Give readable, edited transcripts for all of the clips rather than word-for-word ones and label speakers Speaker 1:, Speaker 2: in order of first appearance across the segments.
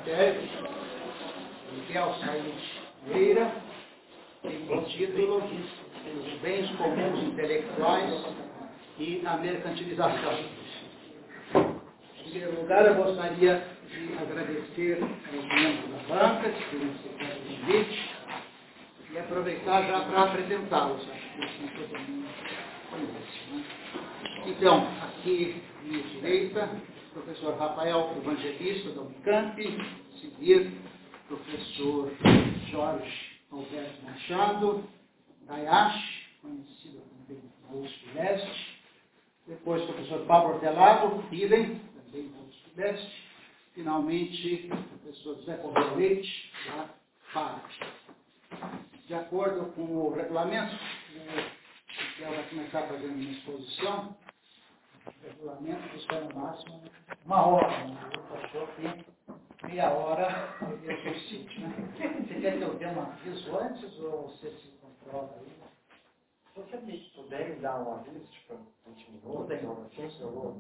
Speaker 1: matéria, Miguel Said Vieira, tem o título Os Bens Comuns Intelectuais e a Mercantilização. Em primeiro lugar, eu gostaria de agradecer aos membros da banca que terem aceitado o convite e aproveitar já para apresentá-los. Acho que assim todo mundo conhece, né? Então, aqui à minha direita, o professor Rafael Evangelista, da Unicamp, seguir o professor Jorge Alberto Machado, da IASH, conhecido também na USP Leste, depois o professor Pablo Hortelado, idem, também na USP Leste, finalmente o professor José Correia Leite, da FARC. De acordo com o regulamento, eu vou começar fazendo uma exposição. O regulamento busca no máximo 1 hora, né? O pastor tem meia hora no sítio, né? Você quer que eu dê um aviso antes ou você se controla aí?
Speaker 2: Se você puder me dar um aviso, tipo, 20 minutos, assim, eu vou.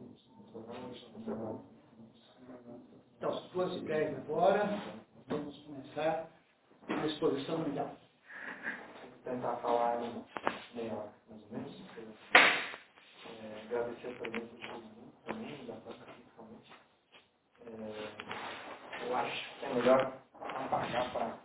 Speaker 1: Então, às 2h10 agora, vamos começar a exposição mundial.
Speaker 2: Vou tentar falar em meia hora, mais ou menos. Agradecer a presença de todo mundo também, da banca principalmente. Eu acho que é melhor apagar para.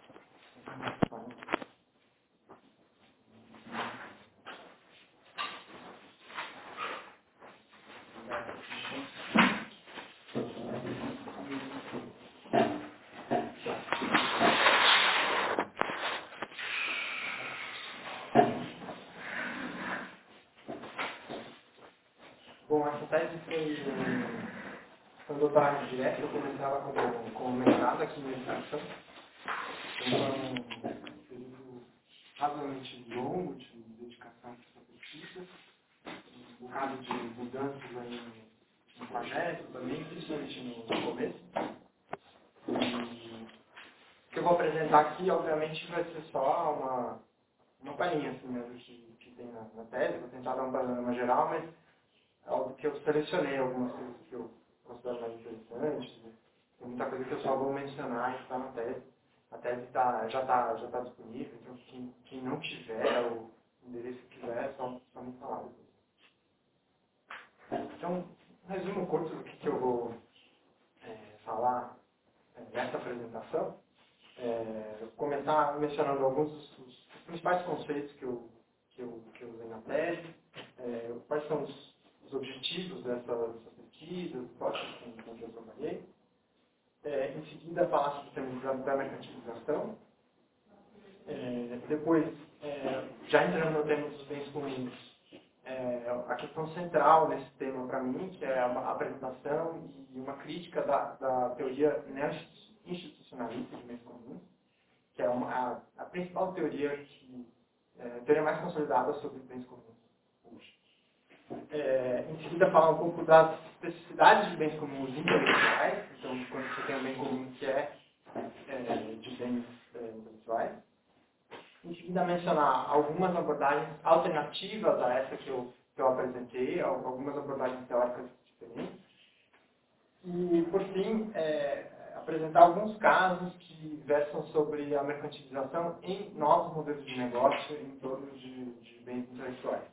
Speaker 2: Bom, essa tese foi um doutorado direto, eu comecei ela como mestrado aqui na educação. Então, foi um período razoavelmente longo de dedicação para essa pesquisa, um bocado de mudanças aí no projeto também, principalmente no começo. E o que eu vou apresentar aqui, obviamente, vai ser só uma palhinha assim, mesmo que tem na tese, vou tentar dar um panorama geral, mas é óbvio que eu selecionei algumas coisas que eu considero mais interessantes, né? Tem muita coisa que eu só vou mencionar e que está na tese. A tese já tá disponível, então quem não tiver o endereço que quiser, é só me falar depois. Então, um resumo curto do que eu vou falar nessa apresentação. Vou começar mencionando alguns dos principais conceitos que eu usei na tese, quais são os objetivos dessa pesquisa, os hipóteses com que eu trabalhei. Em seguida, falar sobre o tema da mercantilização. Depois, já entrando no tema dos bens comuns, a questão central nesse tema para mim, que é a apresentação e uma crítica da teoria neo-institucionalista de bens comuns, que é a principal teoria a teoria mais consolidada sobre bens comuns hoje. Em seguida, falar um pouco das especificidades de bens comuns intelectuais, então, quando você tem um bem comum que é de bens intelectuais. Em seguida, mencionar algumas abordagens alternativas a essa que eu apresentei, algumas abordagens teóricas diferentes. E, por fim, apresentar alguns casos que versam sobre a mercantilização em novos modelos de negócio em torno de bens intelectuais.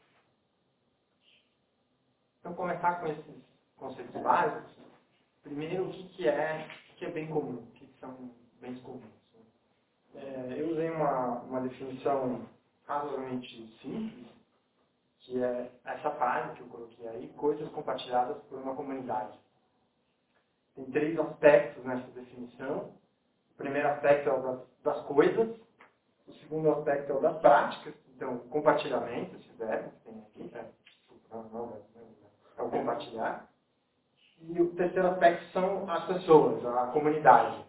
Speaker 2: Então, começar com esses conceitos básicos. Primeiro, o que é bem comum, o que são bens comuns. Eu usei uma definição razoavelmente simples, que é essa frase que eu coloquei aí, coisas compartilhadas por uma comunidade. Tem 3 aspectos nessa definição. O primeiro aspecto é o das coisas, o segundo aspecto é o das práticas, então, compartilhamento, esse verbo que tem aqui, é o compartilhar. E o terceiro aspecto são as pessoas, a comunidade.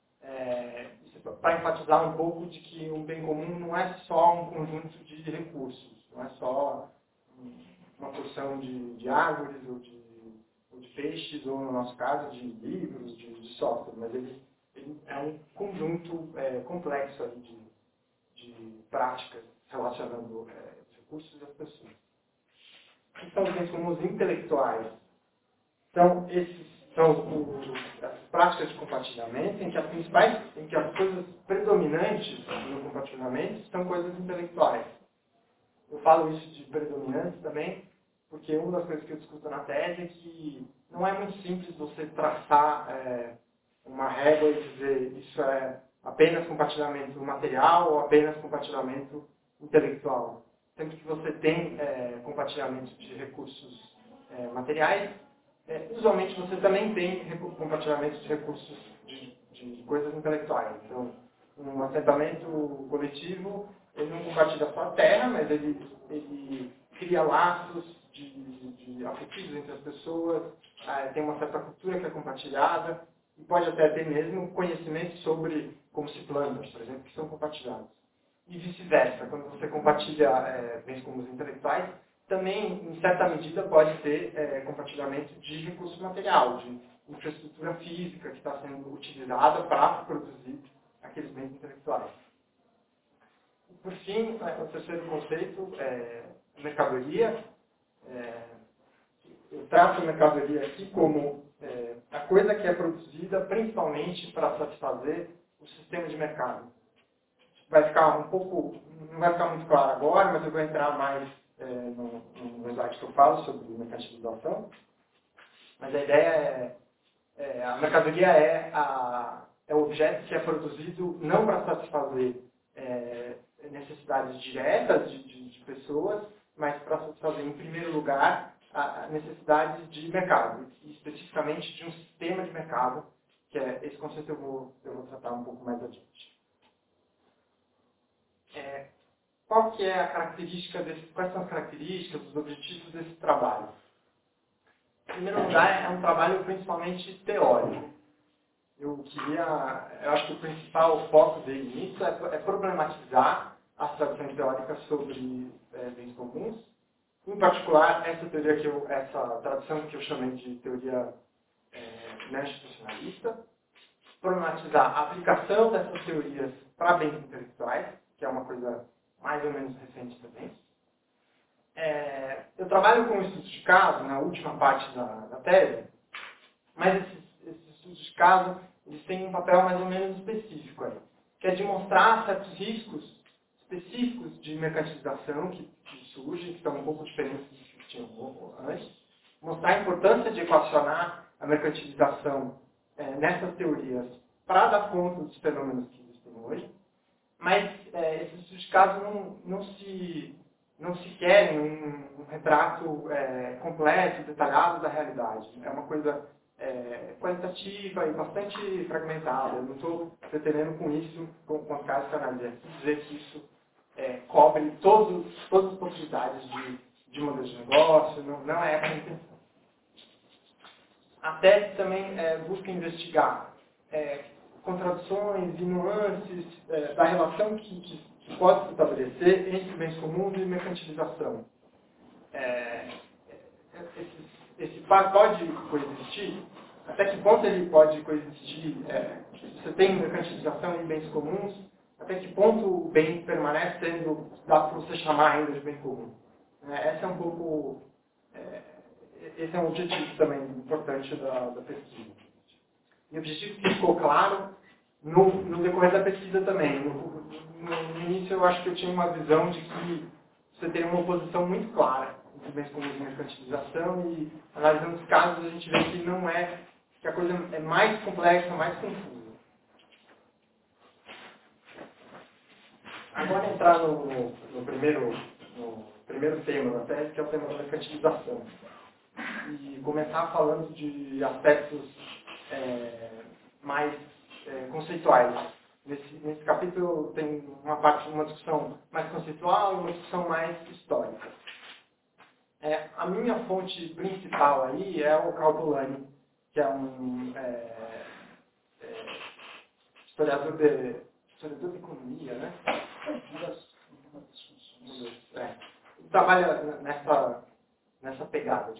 Speaker 2: Para enfatizar um pouco de que um bem comum não é só um conjunto de recursos, não é só uma porção de árvores ou de peixes, ou no nosso caso, de livros, de software, mas ele é um conjunto complexo aí de práticas relacionando os recursos e as pessoas. O que são os bens comuns intelectuais? Então, esses são as práticas de compartilhamento em que as coisas predominantes no compartilhamento são coisas intelectuais. Eu falo isso de predominantes também, porque uma das coisas que eu discuto na tese é que não é muito simples você traçar uma régua e dizer isso é apenas compartilhamento material ou apenas compartilhamento intelectual. Sempre que você tem compartilhamento de recursos materiais, usualmente você também tem compartilhamento de recursos de coisas intelectuais. Então, um assentamento coletivo, ele não compartilha só a terra, mas ele cria laços de afetivos entre as pessoas, tem uma certa cultura que é compartilhada, e pode até ter mesmo conhecimento sobre como se planta, por exemplo, que são compartilhados. E vice-versa, quando você compartilha bens comuns intelectuais, também, em certa medida, pode ter compartilhamento de recurso material, de infraestrutura física que está sendo utilizada para produzir aqueles bens intelectuais. E, por fim, o terceiro conceito é mercadoria. Eu trato a mercadoria aqui como a coisa que é produzida principalmente para satisfazer o sistema de mercado. Vai ficar não vai ficar muito claro agora, mas eu vou entrar mais no slide que eu falo sobre mercantilização. Mas a ideia a mercadoria é o objeto que é produzido não para satisfazer necessidades diretas de pessoas, mas para satisfazer, em primeiro lugar, necessidades de mercado, e especificamente de um sistema de mercado, que é esse conceito eu vou tratar um pouco mais adiante. Quais são as características, os objetivos desse trabalho? Em primeiro lugar, é um trabalho principalmente teórico. Eu acho que o principal foco dele nisso é problematizar as tradições teóricas sobre bens comuns. Em particular, essa tradição que eu chamei de teoria neo-institucionalista. Problematizar a aplicação dessas teorias para bens intelectuais, que é uma coisa mais ou menos recente também. Eu trabalho com estudos de caso na última parte da tese, mas esses estudos de caso eles têm um papel mais ou menos específico aí, que é de mostrar certos riscos específicos de mercantilização que surgem, que estão um pouco diferentes do que tinham antes, mostrar a importância de equacionar a mercantilização nessas teorias para dar conta dos fenômenos que existem hoje, mas esses estudos de caso não se querem um retrato completo, detalhado da realidade. É uma coisa qualitativa e bastante fragmentada. Eu não estou pretendendo com isso, com as casos que eu analisei, dizer que isso cobre todas as possibilidades de modelos de negócio, não é essa a intenção. A tese também busca investigar contradições e nuances da relação que pode se estabelecer entre bens comuns e mercantilização. Esse par pode coexistir? Até que ponto ele pode coexistir? Você tem mercantilização e bens comuns, até que ponto o bem permanece sendo, dá para você chamar ainda de bem comum? Esse é um objetivo também importante da pesquisa. E o objetivo que ficou claro no decorrer da pesquisa também. No início eu acho que eu tinha uma visão de que você teria uma oposição muito clara entre bens comuns e mercantilização, e analisando os casos a gente vê que não é, que a coisa é mais complexa, mais confusa. Agora entrar no primeiro tema da tese, que é o tema da mercantilização. E começar falando de aspectos mais conceituais. Nesse capítulo tem uma discussão mais conceitual e uma discussão mais histórica. A minha fonte principal aí é o Karl Polanyi, que é um historiador de economia, né? Ele trabalha nessa pegada,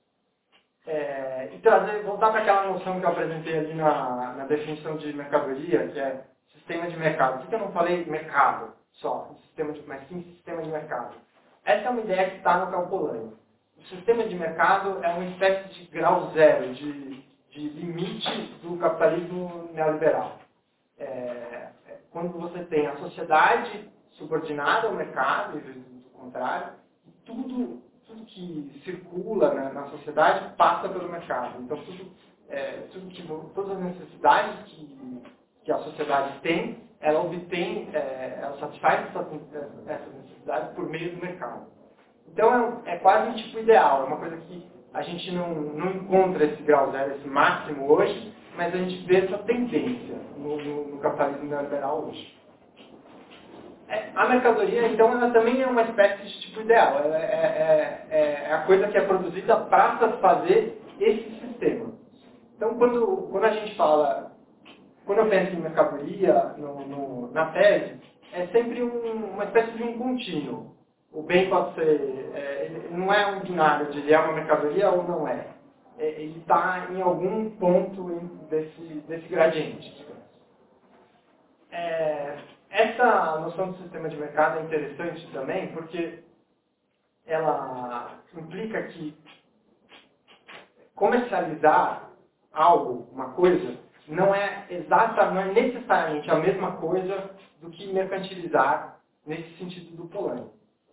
Speaker 2: e voltar para aquela noção que eu apresentei ali na definição de mercadoria, que é sistema de mercado. Por que eu não falei mercado só, mas sim sistema de mercado? Essa é uma ideia que está no Karl Polanyi. O sistema de mercado é uma espécie de grau zero de de limite do capitalismo neoliberal. Quando você tem a sociedade subordinada ao mercado, em vez do contrário, tudo que circula na sociedade passa pelo mercado. Então, todas as necessidades que a sociedade tem, ela satisfaz essas necessidades por meio do mercado. Então, é quase um tipo ideal, é uma coisa que a gente não encontra esse grau zero, esse máximo hoje, mas a gente vê essa tendência no capitalismo neoliberal hoje. A mercadoria, então, ela também é uma espécie de tipo ideal. Ela é a coisa que é produzida para satisfazer esse sistema. Então, quando a gente fala, quando eu penso em mercadoria na tese, é sempre uma espécie de um contínuo. O bem pode ser, ele não é um binário de ele é uma mercadoria ou não é. Ele está em algum ponto desse gradiente. Essa noção de sistema de mercado é interessante também porque ela implica que comercializar algo, uma coisa, não é necessariamente a mesma coisa do que mercantilizar nesse sentido do Polanyi.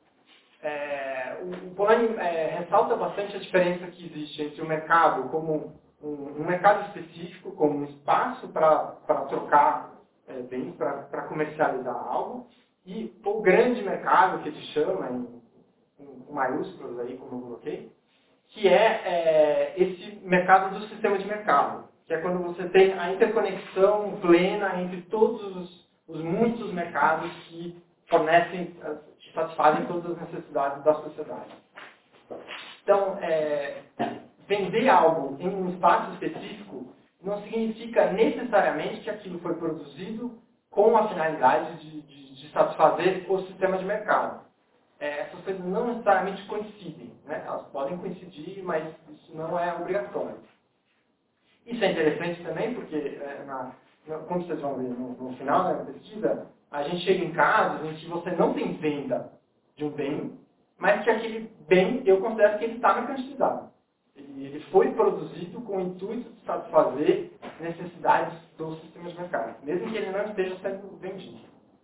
Speaker 2: O Polanyi ressalta bastante a diferença que existe entre o mercado como um mercado específico, como um espaço para trocar bens, para comercializar algo, e o grande mercado, que ele chama, em maiúsculas aí, como eu coloquei, que é esse mercado do sistema de mercado, que é quando você tem a interconexão plena entre todos os muitos mercados que que satisfazem todas as necessidades da sociedade. Então, vender algo em um espaço específico não significa necessariamente que aquilo foi produzido com a finalidade de satisfazer o sistema de mercado. Essas coisas não necessariamente coincidem, né? Elas podem coincidir, mas isso não é obrigatório. Isso é interessante também porque, como vocês vão ver no final da pesquisa, a gente chega em casos em que você não tem venda de um bem, mas que aquele bem, eu considero que ele está mercantilizado. Ele foi produzido com o intuito de satisfazer necessidades do sistema de mercado, mesmo que ele não esteja sendo vendido.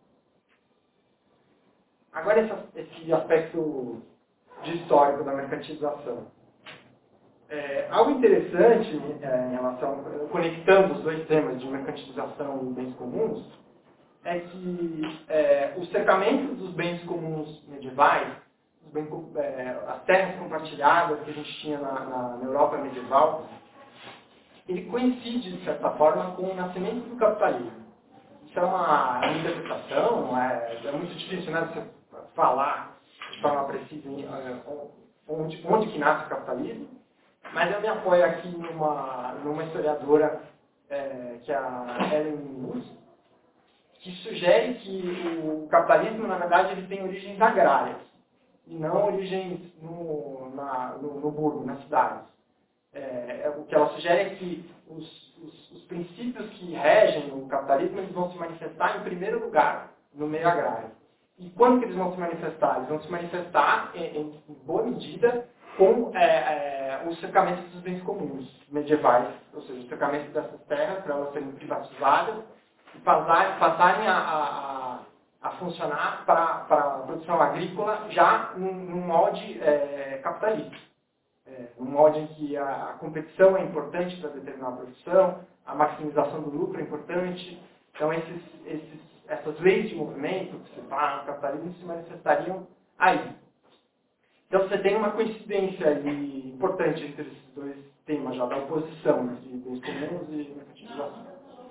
Speaker 2: Agora, esse aspecto de histórico da mercantilização. Algo interessante em relação, conectando os dois temas de mercantilização e bens comuns, é que o cercamento dos bens comuns medievais, as terras compartilhadas que a gente tinha na Europa medieval, ele coincide, de certa forma, com o nascimento do capitalismo. Isso é uma interpretação, é muito difícil, né, você falar de forma precisa onde que nasce o capitalismo, mas eu me apoio aqui numa historiadora que é a Ellen Wood, que sugere que o capitalismo, na verdade, ele tem origens agrárias e não origens no burgo, nas cidades. O que ela sugere é que os princípios que regem o capitalismo eles vão se manifestar, em primeiro lugar, no meio agrário. E quando que eles vão se manifestar? Eles vão se manifestar, em boa medida, com o cercamento dos bens comuns medievais, ou seja, o cercamento dessas terras para elas serem privatizadas e passarem a funcionar para a produção agrícola já num molde capitalista. Num molde em que a competição é importante para determinar a produção, a maximização do lucro é importante. Então, essas leis de movimento que separam o capitalismo se manifestariam aí. Então, você tem uma coincidência aí importante entre esses dois temas, já da oposição entre bens comuns e mercantilização.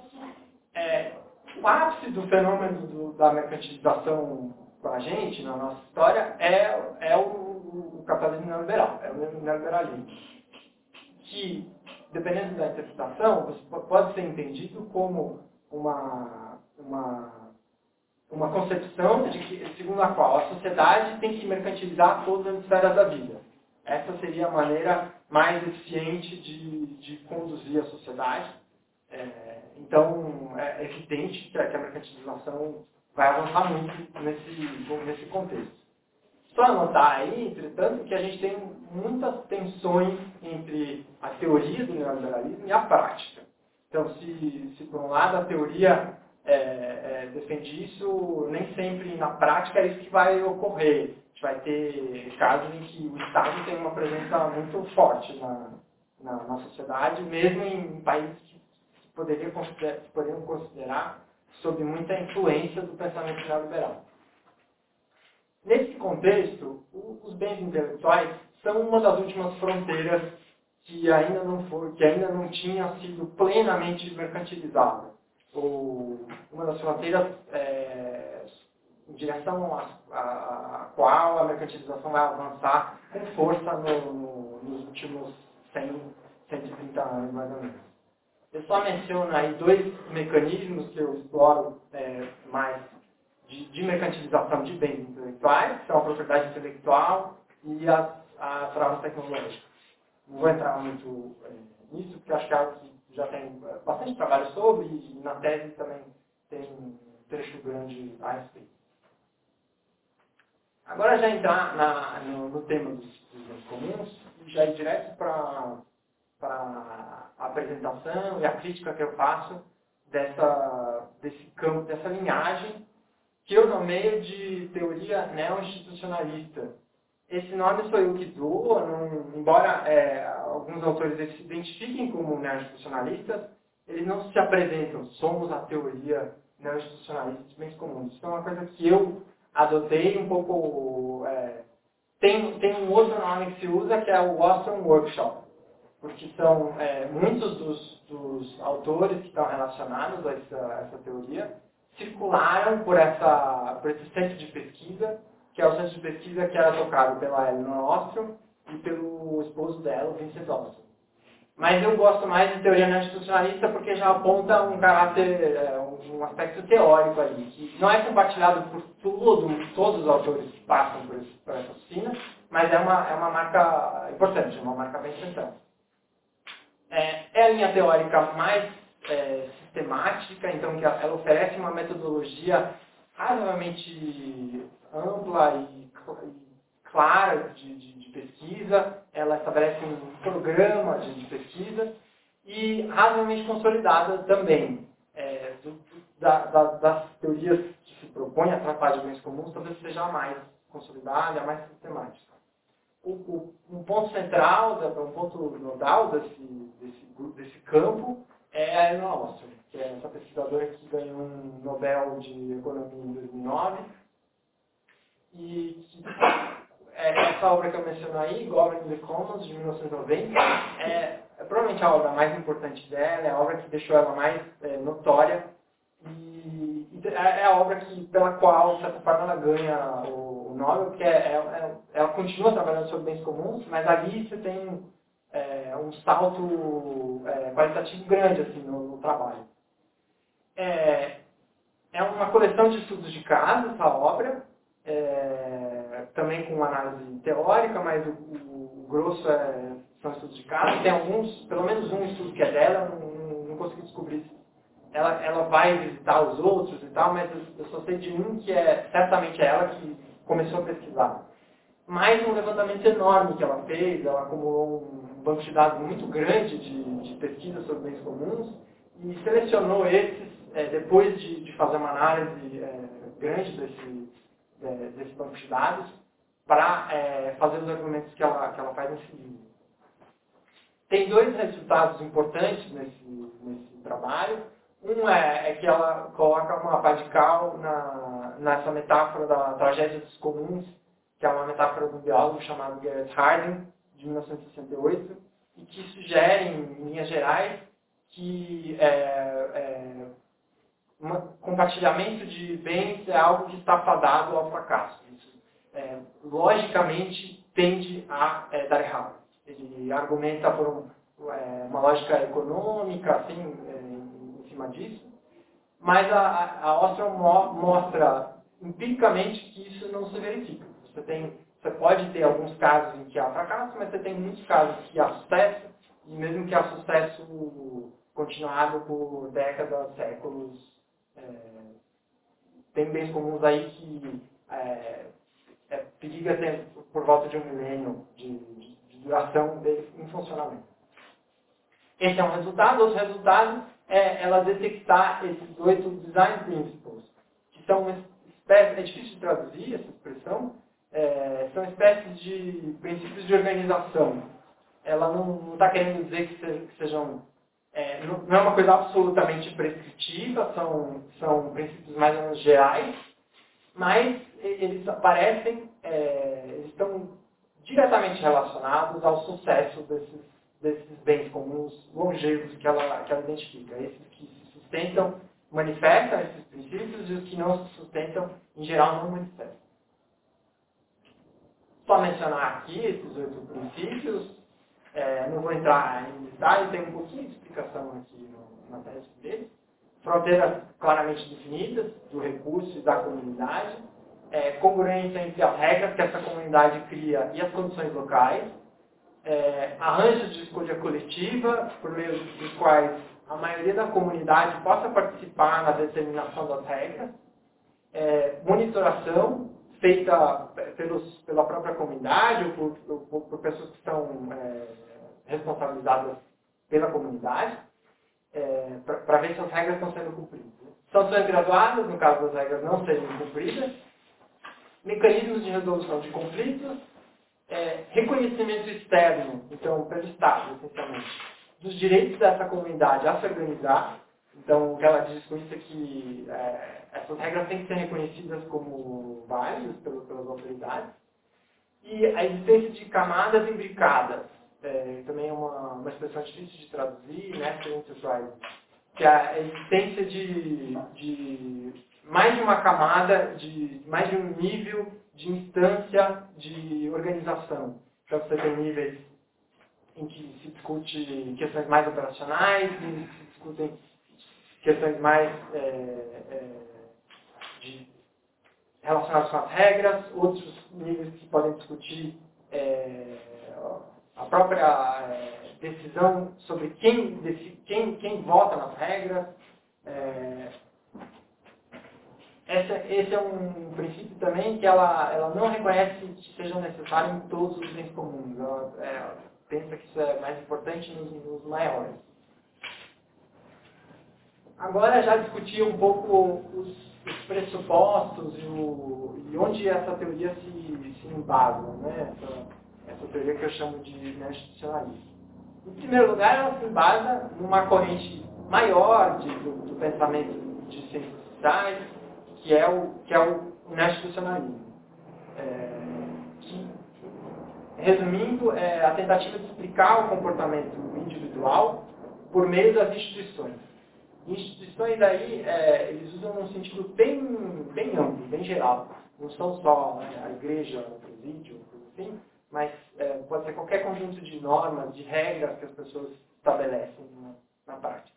Speaker 2: O ápice do fenômeno da mercantilização para a gente, na nossa história, é o capitalismo neoliberal, é o neoliberalismo. Que, dependendo da interpretação, pode ser entendido como uma concepção segundo a qual a sociedade tem que mercantilizar todas as esferas da vida. Essa seria a maneira mais eficiente de conduzir a sociedade. Então, é evidente que a mercantilização vai avançar muito nesse contexto. Só anotar aí, entretanto, que a gente tem muitas tensões entre a teoria do neoliberalismo e a prática. Então, se por um lado a teoria defende isso, nem sempre na prática é isso que vai ocorrer. A gente vai ter casos em que o Estado tem uma presença muito forte na sociedade, mesmo em países que poderiam considerar sob muita influência do pensamento neoliberal. Nesse contexto, os bens intelectuais são uma das últimas fronteiras que ainda não tinha sido plenamente mercantilizada. Uma das fronteiras em direção à qual a mercantilização vai avançar com força nos últimos 130 anos, mais ou menos. Eu só menciono aí dois mecanismos que eu exploro mais de mercantilização de bens intelectuais, que são a propriedade intelectual e as fraudes tecnológicas. Não vou entrar muito nisso, porque acho que é algo que já tem bastante trabalho sobre, e na tese também tem um trecho grande a respeito. Agora já entrar no tema dos bens comuns, e já ir direto para a apresentação e a crítica que eu faço desse campo, dessa linhagem, que eu nomeio de teoria neo-institucionalista. Esse nome sou eu que dou, embora alguns autores eles se identifiquem como neo-institucionalistas, eles não se apresentam, somos a teoria neo-institucionalista de bens comuns. Isso é uma coisa que eu adotei um pouco... tem um outro nome que se usa, que é o Ostrom Workshop, porque são muitos dos autores que estão relacionados a essa teoria circularam por esse centro de pesquisa, que é o centro de pesquisa que era tocado pela Elinor Ostrom e pelo esposo dela, o Vincent Ostrom. Mas eu gosto mais de teoria neo-institucionalista porque já aponta um caráter, um aspecto teórico ali, que não é compartilhado por todos os autores que passam por essa oficina, mas é uma marca importante, é uma marca bem central. É a linha teórica mais sistemática, então que ela oferece uma metodologia razoavelmente ampla e clara de pesquisa, ela estabelece um programa de pesquisa e razoavelmente consolidada também. Das teorias que se propõem a tratar de bens comuns, talvez seja a mais consolidada, a mais sistemática. Um ponto central, um ponto nodal desse campo é a Elinor Ostrom, que é essa pesquisadora que ganhou um Nobel de Economia em 2009. E essa obra que eu menciono aí, Governing the Commons, de 1990, é provavelmente a obra mais importante dela, é a obra que deixou ela mais notória, e é a obra pela qual, de certa forma, ela ganha o Nobel, porque ela continua trabalhando sobre bens comuns, mas ali você tem um salto qualitativo grande assim, no trabalho. É uma coleção de estudos de caso, essa obra, também com análise teórica, mas o grosso são estudos de caso. Tem pelo menos um estudo que é dela, não consegui descobrir. Ela vai visitar os outros e tal, mas eu só sei de um que certamente é ela que começou a pesquisar. Mais um levantamento enorme que ela fez, ela acumulou um banco de dados muito grande de pesquisas sobre bens comuns e selecionou esses, depois de fazer uma análise grande desse banco de dados, para fazer os argumentos que ela faz nesse livro. Tem dois resultados importantes nesse trabalho. Um é que ela coloca uma pá de cal nessa metáfora da tragédia dos comuns, que é uma metáfora do biólogo chamado Garrett Hardin, de 1968, e que sugere, em linhas gerais, que um compartilhamento de bens é algo que está fadado ao fracasso. Isso, logicamente, tende a dar errado. Ele argumenta por uma lógica econômica, assim, em cima disso, mas a Ostrom mostra empiricamente que isso não se verifica. Você pode ter alguns casos em que há fracasso, mas você tem muitos casos que há sucesso, e mesmo que há sucesso continuado por décadas, séculos, tem bens comuns aí que periga ter por volta de um milênio de duração dele em funcionamento. Esse é um resultado. Outro resultado é ela detectar esses 8 design principles, que são uma espécie, é difícil de traduzir essa expressão, são espécies de princípios de organização. Ela não está querendo dizer que sejam... não é uma coisa absolutamente prescritiva, são princípios mais ou menos gerais, mas eles aparecem, eles estão diretamente relacionados ao sucesso desses bens comuns longevos que ela identifica. Esses que se sustentam manifestam esses princípios e os que não se sustentam, em geral, não manifestam. Só mencionar aqui esses 8 princípios, não vou entrar em detalhe, tem um pouquinho de explicação aqui na tese deles. Fronteiras claramente definidas do recurso e da comunidade, congruência entre as regras que essa comunidade cria e as condições locais, arranjos de escolha coletiva, por meio dos quais a maioria da comunidade possa participar na determinação das regras, monitoração feita pela própria comunidade ou por pessoas que são responsabilizadas pela comunidade, para ver se as regras estão sendo cumpridas. Sanções graduadas, no caso das regras não serem cumpridas, mecanismos de resolução de conflitos, reconhecimento externo, então, pelo Estado, essencialmente, dos direitos dessa comunidade a se organizar. Então, o que ela diz com isso é que essas regras têm que ser reconhecidas como válidas pelas autoridades. E a existência de camadas imbricadas, também é uma expressão difícil de traduzir, Master Enterprise, que é a existência de mais de uma camada, mais de um nível de instância de organização. Então, você tem níveis em que se discute questões mais operacionais, níveis que se discutem questões mais relacionadas com as regras, outros níveis que podem discutir a própria decisão sobre quem vota nas regras. Esse é um princípio também que ela não reconhece que sejam necessários em todos os bens comuns. Ela pensa que isso é mais importante nos maiores. Agora já discuti um pouco os pressupostos e onde essa teoria se embasa, né? Essa teoria que eu chamo de institucionalismo. Em primeiro lugar, ela se embasa numa corrente maior do pensamento de ciências sociais, que é o institucionalismo. Que, resumindo, é a tentativa de explicar o comportamento individual por meio das instituições. Instituições aí, eles usam num sentido bem amplo, bem geral. Não são só a igreja, o presídio, coisa assim, mas pode ser qualquer conjunto de normas, de regras que as pessoas estabelecem na prática.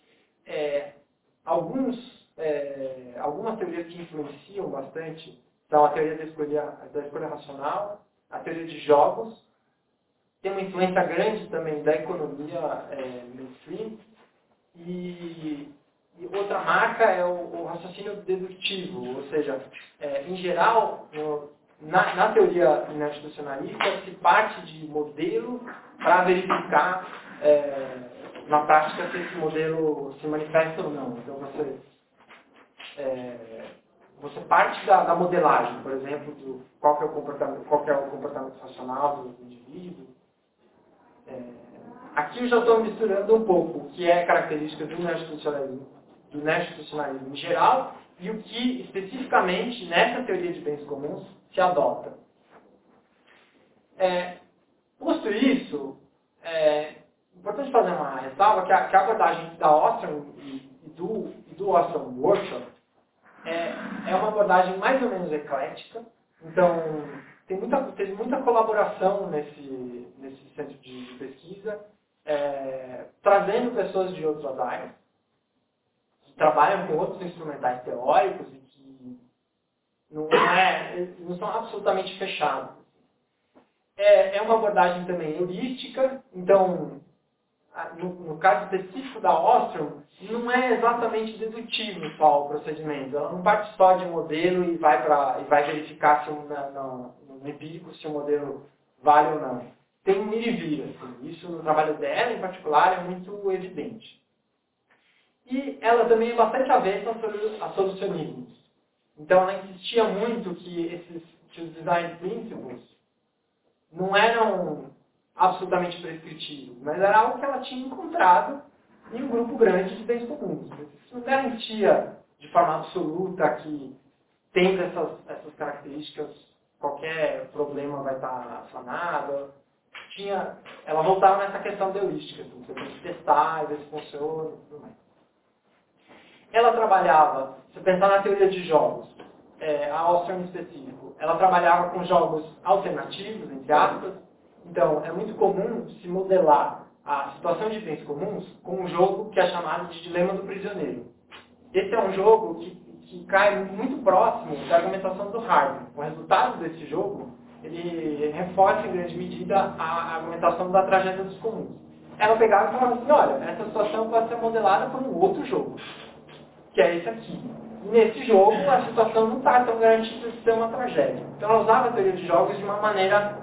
Speaker 2: Algumas teorias que influenciam bastante são a teoria da escolha racional, a teoria de jogos, tem uma influência grande também da economia mainstream, e outra marca é o raciocínio dedutivo, ou seja, em geral, na teoria institucionalista, se parte de modelo para verificar na prática se esse modelo se manifesta ou não. Então, você parte da modelagem, por exemplo, qual que é o comportamento racional do indivíduo. Aqui eu já estou misturando um pouco o que é característica do institucionalismo em geral e o que, especificamente, nessa teoria de bens comuns, se adota. Posto isso, é importante fazer uma ressalva que a abordagem da Ostrom e do Ostrom Workshop é uma abordagem mais ou menos eclética. Então, teve muita colaboração nesse centro de pesquisa, trazendo pessoas de outras áreas, que trabalham com outros instrumentais teóricos e que não são absolutamente fechados. É uma abordagem também heurística, então, no caso específico da Ostrom, não é exatamente dedutivo só o procedimento. Ela não parte só de um modelo e vai verificar no empírico se o modelo vale ou não. tem um ir e vir. Assim. Isso no trabalho dela, em particular, é muito evidente. E ela também é bastante avessa a solucionismos. Então, ela insistia muito que os design principles não eram absolutamente prescritivos, mas era algo que ela tinha encontrado em um grupo grande de bens comuns. Isso não garantia de forma absoluta que, tendo essas características, qualquer problema vai estar sanado. Ela voltava nessa questão da heurística, assim, você tem que testar, ver se funciona e tudo mais. Ela trabalhava, se pensar na teoria de jogos, a Ostrom em específico, ela trabalhava com jogos alternativos, entre aspas. Então, é muito comum se modelar a situação de bens comuns com um jogo que é chamado de dilema do prisioneiro. Esse é um jogo que cai muito próximo da argumentação do Harvey. O resultado desse jogo, ele reforça em grande medida a argumentação da tragédia dos comuns. Ela pegava e falava assim, olha, essa situação pode ser modelada por um outro jogo, que é esse aqui. E nesse jogo, a situação não está tão garantida de ser uma tragédia. Então ela usava a teoria de jogos de uma maneira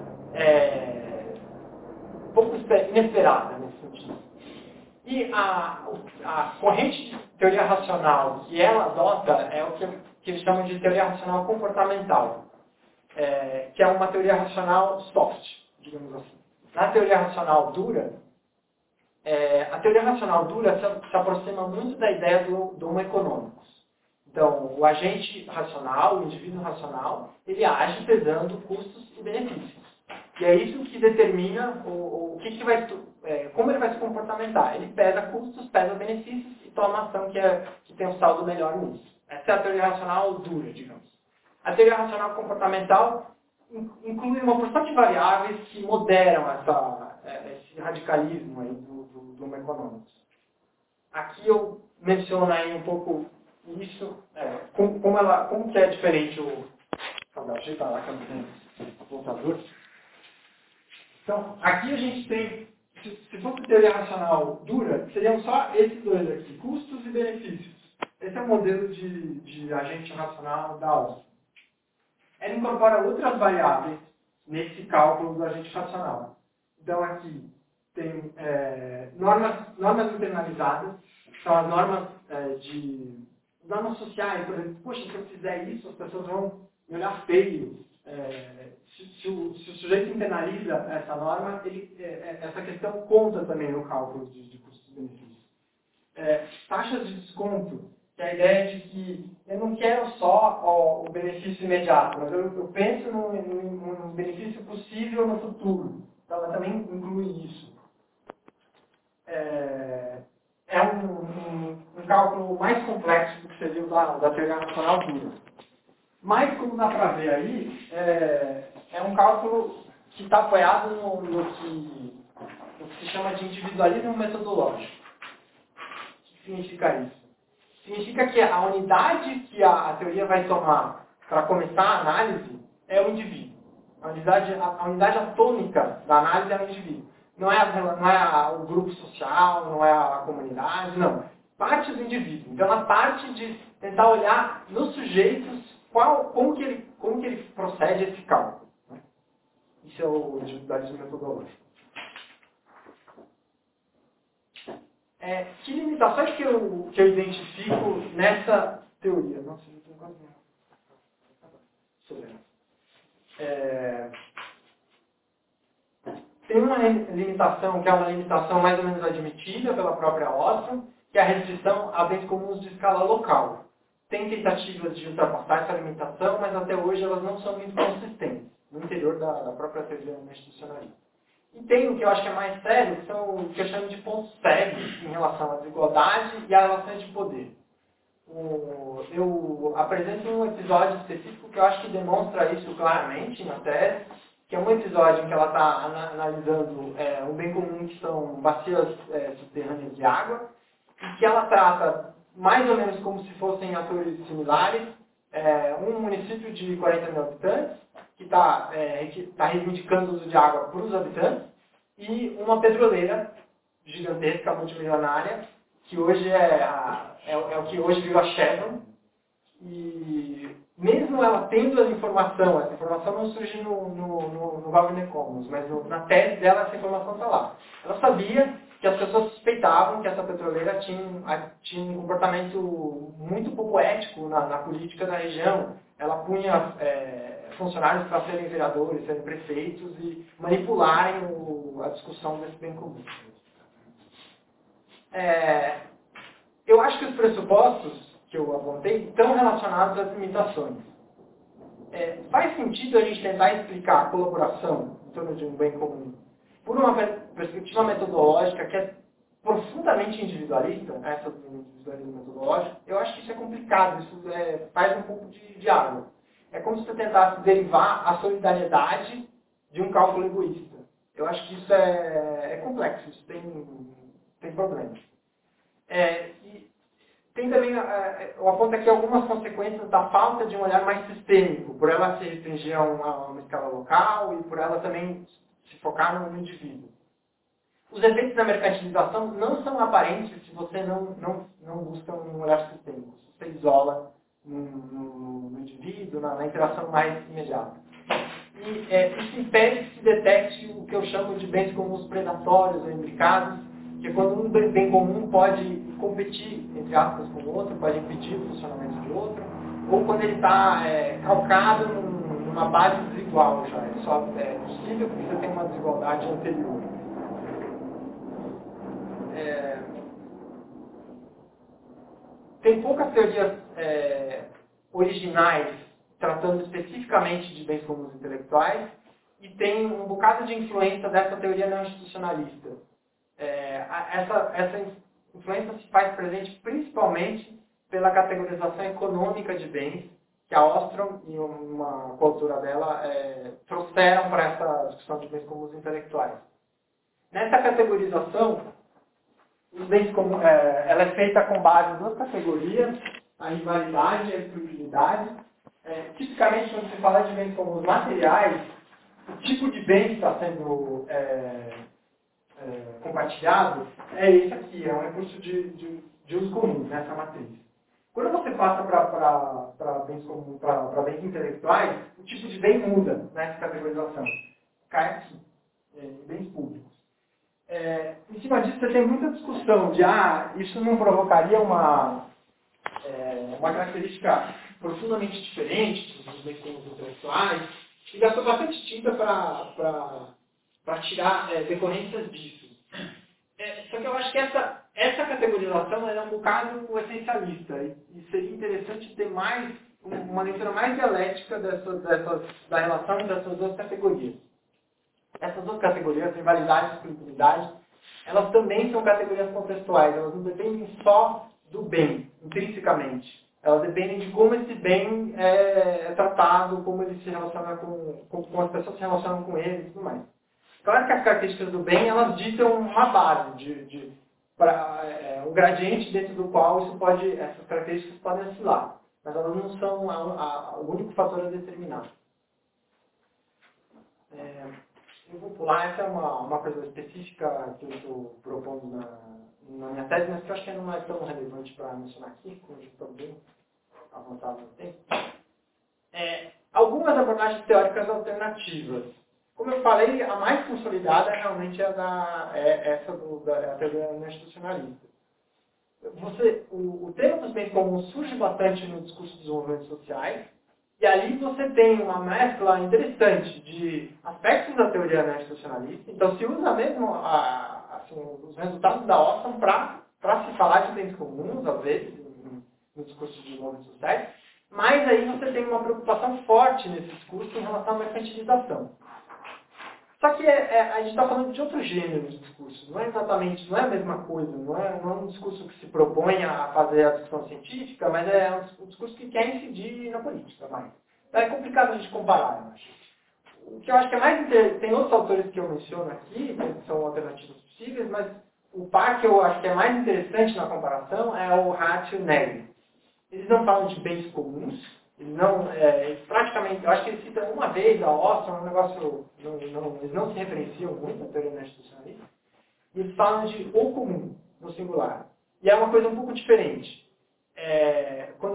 Speaker 2: um pouco inesperada nesse sentido. E a corrente de teoria racional que ela adota é o que eles chamam de teoria racional comportamental, que é uma teoria racional soft, digamos assim. Na teoria racional dura, a teoria racional dura se aproxima muito da ideia do Homo economicus. Então, o agente racional, o indivíduo racional, ele age pesando custos e benefícios. E é isso que determina como ele vai se comportamentar. Ele pesa custos, pesa benefícios e toma ação que tem um saldo melhor nisso. Essa é a teoria racional dura, digamos. A teoria racional comportamental inclui uma porção de variáveis que moderam esse radicalismo aí do Homo economicus. Aqui eu menciono aí um pouco isso, como que é diferente deixa eu ir para lá, o voltador. Então, aqui a gente tem, se fosse teoria racional dura, seriam só esses dois aqui, custos e benefícios. Esse é o modelo de agente racional da Ostrom. Ela incorpora outras variáveis nesse cálculo do agente racional. Então, aqui tem normas internalizadas, são as normas normas sociais, por exemplo, poxa, se eu fizer isso, as pessoas vão me olhar feio. Se o sujeito internaliza essa norma, essa questão conta também no cálculo de custos e benefícios. Taxas de desconto, que é a ideia de que eu não quero só o benefício imediato, mas eu penso num benefício possível no futuro. Então, ela também inclui isso. É um cálculo mais complexo do que seria o da teoria racional pura. Mas, como dá para ver aí, é um cálculo que está apoiado no que se chama de individualismo metodológico. O que significa isso? Significa que a unidade que a teoria vai tomar para começar a análise é o indivíduo. A unidade atômica da análise é o indivíduo. Não é o grupo social, não é a comunidade, não. Parte do indivíduo. Então, ela parte de tentar olhar nos sujeitos como que ele procede esse cálculo. Né? Isso é o individualismo metodológico. Que limitações que eu identifico nessa teoria? Nossa, não tenho quase nada. Tem uma limitação, que é uma limitação mais ou menos admitida pela própria Ostrom, que é a restrição a bens comuns de escala local. Tem tentativas de ultrapassar essa limitação, mas até hoje elas não são muito consistentes, no interior da própria teoria institucionalista. E tem o que eu acho que é mais sério, que são o que eu chamo de pontos cegos em relação à desigualdade e à relação de poder. Eu apresento um episódio específico que eu acho que demonstra isso claramente na tese, que é um episódio em que ela está analisando um bem comum que são bacias subterrâneas de água, e que ela trata mais ou menos como se fossem atores similares, um município de 40 mil habitantes, que está reivindicando o uso de água para os habitantes, e uma petroleira gigantesca, multimilionária, que hoje é o que hoje virou a Chevron, E mesmo ela tendo essa informação não surge no Wagner Commons, mas na tese dela essa informação está lá. Ela sabia que as pessoas suspeitavam que essa petroleira tinha um comportamento muito pouco ético na política da região. Ela punha funcionários para serem vereadores, serem prefeitos e manipularem a discussão desse bem comum. Eu acho que os pressupostos que eu apontei estão relacionados às limitações. Faz sentido a gente tentar explicar a colaboração em torno de um bem comum por uma perspectiva metodológica que é profundamente individualista, essa do individualismo metodológico? Eu acho que isso é complicado, isso faz um pouco de água. É como se você tentasse derivar a solidariedade de um cálculo egoísta. Eu acho que isso é complexo, isso tem problemas. E tem também, eu aponto aqui algumas consequências da falta de um olhar mais sistêmico, por ela se restringir a uma escala local e por ela também se focar no indivíduo. Os efeitos da mercantilização não são aparentes se você não busca um olhar sistêmico, se você isola no indivíduo, na interação mais imediata. E isso impede que se detecte o que eu chamo de bens comuns predatórios ou imbricados, que é quando um bem comum pode competir, entre aspas, com o outro, pode impedir o funcionamento de outro, ou quando ele está calcado numa base desigual já. Ele só é possível porque você tem uma desigualdade anterior. Tem poucas teorias originais tratando especificamente de bens comuns intelectuais e tem um bocado de influência dessa teoria não institucionalista. Essa influência se faz presente principalmente pela categorização econômica de bens que a Ostrom e uma coautora dela trouxeram para essa discussão de bens comuns intelectuais. Nessa categorização, os bens comuns, ela é feita com base em duas categorias, a rivalidade e a exclusividade. Tipicamente, quando se fala de bens comuns materiais, o tipo de bem que está sendo compartilhado é esse aqui, é um recurso de uso comum nessa matriz. Quando você passa para bens comuns, para bens intelectuais, o tipo de bem muda nessa categorização. Cai aqui, em bens públicos. Em cima disso, você tem muita discussão de isso não provocaria uma característica profundamente diferente dos bens comuns intelectuais, e gastou bastante tinta para tirar decorrências disso. Só que eu acho que essa categorização é um bocado essencialista e seria interessante ter uma leitura mais dialética da relação dessas duas categorias. Essas duas categorias, rivalidade e exclusividade, elas também são categorias contextuais, elas não dependem só do bem, intrinsecamente. Elas dependem de como esse bem é tratado, como ele se relaciona como as pessoas se relacionam com ele e tudo mais. Claro que as características do bem, elas ditam uma base, um gradiente dentro do qual essas características podem oscilar. Mas elas não são o único fator a determinar. Eu vou pular, essa é uma coisa específica que eu estou propondo na minha tese, mas que eu acho que não é tão relevante para mencionar aqui, como eu estou bem avançado no tempo. Algumas abordagens teóricas alternativas. Como eu falei, a mais consolidada realmente é a teoria não institucionalista. O tema dos bens comuns surge bastante no discurso dos movimentos sociais, e ali você tem uma mescla interessante de aspectos da teoria não institucionalista. Então, se usa mesmo os resultados da Ostrom para se falar de bens comuns, às vezes, no discurso de movimentos sociais, mas aí você tem uma preocupação forte nesse discurso em relação à mercantilização. Só que a gente está falando de outro gênero de discurso, não é a mesma coisa, não é um discurso que se propõe a fazer a discussão científica, mas é um discurso que quer incidir na política mais. Então é complicado a gente comparar, eu acho. O que eu acho que é mais interessante, tem outros autores que eu menciono aqui, que são alternativas possíveis, mas o par que eu acho que é mais interessante na comparação é o Hatt e o Negri. Eles não falam de bens comuns, eles praticamente, eu acho que eles citam uma vez a Ostrom, um negócio, eles não se referenciam muito à teoria não institucionalista, e eles falam de o comum, no singular. E é uma coisa um pouco diferente. Quando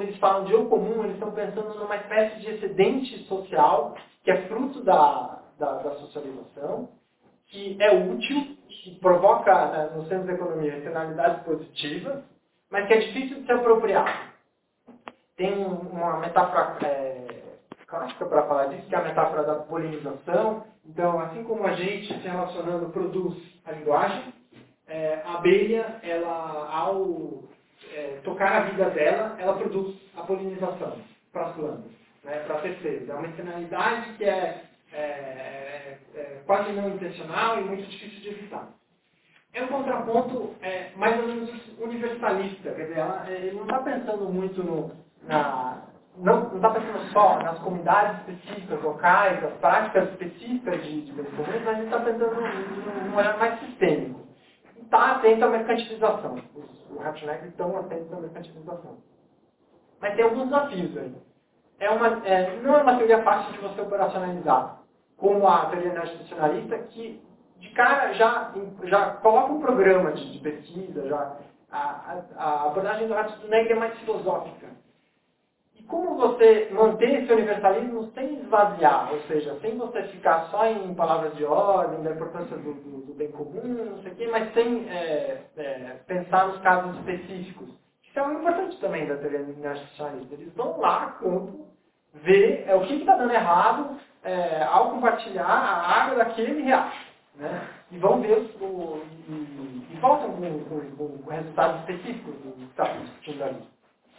Speaker 2: quando eles falam de eu comum, eles estão pensando numa espécie de excedente social que é fruto da socialização, que é útil, que provoca, né, no centro da economia, externalidades positivas, mas que é difícil de se apropriar. Tem uma metáfora clássica para falar disso, que é a metáfora da polinização. Então, assim como a gente, se relacionando, produz a linguagem, a abelha, ela, ao tocar a vida dela, ela produz a polinização para as plantas, né, para terceiros. É uma externalidade que é quase não intencional e muito difícil de evitar. É um contraponto mais ou menos universalista, quer dizer, ele não está pensando muito não está pensando só nas comunidades específicas, locais, as práticas específicas de bens comuns, mas ele está pensando num olhar mais sistêmico. E está atento à mercantilização. Os Ratchnegg estão atentos à mercantilização. Mas tem alguns desafios aí. Não é uma teoria fácil de você operacionalizar, como a teoria neoinstitucionalista, que de cara já coloca um programa de pesquisa, a abordagem do Ratchnegg é mais filosófica. E como você manter esse universalismo sem esvaziar, ou seja, sem você ficar só em palavras de ordem, da importância do bem comum, não sei o quê, mas sem pensar nos casos específicos. Isso é muito importante também da teoria neoinstitucionalista. Eles vão lá a campo, ver o que está dando errado ao compartilhar a água daquele riacho. Né? E vão ver e voltam com resultados específicos do que está discutindo ali.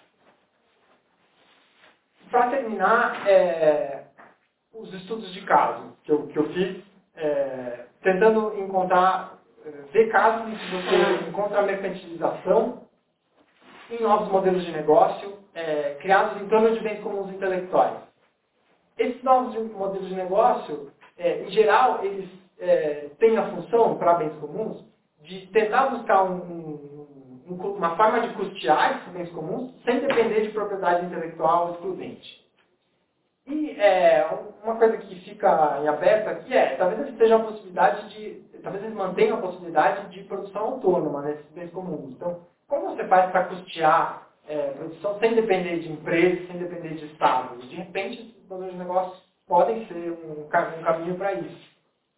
Speaker 2: Para terminar, os estudos de caso que eu fiz, tentando ver casos em que você encontra a mercantilização em novos modelos de negócio, criados em torno de bens comuns intelectuais. Esses novos modelos de negócio, em geral, eles têm a função, para bens comuns, de tentar buscar uma forma de custear esses bens comuns sem depender de propriedade intelectual excludente. E uma coisa que fica em aberto aqui talvez eles mantenham a possibilidade de produção autônoma nesses bens comuns. Então, como você faz para custear produção sem depender de empresas, sem depender de Estado? De repente, os modelos de negócios podem ser um caminho para isso.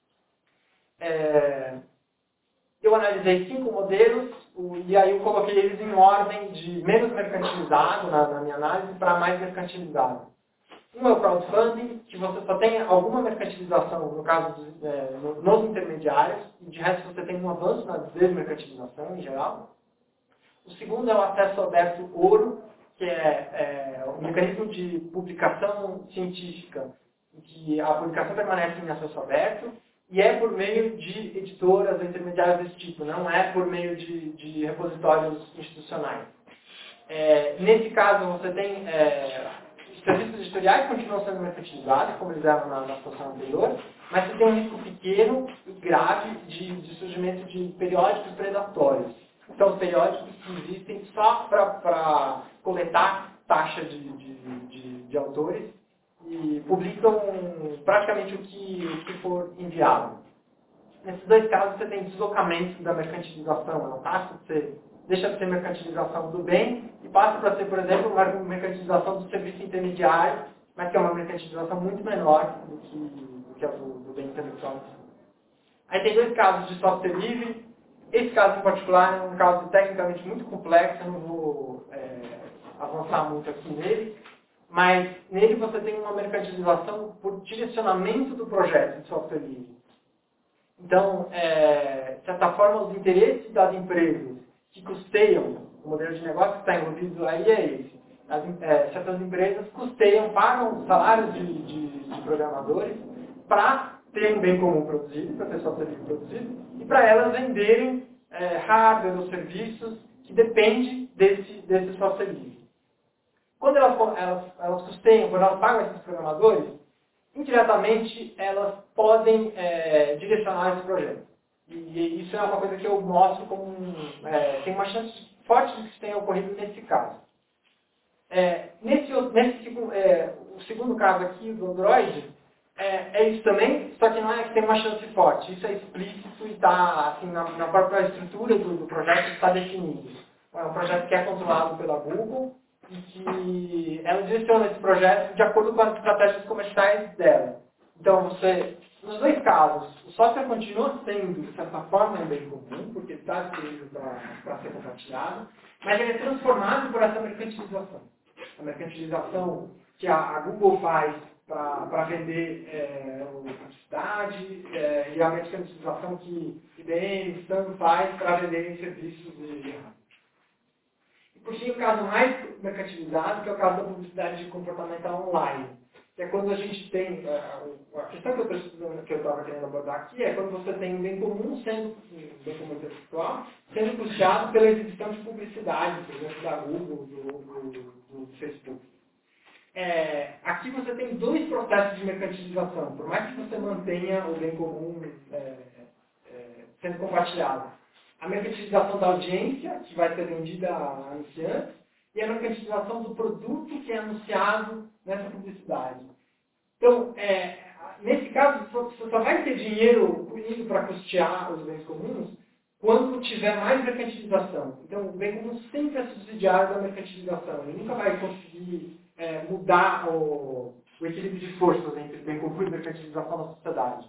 Speaker 2: Eu analisei 5 modelos e aí eu coloquei eles em ordem de menos mercantilizado na minha análise para mais mercantilizado. Um é o crowdfunding, que você só tem alguma mercantilização, no caso nos intermediários, e de resto você tem um avanço na desmercantilização em geral. O segundo é o acesso aberto ouro, que é o mecanismo de publicação científica, em que a publicação permanece em acesso aberto, e é por meio de editoras ou intermediários desse tipo, não é por meio de repositórios institucionais. Nesse caso, você tem os serviços editoriais continuam sendo mercantilizados, como eles eram na situação anterior, mas você tem um risco pequeno e grave de surgimento de periódicos predatórios. Então, os periódicos que existem só para coletar taxa de autores e publicam praticamente o que for enviado. Nesses dois casos, você tem deslocamento da mercantilização. Ela deixa de ser mercantilização do bem e passa para ser, por exemplo, uma mercantilização do serviço intermediário, mas que é uma mercantilização muito menor do que a do bem intelectual. Aí tem 2 casos de software livre. Esse caso em particular é um caso tecnicamente muito complexo, eu não vou avançar muito aqui nele, mas nele você tem uma mercantilização por direcionamento do projeto de software livre. Então, de certa forma, os interesses das empresas que custeiam o modelo de negócio que está envolvido aí é esse. Certas empresas custeiam, pagam salários de programadores para ter um bem comum produzido, para ter software livre produzido, e para elas venderem hardware ou serviços que dependem desse software livre. Quando elas custeiam, quando elas pagam esses programadores, indiretamente elas podem direcionar esse projeto. E isso é uma coisa que eu mostro como tem uma chance forte de que isso tenha ocorrido nesse caso. O segundo caso aqui do Android é isso também, só que não é que tem uma chance forte. Isso é explícito e está assim, na própria estrutura do projeto está definido. É um projeto que é controlado pela Google e que ela direciona esse projeto de acordo com as estratégias comerciais dela. Então, nos dois casos, o software continua sendo, de certa forma, um bem comum, porque está disponível para ser compartilhado, mas ele é transformado por essa mercantilização. A mercantilização que a Google faz para vender publicidade e a mercantilização que IBM, Sun faz para vender serviços de rádio. E por fim, o caso mais mercantilizado, que é o caso da publicidade comportamental online. Que é quando a gente tem, a questão que eu estava querendo abordar aqui é quando você tem um bem comum bem comum intelectual, sendo custeado pela exibição de publicidade, por exemplo, da Google, do Facebook. Aqui você tem dois processos de mercantilização, por mais que você mantenha o bem comum sendo compartilhado. A mercantilização da audiência, que vai ser vendida a anunciantes, e a mercantilização do produto que é anunciado nessa publicidade. Então, nesse caso, você só vai ter dinheiro indo para custear os bens comuns quando tiver mais mercantilização. Então, o bem comum sempre é subsidiário da mercantilização. Ele nunca vai conseguir mudar o equilíbrio de forças entre bem comum e mercantilização na sociedade.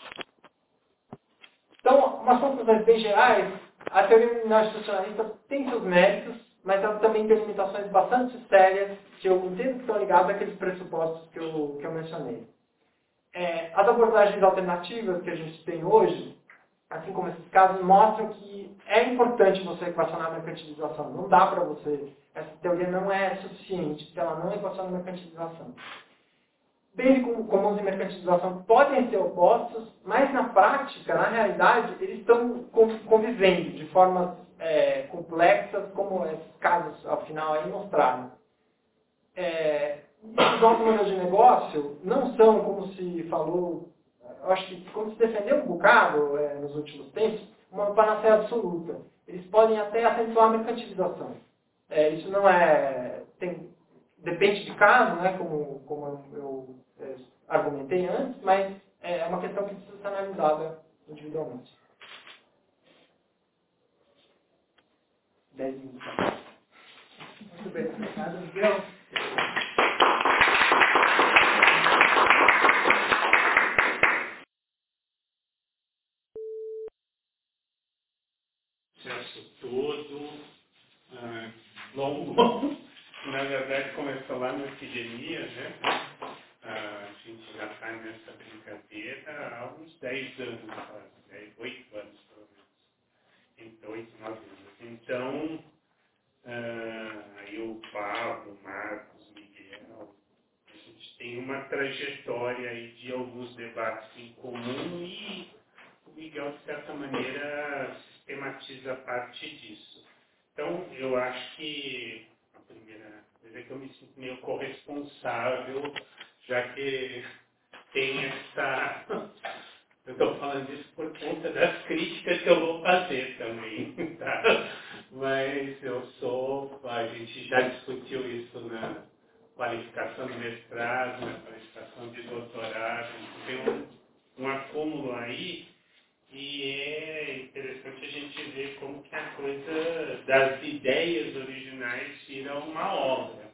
Speaker 2: Então, umas conclusões bem gerais, a teoria nominal institucionalista tem seus méritos, mas ela também tem limitações bastante sérias que eu entendo que estão ligadas àqueles pressupostos que eu mencionei. As abordagens alternativas que a gente tem hoje, assim como esses casos, mostram que é importante você equacionar a mercantilização. Não dá para você. Essa teoria não é suficiente se ela não equaciona a mercantilização. Bens comuns e mercantilização podem ser opostos, mas na prática, na realidade, eles estão convivendo de formas complexas, como esses casos, ao final, aí mostraram. Os novos modelos de negócio não são, como se falou, eu acho que como se defendeu um bocado nos últimos tempos, uma panaceia absoluta. Eles podem até acentuar a mercantilização. Isso não depende de caso, né, como eu argumentei antes, mas é uma questão que precisa ser analisada individualmente. 10 minutos.
Speaker 1: Muito bem, obrigado, Miguel.
Speaker 3: Processo todo, longo, na verdade começou lá na epidemia, né? A gente já está nessa brincadeira há uns 10 anos, quase, 8 anos pelo menos, entre 8 e 9 anos. Então, aí o Pablo, o Marcos, o Miguel, a gente tem uma trajetória aí de alguns debates em comum e o Miguel, de certa maneira, sistematiza parte disso. Então, eu acho que a primeira coisa é que eu me sinto meio corresponsável, já que tem essa... Eu estou falando isso por conta das críticas que eu vou fazer também, tá? Mas a gente já discutiu isso na qualificação de mestrado, na qualificação de doutorado, tem um acúmulo aí. E é interessante a gente ver como que a coisa das ideias originais vira uma obra.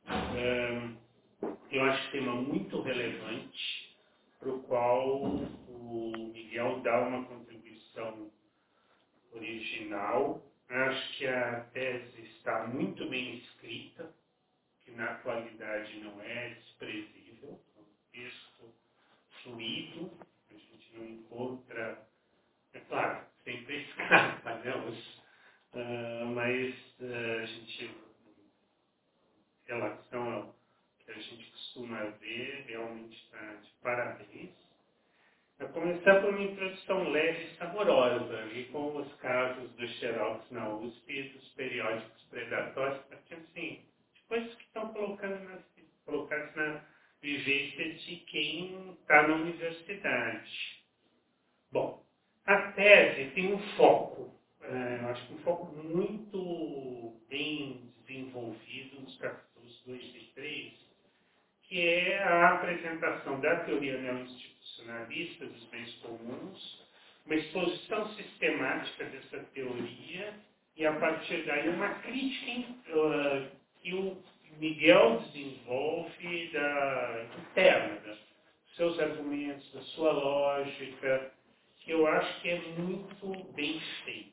Speaker 3: Eu acho um tema muito relevante, para o qual o Miguel dá uma contribuição original. Acho que a tese está muito bem escrita, que na atualidade não é desprezível. É um texto fluido, a gente não encontra... É claro, sempre escapa, né? Mas a gente, em relação ao que a gente costuma ver, realmente está de parabéns. Vou começar por uma introdução leve e saborosa, ali com os casos do Xerox na USP e dos periódicos predatórios, porque assim, de coisas que estão colocadas na vivência de quem está na universidade. Bom, a tese tem um foco, eu acho que um foco muito bem desenvolvido nos capítulos 2 e 3, que é a apresentação da teoria neoinstitucionalista dos bens comuns, uma exposição sistemática dessa teoria e, a partir daí, uma crítica que o Miguel desenvolve interna, dos seus argumentos, da sua lógica, que eu acho que é muito bem feita.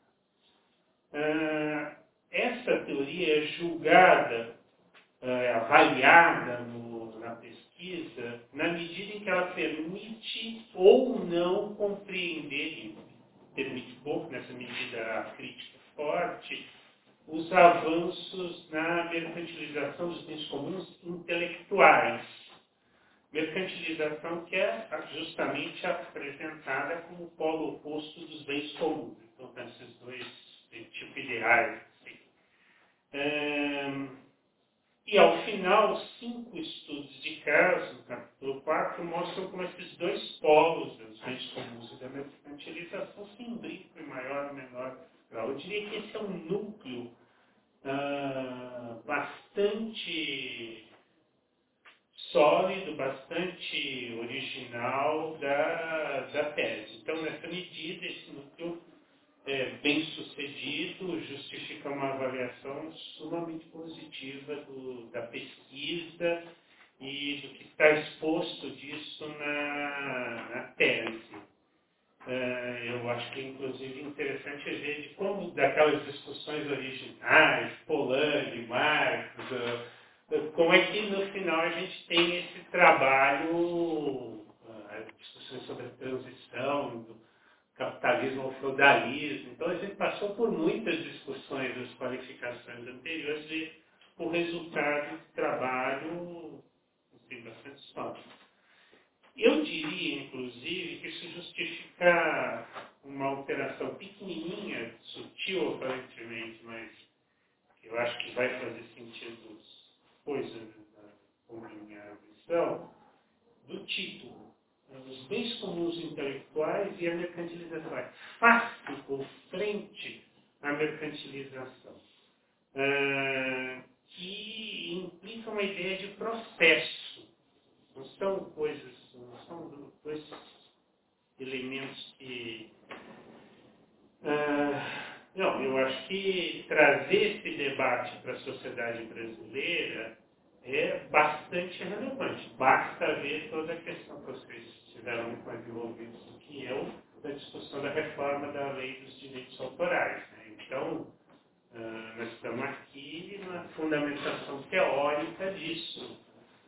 Speaker 3: Essa teoria é julgada, avaliada na pesquisa, na medida em que ela permite ou não compreender, e permite pouco, nessa medida a crítica forte, os avanços na mercantilização dos bens comuns intelectuais. Mercantilização que é justamente apresentada como o polo oposto dos bens comuns. Então, tem esses dois tipos ideais. Assim. E, ao final, 5 estudos de caso, no capítulo 4, mostram como esses dois polos, dos bens comuns e da mercantilização, se imbricam em maior ou menor grau. Eu diria que esse é um núcleo bastante sólido, bastante original da tese. Então, nessa medida, esse núcleo bem sucedido justifica uma avaliação sumamente positiva da pesquisa e do que está exposto disso na tese. Eu acho que, inclusive, interessante ver de como, daquelas discussões originais, Polanyi, Marx, como é que, no final, a gente tem esse trabalho, discussões sobre a transição do capitalismo ao feudalismo. Então, a gente passou por muitas discussões das qualificações anteriores e o resultado de trabalho tem bastante sólido. Eu diria, inclusive, que isso justifica uma alteração pequenininha, sutil aparentemente, mas que eu acho que vai fazer sentido depois com a minha visão, do título. Os bens comuns intelectuais e a mercantilização. É face ou frente à mercantilização. Que implica uma ideia de processo. Não são coisas, não são dois elementos que... não, eu acho que trazer esse debate para a sociedade brasileira é bastante relevante. Basta ver toda a questão que vocês tiveram muito envolvidos, que é a discussão da reforma da lei dos direitos autorais. Né? Então, nós estamos aqui na fundamentação teórica disso.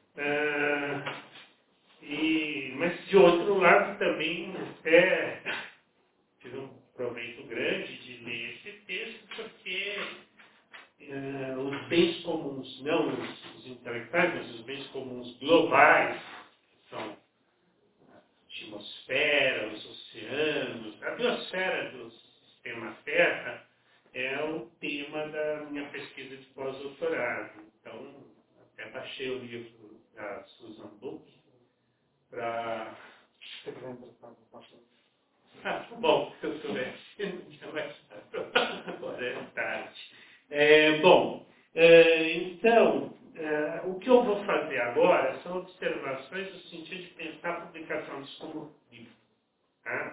Speaker 3: Mas, de outro lado, também tive um proveito grande de ler esse texto, porque os bens comuns, não os intelectuais, mas os bens comuns globais, que são a atmosfera, os oceanos, a biosfera do sistema Terra, é o tema da minha pesquisa de pós-doutorado. Então, até baixei o livro da Susan Book para... bom, se eu soubesse, agora é tarde. Então, o que eu vou fazer agora são observações no sentido de pensar a publicação disso como livro. Tá?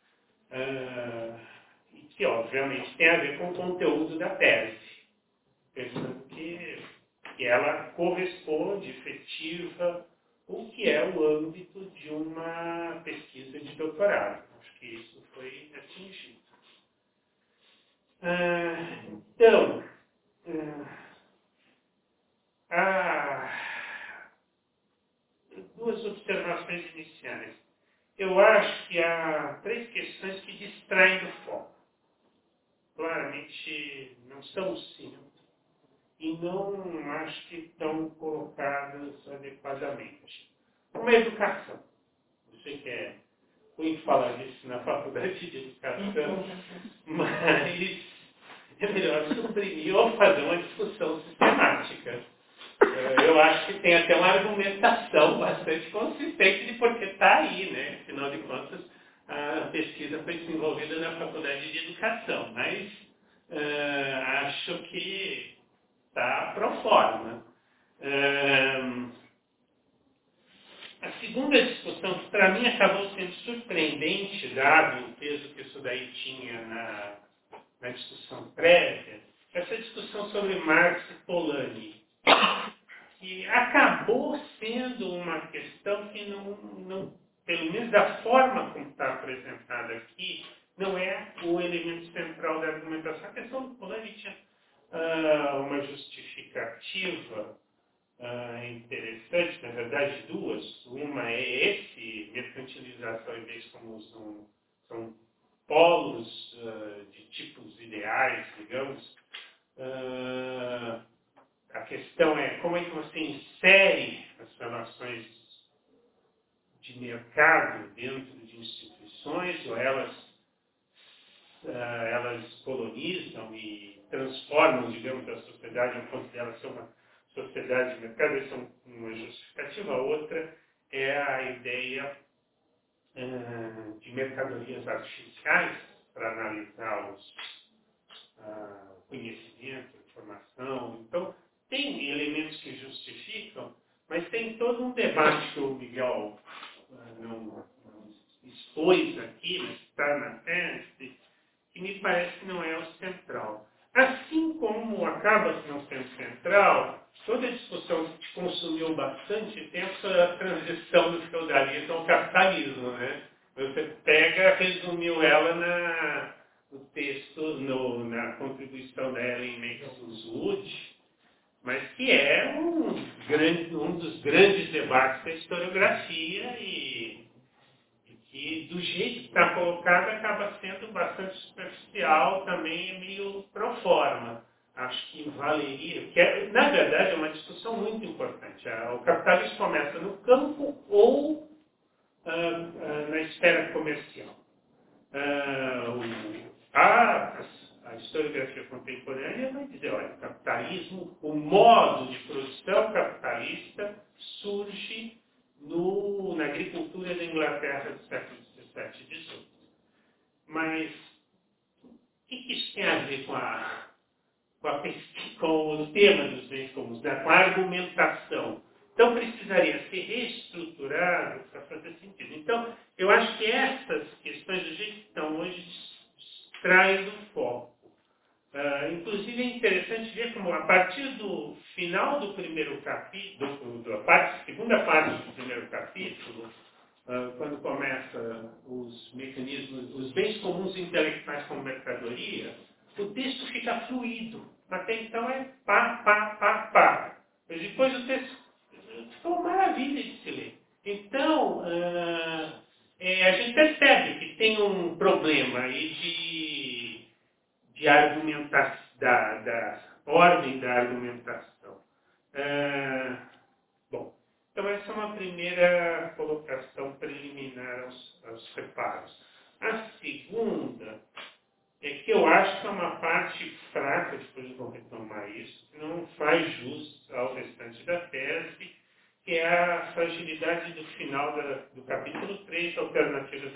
Speaker 3: E que, obviamente, tem a ver com o conteúdo da tese. Pensando que ela corresponde, efetiva, o que é o âmbito de uma pesquisa de doutorado. Acho que isso foi atingido. Então, duas observações iniciais. Eu acho que há 3 questões que distraem do foco. Claramente não são 5. E não acho que estão colocadas adequadamente. Uma educação. Eu sei que é ruim falar disso na faculdade de educação, mas é melhor suprimir ou fazer uma discussão sistemática. Eu acho que tem até uma argumentação bastante consistente de porque está aí, né? Afinal de contas, a pesquisa foi desenvolvida na faculdade de educação, mas acho que está pro forma. A segunda discussão, que para mim acabou sendo surpreendente, dado o peso que isso daí tinha na discussão prévia, essa discussão sobre Marx e Polanyi. que acabou sendo uma questão que não, pelo menos da forma como está apresentada aqui, não é o elemento central da argumentação. A questão do Polanyi tinha uma justificativa interessante, na verdade duas. Uma é esse, mercantilização e bens comuns são polos de tipos ideais, digamos. A questão é como é que você insere as relações de mercado dentro de instituições, ou elas colonizam e transformam, digamos, a sociedade ao ponto de ela ser uma sociedade de mercado. Essa é uma justificativa. A outra é a ideia de mercadorias artificiais para analisar os conhecimento, informação. Então, tem elementos que justificam, mas tem todo um debate que o Miguel não expôs aqui, mas está na tese, que me parece que não é o central. Assim como acaba não sendo central, toda a discussão que consumiu bastante tempo foi a transição do feudalismo ao capitalismo, né? Você resumiu ela no texto, na contribuição da Ellen Max Wood, mas que é um dos grandes debates da historiografia e que, do jeito que está colocado, acaba sendo bastante superficial, também meio pro forma. Acho que valeria, que na verdade é uma discussão muito importante. O capitalismo começa no campo ou na esfera comercial. A historiografia contemporânea vai dizer, olha, o capitalismo, o modo de produção capitalista surge na agricultura da Inglaterra do século XVII e XVIII. Mas o que isso tem a ver com o tema dos bens comuns, com a argumentação? Então, precisaria ser reestruturado para fazer sentido. Então, eu acho que essas questões, do jeito que estão hoje, distraem do foco. Inclusive, é interessante ver como, a partir do final do primeiro capítulo, segunda parte do primeiro capítulo, quando começa os mecanismos, os bens comuns intelectuais como mercadoria, o texto fica fluido. Até então é pá. Mas depois o texto ficou uma maravilha de se ler. Então, a gente percebe que tem um problema aí de argumentação, da ordem da argumentação. Bom, então essa é uma primeira colocação preliminar aos reparos. A segunda é que eu acho que é uma parte fraca, depois eu vou retomar isso, que não faz jus ao restante da tese, que é a fragilidade do final do capítulo 3, alternativas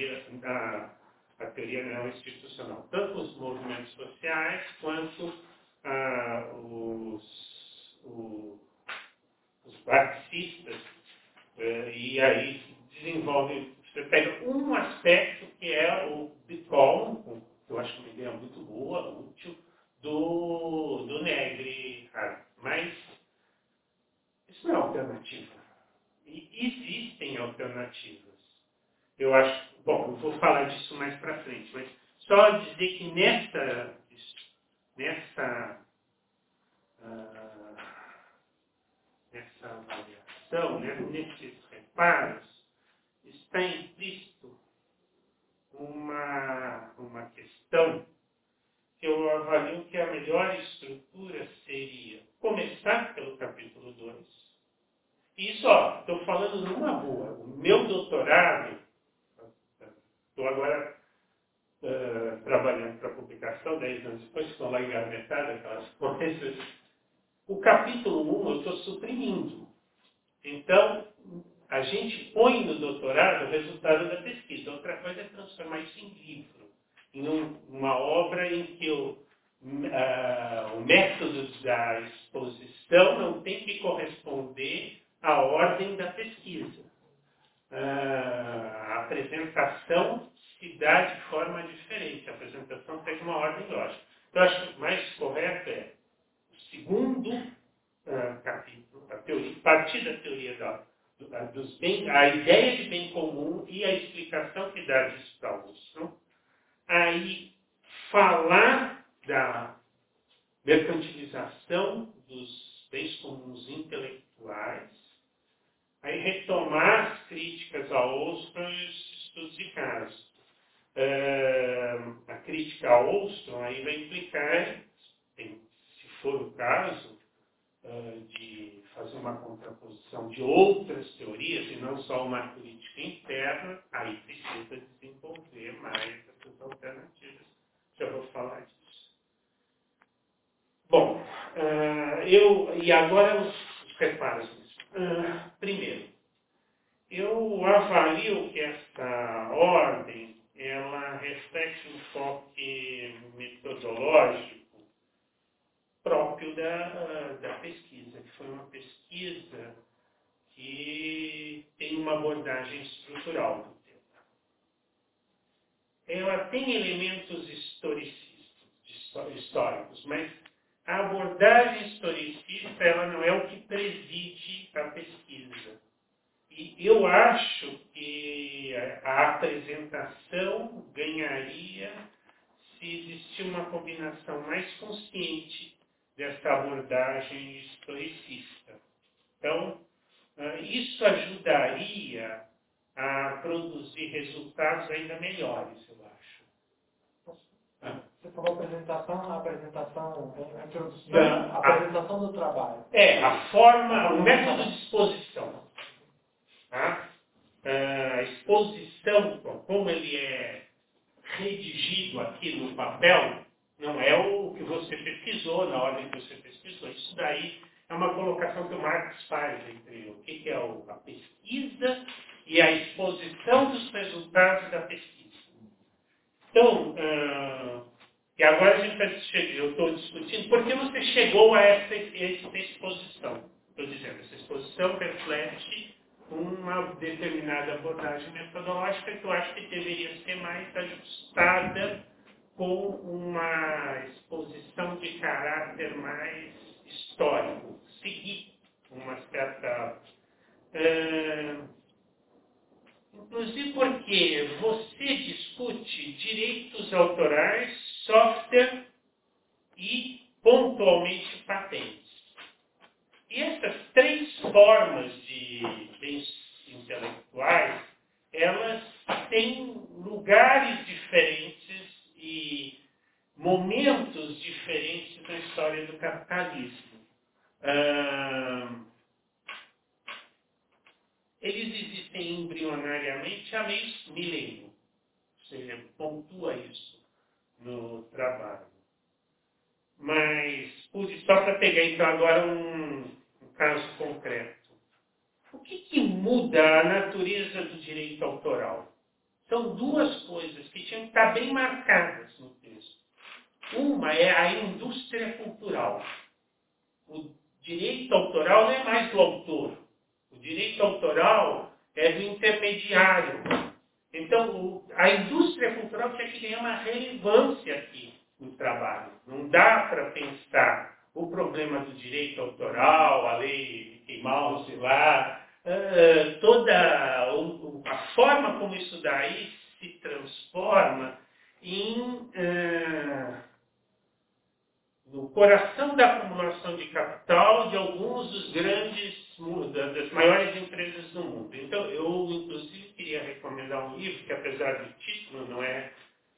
Speaker 3: à teoria neo-institucional. Tanto os movimentos sociais, quanto os marxistas, e aí você pega um aspecto que é o Bicol, que eu acho que uma ideia muito boa, útil, do Negri, mas isso não é alternativa. E existem alternativas. Eu acho, bom, eu vou falar disso mais para frente, mas só dizer que nessa avaliação, nesses reparos, está implícito uma questão que eu avalio que a melhor estrutura seria começar pelo capítulo 2. E isso, estou falando numa boa. O meu doutorado, estou agora trabalhando para publicação, 10 anos depois, estou lá engavetado, aquelas coisas. O capítulo 1 eu estou suprimindo. Então, a gente põe no doutorado o resultado da pesquisa. Outra coisa é transformar isso em livro, em uma obra em que o método da exposição não tem que corresponder à ordem da pesquisa. A apresentação se dá de forma diferente. A apresentação tem uma ordem lógica. Então, eu acho que o mais correto é o segundo capítulo, a partir da teoria dos bens, a ideia de bem comum e a explicação que dá disso para Ostrom, aí falar da mercantilização dos bens comuns intelectuais, aí retomar as críticas a Ostrom e os estudos de caso. A crítica a Ostrom aí vai implicar, se for o caso, de fazer uma contraposição de outras teorias, e não só uma crítica interna, aí precisa desenvolver mais essas alternativas. Já vou falar disso. Bom, e agora os reparos. Primeiro, eu avalio que essa ordem ela reflete um enfoque metodológico próprio da pesquisa, que foi uma pesquisa que tem uma abordagem estrutural do tema. Ela tem elementos históricos, mas a abordagem historicista ela não é o que preside a pesquisa. E eu acho que a apresentação ganharia se existir uma combinação mais consciente dessa abordagem historicista. Então, isso ajudaria a produzir resultados ainda melhores, eu acho.
Speaker 2: Você falou a introdução, a apresentação do trabalho.
Speaker 3: A forma, o método de exposição. Tá? A exposição, como ele é redigido aqui no papel, não é o que você pesquisou, na ordem que você pesquisou. Isso daí é uma colocação que o Marx faz entre o que é a pesquisa e a exposição dos resultados da pesquisa. Então, e agora eu estou discutindo por que você chegou a essa exposição. Estou dizendo, essa exposição reflete uma determinada abordagem metodológica que eu acho que deveria ser mais ajustada com uma exposição de caráter mais histórico, seguir uma certa... inclusive porque você discute direitos autorais, software e, pontualmente, patentes. E essas três formas de bens intelectuais, elas têm lugares diferentes e momentos diferentes na história do capitalismo. Eles existem embrionariamente há meio milênio. Você pontua isso no trabalho. Mas, só para pegar então agora um caso concreto. O que muda a natureza do direito autoral? São duas coisas que tinham que estar bem marcadas no texto. Uma é a indústria cultural. O direito autoral não é mais do autor. O direito autoral é do intermediário. Então, a indústria cultural tinha que ganhar uma relevância aqui no trabalho. Não dá para pensar o problema do direito autoral, a lei de Mouse lá, toda a forma como isso daí se transforma no coração da acumulação de capital de alguns dos das maiores empresas do mundo. Então, eu, inclusive, queria recomendar um livro que, apesar do título, não é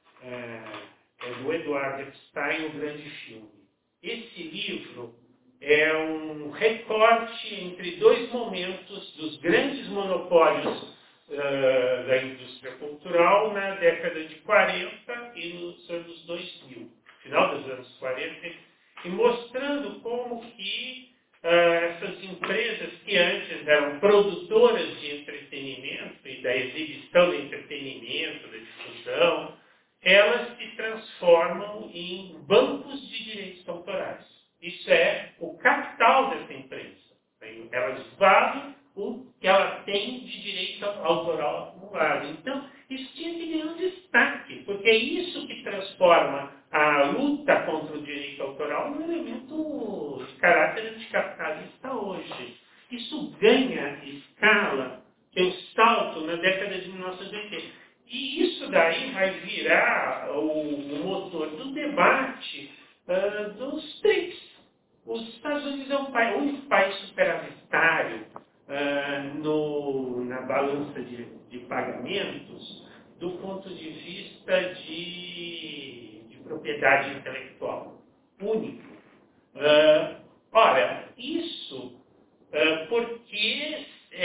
Speaker 3: do Edward Epstein, O Grande Filme. Esse livro é um recorte entre dois momentos dos grandes monopólios da indústria cultural na década de 40 e nos anos 2000, final dos anos 40, e mostrando como que essas empresas que antes eram produtoras de entretenimento e da exibição do entretenimento, da difusão, elas se transformam em bancos de direitos autorais. Isso é o capital dessa empresa. Elas valem o que ela tem de direito autoral acumulado. Então, isso tinha que ganhar um destaque, porque é isso que transforma a luta contra o direito autoral num elemento de caráter capitalista hoje. Isso ganha escala, tem um salto na década de 1980. E isso daí vai virar o motor do debate dos TRIPS. Os Estados Unidos é o único país superavitário na balança de pagamentos do ponto de vista de propriedade intelectual. Único. Ora, isso porque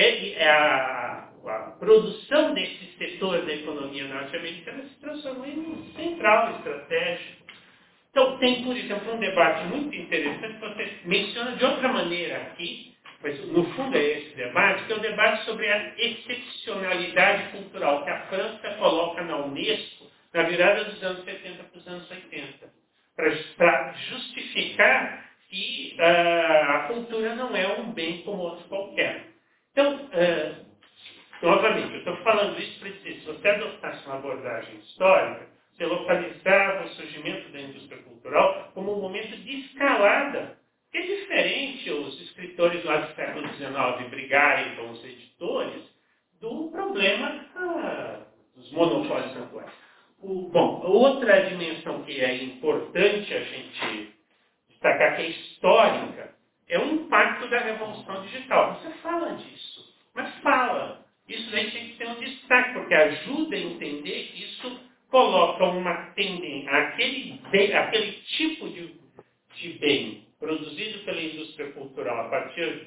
Speaker 3: a produção desse setor da economia norte-americana se transformou em um central estratégico. Então, tem, por exemplo, um debate muito interessante que você menciona de outra maneira aqui, mas no fundo é esse debate, que é o debate sobre a excepcionalidade cultural que a França coloca na Unesco na virada dos anos 70 para os anos 80, para justificar que a cultura não é um bem como outro qualquer. Então, novamente, eu estou falando isso para dizer, se você adotasse uma abordagem histórica, você localizava o surgimento da indústria cultural como um momento de escalada. Que é diferente os escritores lá do século XIX brigarem com os editores do problema dos monopólios atuais. Bom, outra dimensão que é importante a gente destacar, que é histórica, é o impacto da revolução digital. Você fala disso, mas fala. Isso daí tem que ter um destaque, porque ajuda a entender que isso coloca uma tendência, aquele tipo de bem produzido pela indústria cultural a partir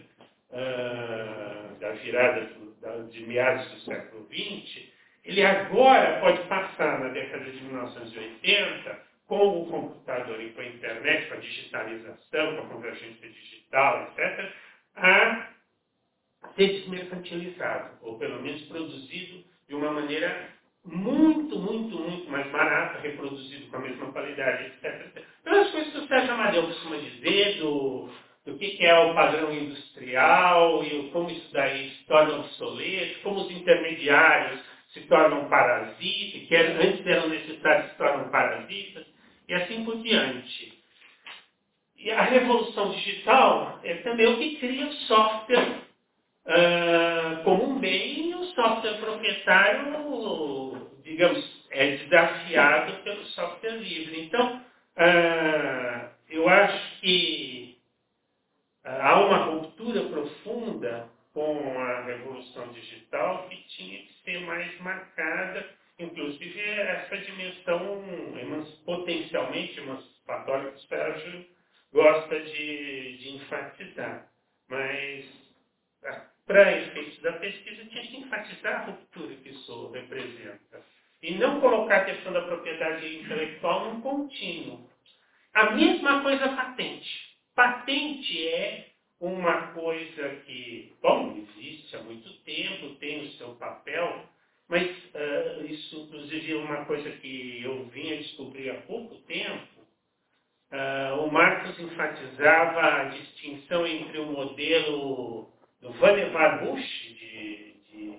Speaker 3: da virada de meados do século XX, ele agora pode passar na década de 1980, com o computador e com a internet, com a digitalização, com a convergência digital, etc., a ser desmercantilizado, ou pelo menos produzido de uma maneira muito, muito, muito mais barata, reproduzido com a mesma qualidade, etc. Pelas coisas que o Sérgio Amadeu costuma dizer do que é o padrão industrial e como isso daí se torna obsoleto, como os intermediários se tornam parasitas, que antes eram necessários se tornam parasitas, e assim por diante. E a revolução digital é também o que cria o software como um bem, e o software proprietário, digamos, é desafiado pelo software livre. Então, eu acho que há uma ruptura profunda com a revolução digital que tinha que ser mais marcada, inclusive essa dimensão potencialmente emancipatória que o Sérgio gosta de enfatizar. Mas, para efeitos da pesquisa, tinha que enfatizar a ruptura que isso representa. E não colocar a questão da propriedade intelectual num contínuo. A mesma coisa patente. Patente é uma coisa que, bom, existe há muito tempo, tem o seu papel, mas isso, inclusive, é uma coisa que eu vim a descobrir há pouco tempo. O Marx enfatizava a distinção entre o modelo do Vannevar Bush, de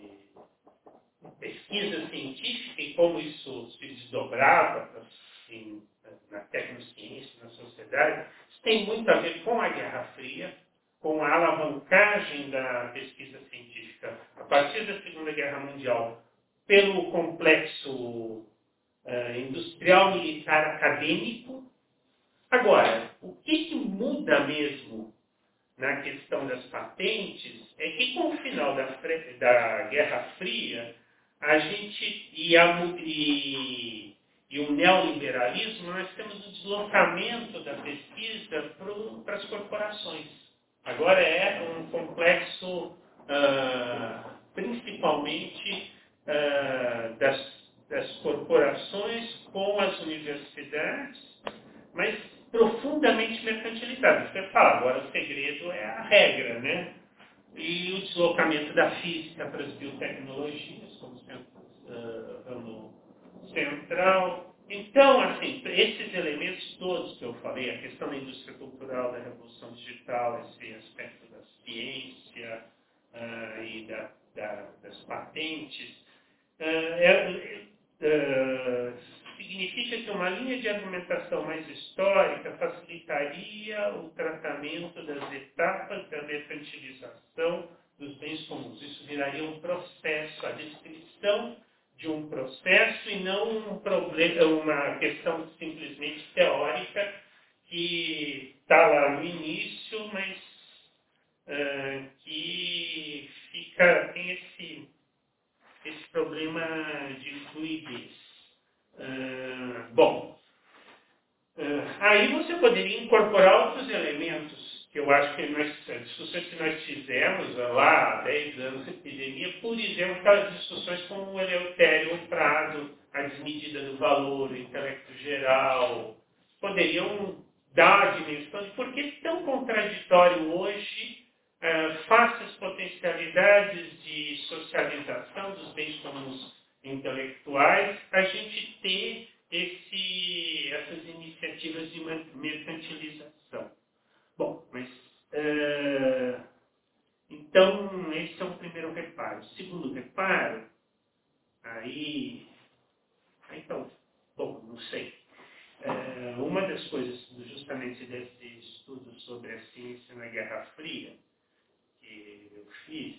Speaker 3: pesquisa científica, e como isso se desdobrava na tecnociência, na sociedade. Isso tem muito a ver com a Guerra Fria, com a alavancagem da pesquisa científica a partir da Segunda Guerra Mundial pelo complexo industrial, militar, acadêmico. Agora, o que muda mesmo na questão das patentes é que com o final da Guerra Fria, a gente e o neoliberalismo, nós temos o deslocamento da pesquisa para as corporações. Agora é um complexo principalmente das corporações com as universidades, mas profundamente mercantilizado. Você fala, agora o segredo é a regra, né? E o deslocamento da física para as biotecnologias, como ramo central. Então, assim, esses elementos todos que eu falei, a questão da indústria cultural, da revolução digital, esse aspecto da ciência e das patentes, significa que uma linha de argumentação mais histórica facilitaria o tratamento das etapas da mercantilização dos bens comuns. Isso viraria um processo, a descrição de um processo e não um problema, uma questão simplesmente teórica que está lá no início, mas que tem esse problema de fluidez. Aí você poderia incorporar outros elementos que eu acho que as discussões que nós fizemos lá há 10 anos de epidemia, por exemplo, aquelas discussões como o Eleutério, o Prado, a desmedida do valor, o intelecto geral, poderiam dar a dimensão de por que é tão contraditório hoje, face às potencialidades de socialização dos bens comuns intelectuais, a gente ter essas iniciativas de mercantilização. Bom, mas então esse é o primeiro reparo. O segundo reparo, então, bom, não sei. Uma das coisas justamente desse estudo sobre a ciência na Guerra Fria que eu fiz,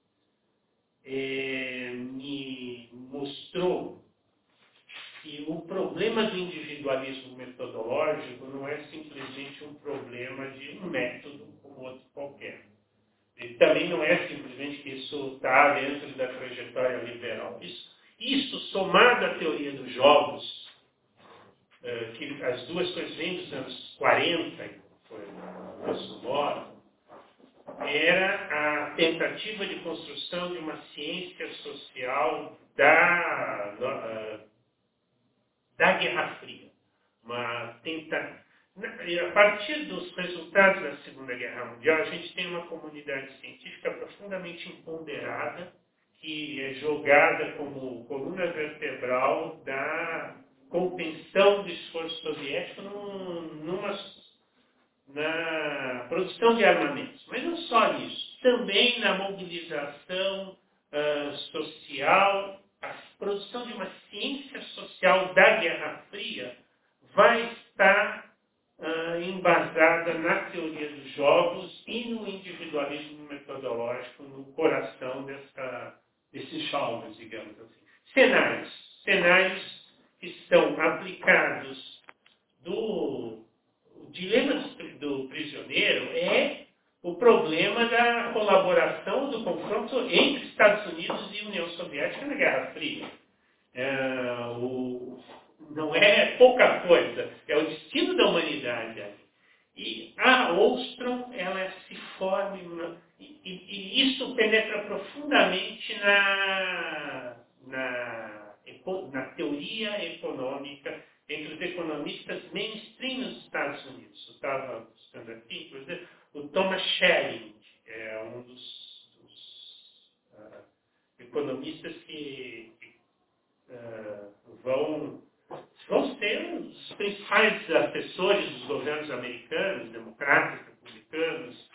Speaker 3: me mostrou que o problema do individualismo metodológico não é simplesmente um problema de um método como outro qualquer. E também não é simplesmente que isso está dentro da trajetória liberal. Isso somado à teoria dos jogos, que as duas coisas vêm dos anos 40, que foi o grosso modo, era a tentativa de construção de uma ciência social da Guerra Fria. A partir dos resultados da Segunda Guerra Mundial, a gente tem uma comunidade científica profundamente empoderada, que é jogada como coluna vertebral da contenção do esforço soviético na produção de armamentos. Mas não só nisso, também na mobilização social, a produção de uma ciência social da Guerra Fria vai estar embasada na teoria dos jogos e no individualismo metodológico, no coração desses jogos, digamos assim. Cenários que são aplicados o dilema do prisioneiro é o problema da colaboração, do confronto entre Estados Unidos e União Soviética na Guerra Fria. Não é pouca coisa, é o destino da humanidade. E a Ostrom, ela se forma, e isso penetra profundamente na teoria econômica entre os economistas mainstream nos Estados Unidos. Eu estava buscando aqui, por exemplo, o Thomas Schelling, é um dos economistas que vão ser os principais assessores dos governos americanos, democratas, republicanos,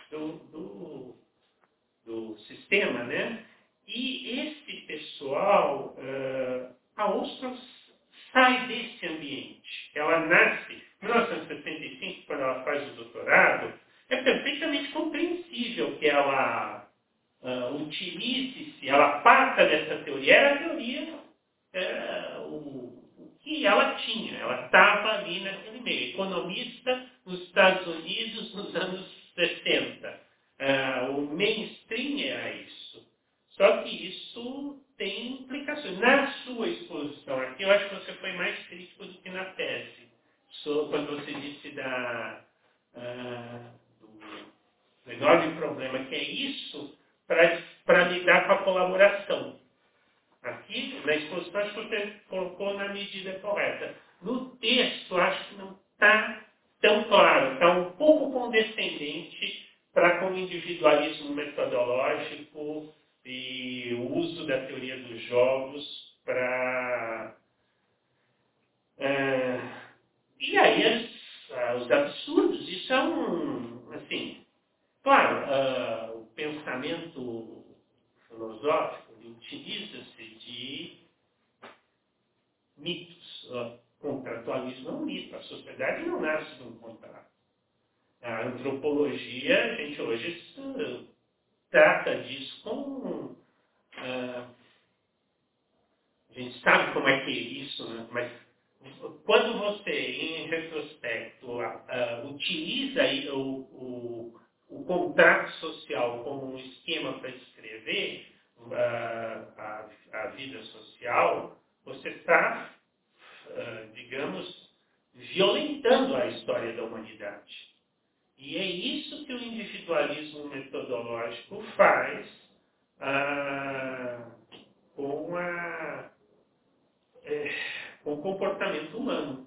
Speaker 3: do sistema, né? E esse pessoal, a Ostrom sai desse ambiente. Ela nasce em 1965, quando ela faz o doutorado. É perfeitamente compreensível que ela utilize-se, ela parta dessa teoria. Era a teoria o que ela tinha. Ela estava ali naquele meio. Economista nos Estados Unidos nos anos 60. O mainstream era isso. Só que isso tem implicações. Na sua exposição aqui, eu acho que você foi mais crítico do que na tese. Quando você disse do enorme problema que é isso para lidar com a colaboração. Aqui, na exposição, acho que você colocou na medida correta. No texto, acho que não está tão claro. Está um pouco condescendente para com o individualismo metodológico e o uso da teoria dos jogos para... E aí, os absurdos, isso é assim... Claro, o pensamento filosófico utiliza-se de mitos. contratualismo é um mito. A sociedade não nasce de um contrato. A antropologia, a gente hoje trata disso como... a gente sabe como é que é isso, né? Mas quando você, em retrospecto, utiliza o contrato social como um esquema para descrever a vida social, você está, digamos, violentando a história da humanidade. E é isso que o individualismo metodológico faz com o comportamento humano.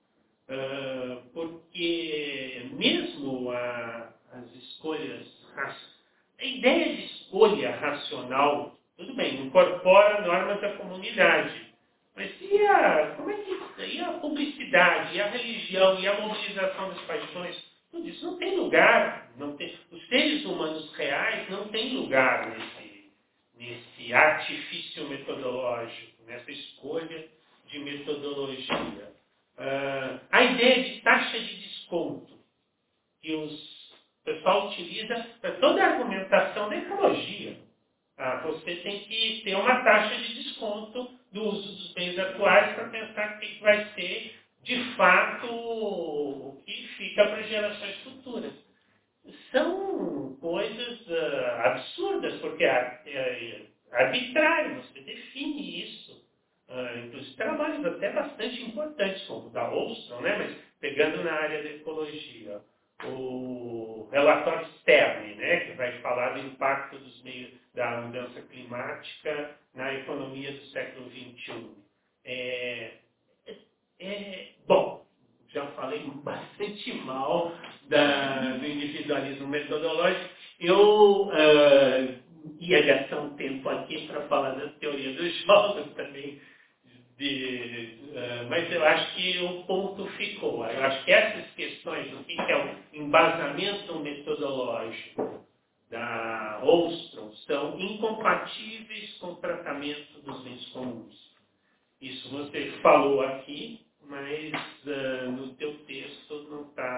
Speaker 3: Porque mesmo as escolhas, a ideia de escolha racional, tudo bem, incorpora normas da comunidade, mas e a publicidade, e a religião, e a mobilização das paixões? Tudo isso não tem lugar, os seres humanos reais não têm lugar nesse artifício metodológico, nessa escolha de metodologia. A ideia de taxa de desconto que o pessoal utiliza para toda a argumentação da ecologia. Você tem que ter uma taxa de desconto do uso dos bens atuais para pensar o que vai ser, de fato, o que fica para gerações futuras. São coisas absurdas, porque é arbitrário, você define isso. Inclusive trabalhos até bastante importantes, como o da Olson, né? Mas pegando na área da ecologia, o relatório Stern, né? Que vai falar do impacto dos meios da mudança climática na economia do século XXI. Bom, já falei bastante mal do individualismo metodológico. Eu ia gastar um tempo aqui para falar da teoria dos jogos também, mas eu acho que o ponto ficou. Eu acho que essas questões, o que é o embasamento metodológico da Ostrom, são incompatíveis com o tratamento dos bens comuns. Isso você falou aqui, mas no teu texto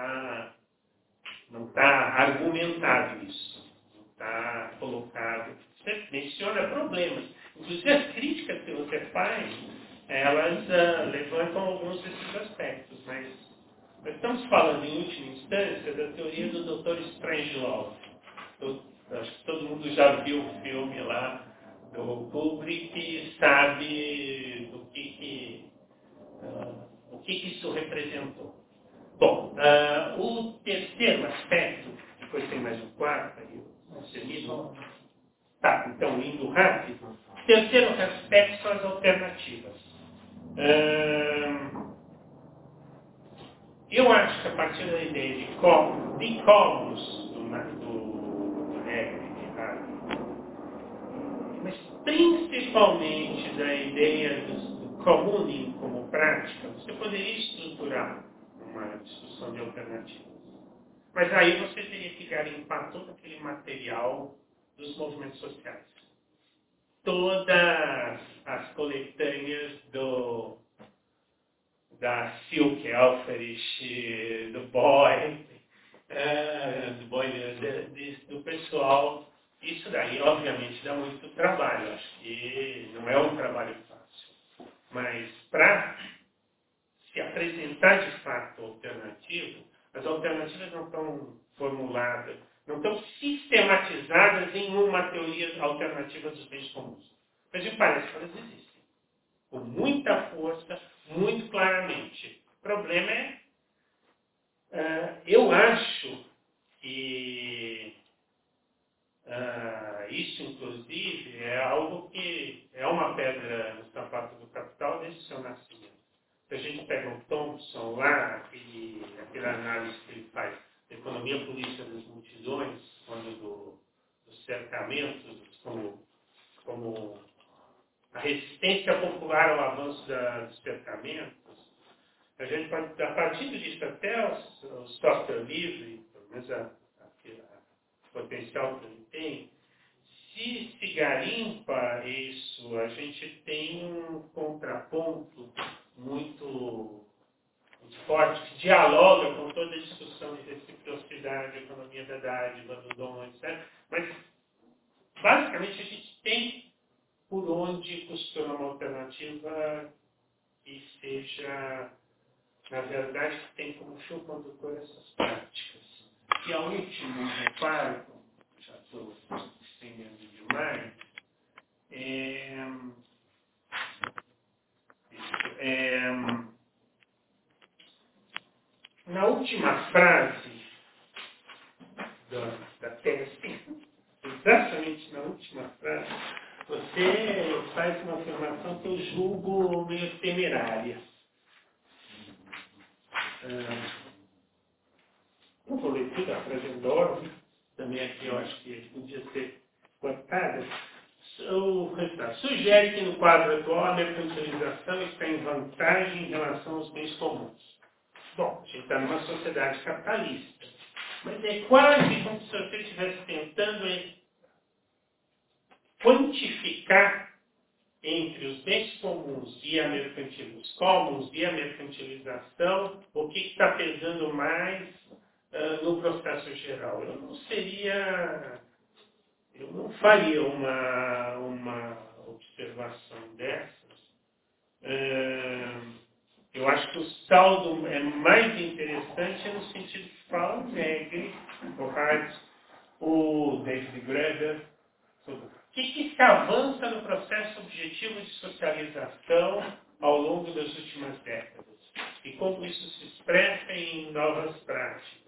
Speaker 3: não está argumentado isso, não está colocado. Você menciona problemas. Inclusive as críticas que você faz, elas levantam alguns desses aspectos, mas nós estamos falando em última instância da teoria do Dr. Strangelove. Acho que todo mundo já viu o filme lá do Kubrick e sabe do o que isso representou. Bom, o terceiro aspecto, depois tem mais um quarto, aí você mesmo. Tá, então indo rápido. O terceiro aspecto são as alternativas. Eu acho que a partir da ideia de commons do Hegel, mas principalmente da ideia do communing como prática, você poderia estruturar uma discussão de alternativas. Mas aí você teria que garimpar todo aquele material dos movimentos sociais. Todas as coletâneas da Silk, Elferich, do Boy, do pessoal. Isso daí, obviamente, dá muito trabalho. Acho que não é um trabalho fácil. Mas para se apresentar de fato alternativo, as alternativas não estão formuladas, não estão sistematizadas em uma teoria alternativa dos bens comuns. Mas me parece que elas existem. Com muita força, muito claramente. O problema eu acho que isso, inclusive, é algo que é uma pedra no sapato do capital desde o seu nascimento. Se a gente pega o Thompson lá, aquela análise que ele faz da economia política das multidões, quando dos cercamentos, como a resistência popular ao avanço dos cercamentos, a gente pode, a partir disso até o software livre, pelo menos o potencial que ele tem, se garimpa isso, a gente tem um contraponto muito forte, que dialoga com toda a discussão de reciprocidade, economia da dádiva, do dom, etc. Mas, basicamente, a gente tem por onde costurar uma alternativa que seja, na verdade, que tem como fio condutor essas práticas. E a última reparo, já estou estendendo demais, na última frase da tese, exatamente na última frase, você faz uma afirmação que eu julgo meio temerária. Não vou ler tudo, a frase enorme, também aqui eu acho que podia ser cortada. O resultado sugere que no quadro atual a mercantilização está em vantagem em relação aos bens comuns. Bom, a gente está numa sociedade capitalista, mas é quase como se você estivesse tentando quantificar entre os bens comuns e a mercantilização, o que está pesando mais no processo geral. Eu não faria uma observação dessas. Eu acho que o saldo é mais interessante no sentido que fala o Negri, o Hart, o David Graeber, o que se avança no processo objetivo de socialização ao longo das últimas décadas e como isso se expressa em novas práticas.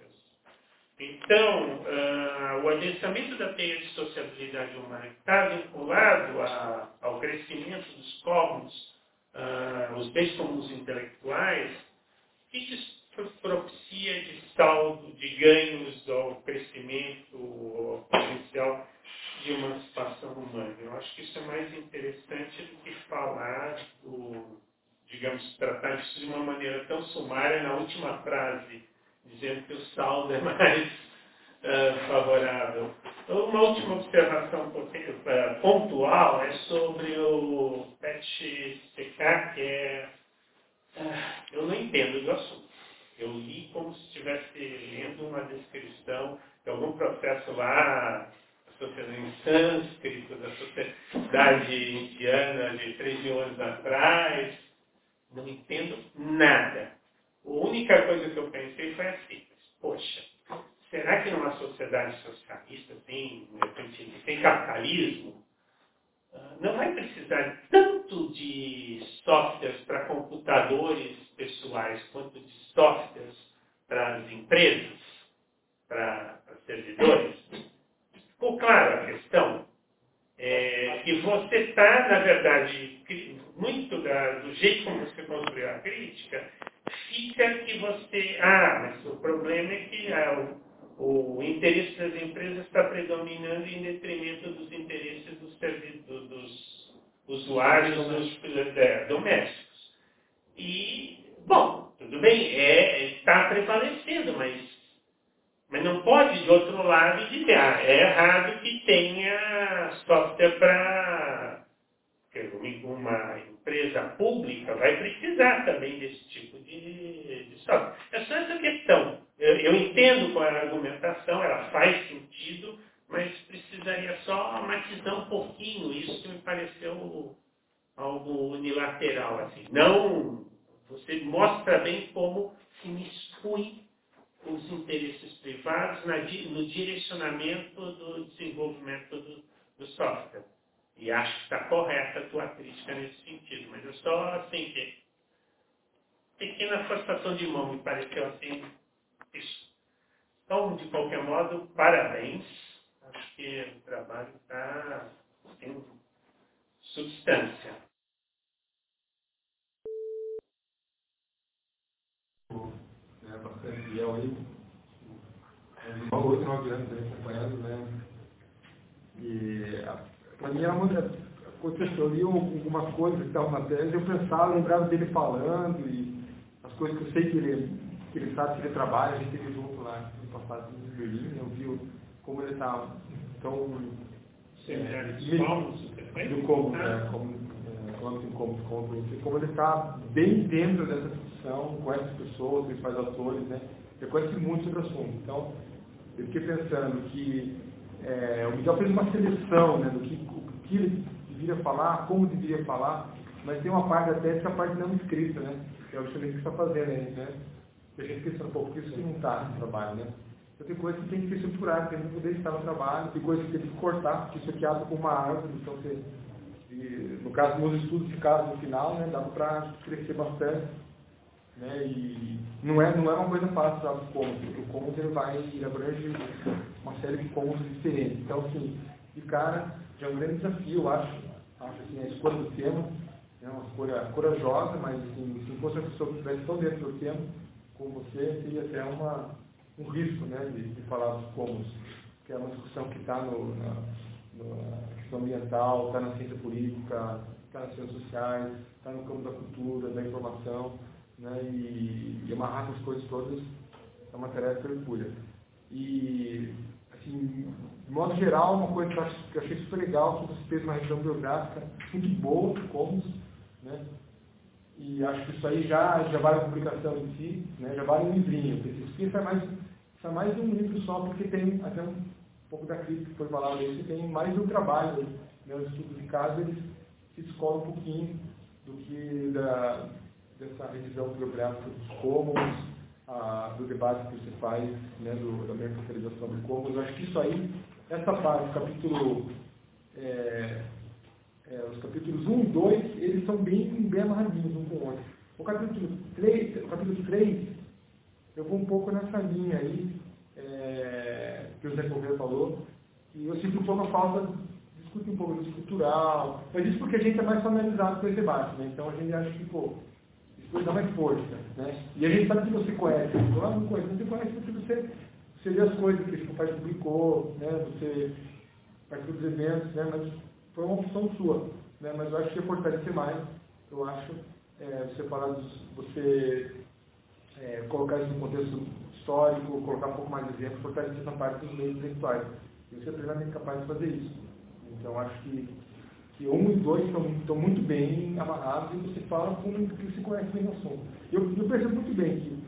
Speaker 3: Então, o adensamento da teia de sociabilidade humana está vinculado ao crescimento dos comuns, os bens comuns intelectuais, que isso propicia de saldo, de ganhos ao crescimento ao potencial de emancipação humana. Eu acho que isso é mais interessante do que falar digamos, tratar disso de uma maneira tão sumária na última frase, dizendo que o saldo é mais favorável. Uma última observação pontual é sobre o Pet CK, que eu não entendo do assunto. Eu li como se estivesse lendo uma descrição de algum processo lá, em sânscrito, da sociedade indiana de 3.000 anos atrás. Não entendo nada. A única coisa que eu pensei foi assim, poxa, será que numa sociedade socialista, assim, que tem capitalismo, não vai precisar tanto de softwares para computadores pessoais quanto de softwares para as empresas, para servidores? Ficou claro a questão? Que você está, na verdade, muito do jeito como você construiu a crítica, fica que você... mas o problema é que o interesse das empresas está predominando em detrimento dos interesses dos usuários domésticos. E, bom, tudo bem, está prevalecendo, mas não pode, de outro lado, dizer, é errado que tenha software para... Uma empresa pública vai precisar também desse tipo de software. É só essa questão. Eu entendo qual é a argumentação, ela faz sentido, mas precisaria só matizar um pouquinho isso, que me pareceu algo unilateral. Assim. Não, você mostra bem como se miscui os interesses privados no direcionamento do desenvolvimento do software. E acho que está correta a tua crítica nesse sentido. Mas eu só, assim, que pequena forçação de mão, me pareceu assim, isso. Então, de qualquer modo, parabéns. Acho que o trabalho tem substância.
Speaker 4: Bastante fiel aí. Há 8, 9 anos aí acompanhando, né? E para mim era aconteceu ali algumas coisas que estavam na tese, eu pensava, lembrava dele falando e as coisas que eu sei que ele sabe que ele trabalha, a gente teve junto lá no passado em Berlim, eu vi como ele estava tão como ele está bem dentro dessa ficção, conhece as pessoas, principais autores, né? Ele conhece muito sobre o assunto. Então, eu fiquei pensando que o Miguel fez uma seleção, né, do que ele deveria falar, como deveria falar, mas tem uma parte da tese que é a parte não escrita, né? Que é o que você está fazendo aí, né? E a gente pensa um pouco, isso que não está no trabalho, né? Então tem coisas que tem que ser estruturadas, tem que poder estar no trabalho, tem coisas que tem que cortar, porque isso aqui abre com uma árvore, então no caso dos meus estudos de caso no final, né, dava para crescer bastante, né, e não é uma coisa fácil usar os cômodos, porque o cômodo ele abrange uma série de cômodos diferentes. Então, assim, de cara, já é um grande desafio, eu acho assim, a escolha do tema, é uma escolha corajosa, mas assim, se fosse a pessoa que estivesse tão dentro do tema, como você, seria até um risco, né, de falar dos cômodos, que é uma discussão que está na questão ambiental, está na ciência política, está nas ciências sociais, está no campo da cultura, da informação, né, e amarrar essas coisas todas é uma tarefa hercúlea. E, assim, de modo geral, uma coisa que eu achei super legal, que você fez uma revisão biográfica muito boa, cômodos, né, e acho que isso aí já vale a publicação em si, né, já vale um livrinho, porque isso é mais de um livro só, porque tem até um pouco da crítica que foi falada aí, tem mais um trabalho, né, os estudos de caso, eles se descolam um pouquinho do que dessa revisão biográfica dos cômodos, do debate que você faz, né, da mercantilização do cômodos. Eu acho que isso aí, essa parte, os capítulos 1 e 2, eles são bem amarradinhos um com o outro. O capítulo 3, eu vou um pouco nessa linha aí, que o Zé Correia falou, e eu sinto um pouco a falta de discutir um pouco do estrutural, mas isso porque a gente é mais familiarizado com esse debate, né? Então a gente acha que, isso vai dar mais força, né? E a gente sabe que você conhece, não conhece, você conhece porque você vê as coisas que o pai publicou, né? Você participa dos eventos, né? Mas foi uma opção sua, né? Mas eu acho que ia fortalecer mais, eu acho, você falar colocar isso no contexto histórico, colocar um pouco mais de exemplo, fortalecer essa parte dos meios intelectuais. E você é plenamente capaz de fazer isso. Então, acho que 1 e 2 estão muito bem amarrados e você fala com o que você conhece bem no assunto. Eu percebo muito bem que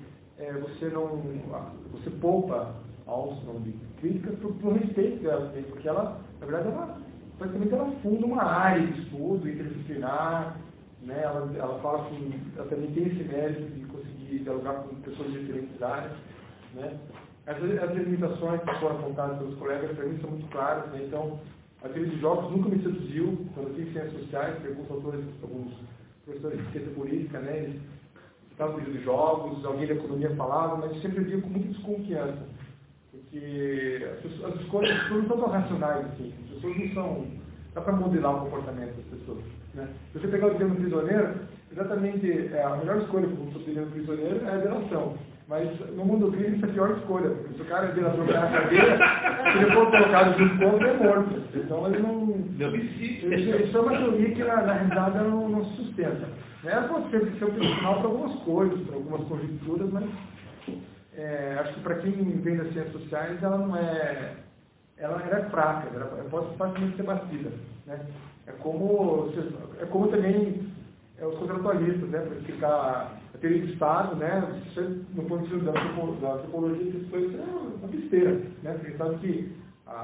Speaker 4: você poupa a Armstrong de críticas por respeito dela, porque ela, na verdade, praticamente ela funda uma área de estudo interdisciplinar, né? Ela fala que ela também tem esse mérito de conseguir dialogar com pessoas de diferentes áreas, né? As limitações que foram apontadas pelos colegas para mim são muito claras, né? Então, a teoria de jogos nunca me seduziu. Quando eu fiz ciências sociais, alguns professores de ciência política, né? Eles estavam no de jogos, alguém da economia falava, mas eu sempre via com muita desconfiança, porque as escolhas não são tão racionais assim. As pessoas não são... Dá para modelar o comportamento das pessoas, né? Se você pegar o termo prisioneiro, exatamente a melhor escolha para o termo prisioneiro é a delação. Mas no mundo do crime isso é a pior escolha, porque se o cara é delador na cadeia, se ele for colocado junto com ele, é morto. Então ele não... Isso é uma teoria que na realidade não se sustenta. Ela pode ser opcional para algumas coisas, para algumas conjunturas, mas acho que para quem vem das ciências sociais, ela é fraca, ela pode facilmente ser batida, né? É como também os contratualistas, né? Para explicar a teoria do Estado, né? Você, no ponto de vista da antropologia, isso foi uma besteira, né? Porque sabe que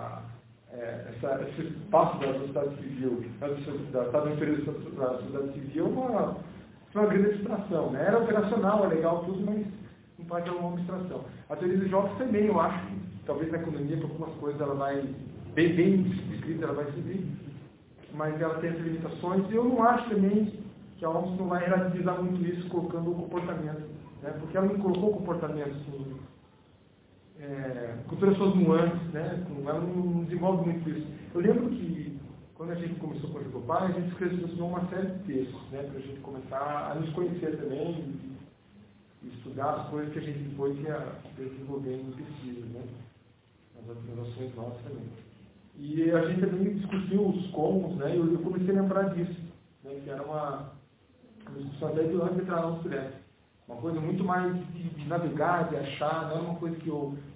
Speaker 4: esse espaço da sociedade civil, da sociedade civil, é uma grande abstração, né? Era operacional, é legal tudo, mas não pode ter uma abstração. A teoria dos jogos também, eu acho que talvez na economia, para algumas coisas, ela vai, bem descrita, ela vai subir, mas ela tem as limitações, e eu não acho também que a OMS não vai relativizar muito isso colocando o comportamento, né? Porque ela não colocou o comportamento com todas as suas nuances, né? Ela não desenvolve muito isso. Eu lembro que, quando a gente começou com o Jogopar, a gente escreveu uma série de textos, né? Para a gente começar a nos conhecer também, e estudar as coisas que a gente depois ia desenvolver em pesquisa, né? As observações nossas também. E a gente também discutiu os cômodos, né? E eu comecei a lembrar disso, né? Que era uma discussão até de antes de entrar no estudantes. Uma coisa muito mais de navegar, de achar, não é uma coisa que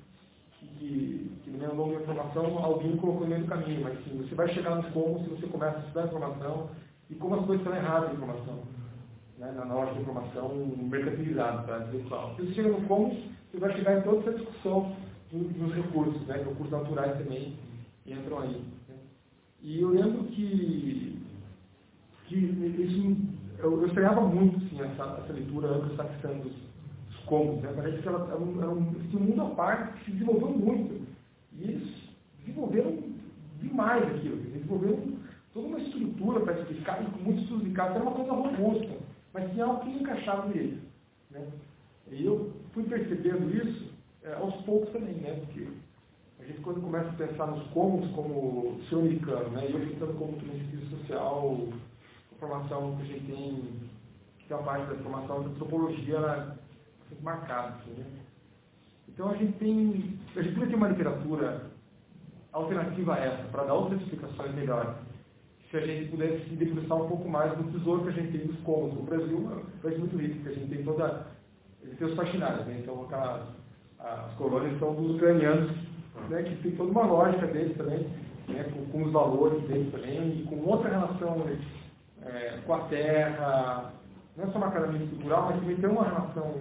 Speaker 4: no meu longo de informação alguém colocou no meio do caminho, mas sim, você vai chegar nos cômodos se você começa a estudar a informação e como as coisas estão erradas na informação. né, na lógica de informação mercantilizada, tá, intelectual. Se você chega no como, você vai chegar em toda essa discussão dos recursos, né, recursos naturais também entram aí. Né. E eu lembro que isso, eu estranhava muito assim, essa leitura anglo-saxã dos comos, né, parece que ela era um mundo à parte que se desenvolveu muito. E eles desenvolveram demais aquilo, eles desenvolveram toda uma estrutura para explicar, e com muitos estudos de caso, era uma coisa robusta, mas tinha algo que encaixava neles. Né? E eu fui percebendo isso aos poucos também, né? Porque a gente, quando começa a pensar nos comos como ser americano, né? E eu pensando como ciência social, a formação que a gente tem, que é a parte da formação da antropologia, ela é sempre marcada. Assim, né? Então a gente precisa ter uma literatura alternativa a essa, para dar outras explicações melhores. Se a gente pudesse se debruçar um pouco mais do tesouro que a gente tem dos comos. O Brasil é um país muito rico, porque a gente tem tem os faxinários, né? Então as colônias são dos ucranianos, né? Que tem toda uma lógica deles também, né? Com os valores deles também, e com outra relação com a terra, não é só uma casamento cultural, mas também tem uma relação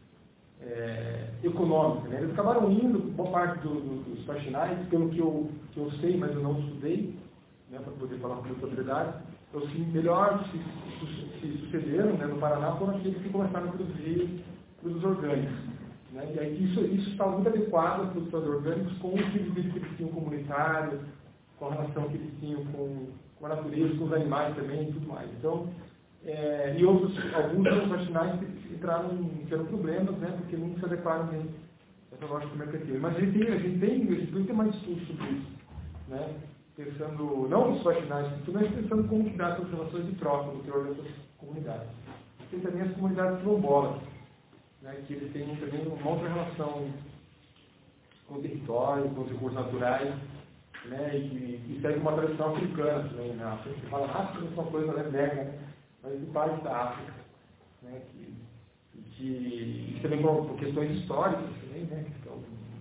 Speaker 4: econômica. Né? Eles acabaram indo, boa parte dos faxinais, pelo que eu sei, mas eu não estudei, né, para poder falar com muita autoridade, os que melhor se sucederam, né, no Paraná foram aqueles que começaram a produzir produtos orgânicos. Né? E aí isso está muito adequado à produção de orgânicos com o estilo de vida que eles tinham comunitário, com a relação que eles tinham com a natureza, com os animais também e tudo mais. Então, e alguns dos faxinais tiveram problemas, né, porque não se adequaram bem a essa lógica mercantil. Mas a gente tem mais estudos sobre isso. Né? Pensando, não nos faxinais, mas pensando como que dá essas relações de troca no teor dessas comunidades. Tem também as comunidades quilombolas, né, que eles têm também uma outra relação com o território, com os recursos naturais, né, e segue uma tradição africana também. Né? Você fala, África é uma coisa, né, né? Mas de parte da África, né, que também por questões históricas também, né, questão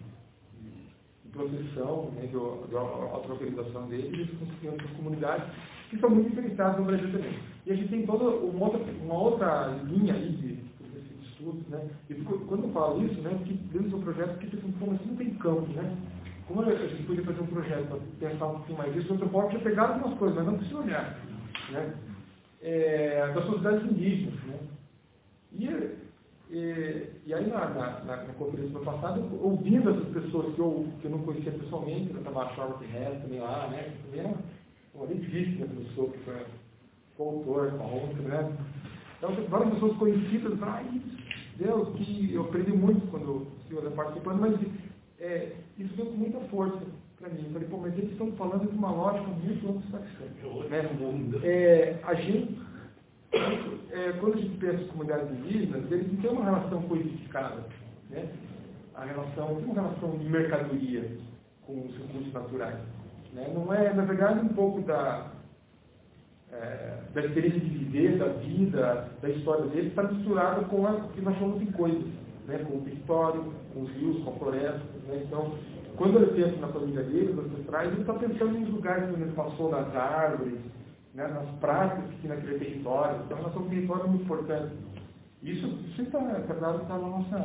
Speaker 4: de proteção, né, de autorganização deles, eles conseguiram essas comunidades que são muito diferenciadas no Brasil também. E a gente tem toda uma outra linha aí de estudos, né, e quando eu falo isso, né, porque dentro do projeto, porque como assim não tem campo, né, como a gente podia fazer um projeto para pensar um pouquinho mais disso, o antropólogo já pegaram algumas coisas, mas não precisa olhar, né, das sociedades indígenas, né, e aí na conferência do passado, ouvindo essas pessoas que eu não conhecia pessoalmente, eu estava achando que resta também lá, né? Que também era uma difícil, né? Pessoa que foi autor, né? Então, várias pessoas conhecidas, Deus, que eu aprendi muito quando estive participando, mas isso veio com muita força para mim. Eu falei, pô, mas eles estão falando de uma lógica muito abstrata, né? A gente, quando a gente pensa em comunidades indígenas, eles não têm uma relação codificada, né? Tem uma relação de mercadoria com os recursos naturais, né? Não é, na verdade, um pouco da experiência de viver, da vida, da história deles, está misturado com o que nós chamamos de coisas, né? Com o território, com os rios, com a floresta, né? Então, quando ele pensa na família dele, nos ancestrais, ele está pensando nos lugares onde ele passou, nas árvores, né, nas práticas que tinha naquele território. Então, a relação com o território é muito importante. Isso está na nossa...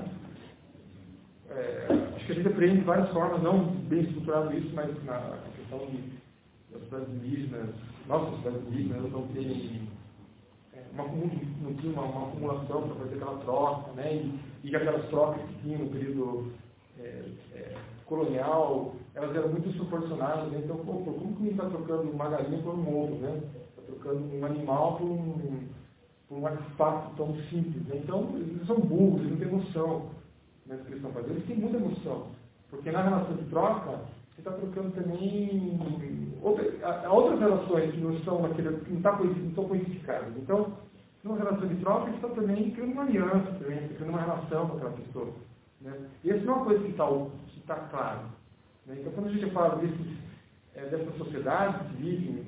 Speaker 4: acho que a gente aprende de várias formas, não bem estruturado isso, mas na questão das cidades indígenas, nossas cidades indígenas, elas não têm não tinha uma acumulação para fazer aquela troca, né, e aquelas trocas que tinham no período colonial, elas eram muito desproporcionadas, né? Então, como que a gente está trocando uma galinha por um ovo, né? Está trocando um animal por um artefato tão simples, né? Então, eles são burros, eles não têm noção, né, do que eles estão fazendo, eles têm muita noção, porque na relação de troca, você está trocando também outras relações que não estão codificadas. Então, numa relação de troca, você está também criando uma aliança, também, criando uma relação com aquela pessoa. Né? E essa não é uma coisa que está clara. Né? Então, quando a gente fala dessas sociedades que vivem,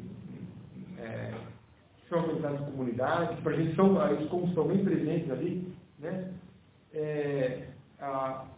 Speaker 4: que são organizadas em comunidades, que para a gente eles como estão bem presentes ali, né?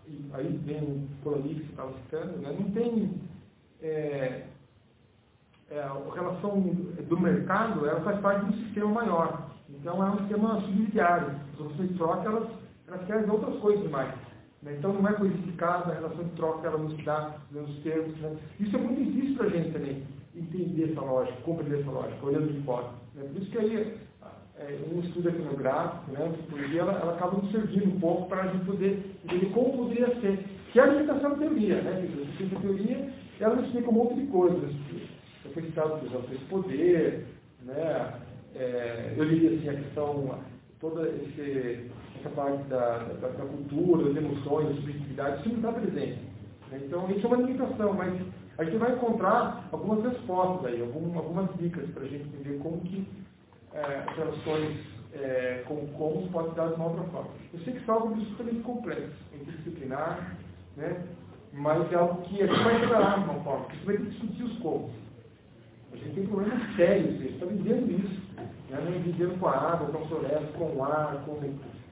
Speaker 4: Aí vem o colonista que você estava citando, né? Não tem a relação do mercado, ela faz parte de um sistema maior. Então, é um sistema subsidiário. As relações de troca, elas querem outras coisas mais. Né? Então, não é codificada, a relação de troca, ela não se dá nos termos. Né? Isso é muito difícil para a gente também, entender essa lógica, compreender essa lógica, olhando de fora. Né? Por isso que aí, um estudo etnográfico, né, ela acaba nos servindo um pouco para a gente poder entender como poderia ser. Que é a alimentação da teoria, né? Porque a teoria, ela nos explica um monte de coisas. Foi citado, por exemplo, esse poder, né? Eu diria assim, a questão, toda essa parte da cultura, das emoções, da subjetividade, isso não está presente. Né? Então, isso é uma limitação, mas a gente vai encontrar algumas respostas aí, algumas dicas para a gente entender como que as relações como pode dar de uma outra forma. Eu sei que isso é algo absolutamente complexo, interdisciplinar, né? Mas é algo que a gente vai chegar lá de uma forma, porque você vai ter que discutir os como. A gente tem problemas sérios, a gente está vivendo isso. Né? Vivendo com a água, com a floresta, com o ar, com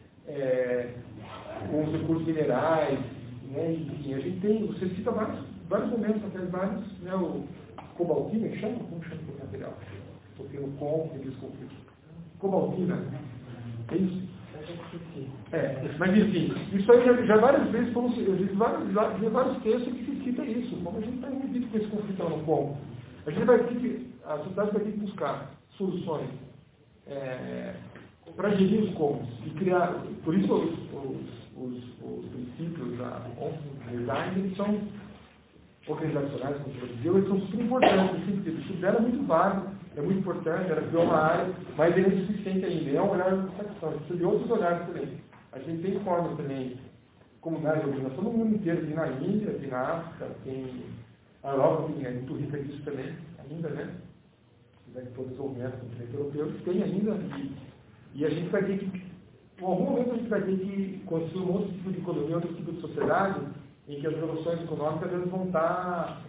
Speaker 4: os recursos minerais. Né? Enfim, a gente tem, você cita vários momentos, até vários, né? O cobaltina, como chama o material? Porque no conflito, aqueles conflitos. Cobaltina, é isso? Mas enfim, isso aí já várias vezes, eu vi vários textos que se cita isso, como a gente está envolvido com esse conflito lá no Congo. A sociedade vai ter que buscar soluções para gerir os combos e criar, por isso os princípios do design, eles são organizacionais, como você dizer, eles são super importantes, o estudo dela é muito válido, é muito importante, ela criou uma área, mas ele é insuficiente ainda, é um olhar de satisfação, precisa de outros olhares também. A gente tem formas também, comunidades de organização no mundo inteiro, tem na Índia, tem na África, tem a Europa, é muito rica disso também, ainda, né? Apesar de todo o desenvolvimento do continente europeu, tem ainda, e a gente vai ter que, em algum momento a gente vai ter que construir um outro tipo de economia, outro tipo de sociedade, em que as relações econômicas elas vão estar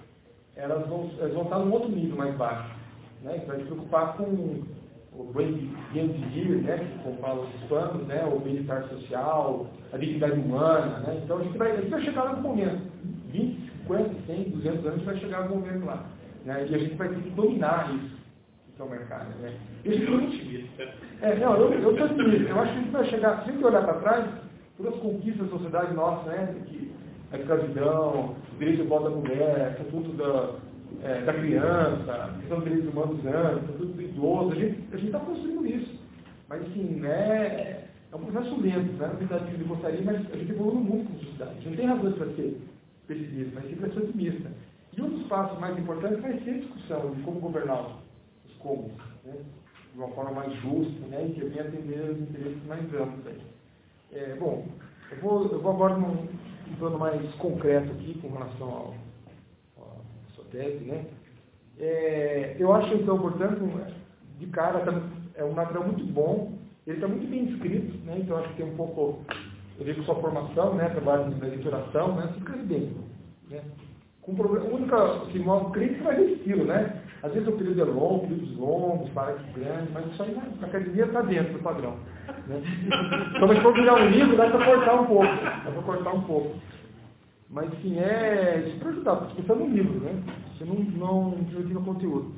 Speaker 4: num outro nível mais baixo. Né? A gente vai se preocupar com o bem-viver, né? Como falam os hispanos, né? O bem-estar social, a dignidade humana. Né? Então a gente vai chegar lá no momento. 20, 50, 100, 200 anos a gente vai chegar no momento lá. Né? E a gente vai ter que dominar isso, que é o mercado. Né? Eu sou otimista. Eu sou otimista. Eu acho que a gente vai chegar, se a gente olhar para trás, todas as conquistas da sociedade nossa, né? A escravidão, o direito de voto da mulher, o estatuto da criança, a questão dos direitos humanos anos, o estatuto do idoso, a gente está construindo isso. Mas, assim, é um processo lento, né? Na verdade, a gente gostaria, mas a gente evolui muito como sociedade. A gente não tem razões para ser pessimista, mas sim para ser otimista. E um dos passos mais importantes vai ser a discussão de como governar os comuns, né? De uma forma mais justa, né? E que venha atender os interesses mais amplos. Bom, eu vou agora num plano mais concreto aqui com relação à sua tese, né? Eu acho, então, portanto, de cara, é um material muito bom, ele está muito bem escrito, né? Então acho que tem um pouco, eu vejo com sua formação, né? Trabalho na editoração, né? Fica bem, né? Com problema, a única que mostra crítica vai ser estilo, né? Às vezes o período é longo, períodos longos, parágrafos grandes, mas isso aí na academia está dentro do padrão. Né? Então, se for virar um livro, dá para cortar um pouco. Mas, sim, isso para ajudar, porque você está no livro, né? Você não tira conteúdo.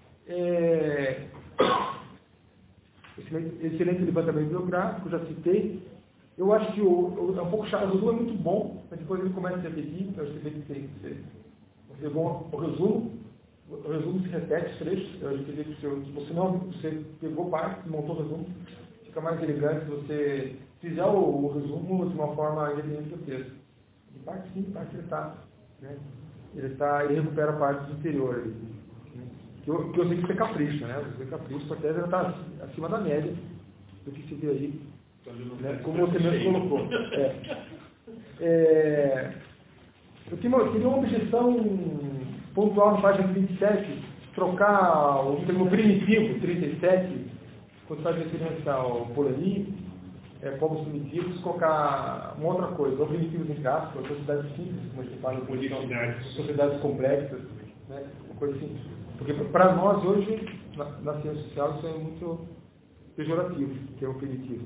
Speaker 4: Excelente levantamento bibliográfico, já citei. Eu acho que é um pouco chato, o resumo é muito bom, mas depois ele começa a se repetir, então você vê que tem que ser. O resumo se repete, os trechos, eu queria que você pegou parte, montou o resumo, fica mais elegante se você fizer o resumo de uma forma independente do texto. De parte sim, de parte ele está. Né? Ele recupera a parte do interior ali. Né? Que eu sei que você capricha, né? Você capricha, sua tese está acima da média do que se vê aí, né? Como você mesmo colocou. Eu queria uma objeção pontual na página 27, trocar o termo primitivo, 37, quando faz referência ao Polanyi, povos primitivos, colocar uma outra coisa, ou primitivos em aspas, sociedades simples, como a gente fala em sociedades complexas, né? Uma coisa assim. Porque para nós hoje, na ciência social, isso é muito pejorativo, que é o primitivo.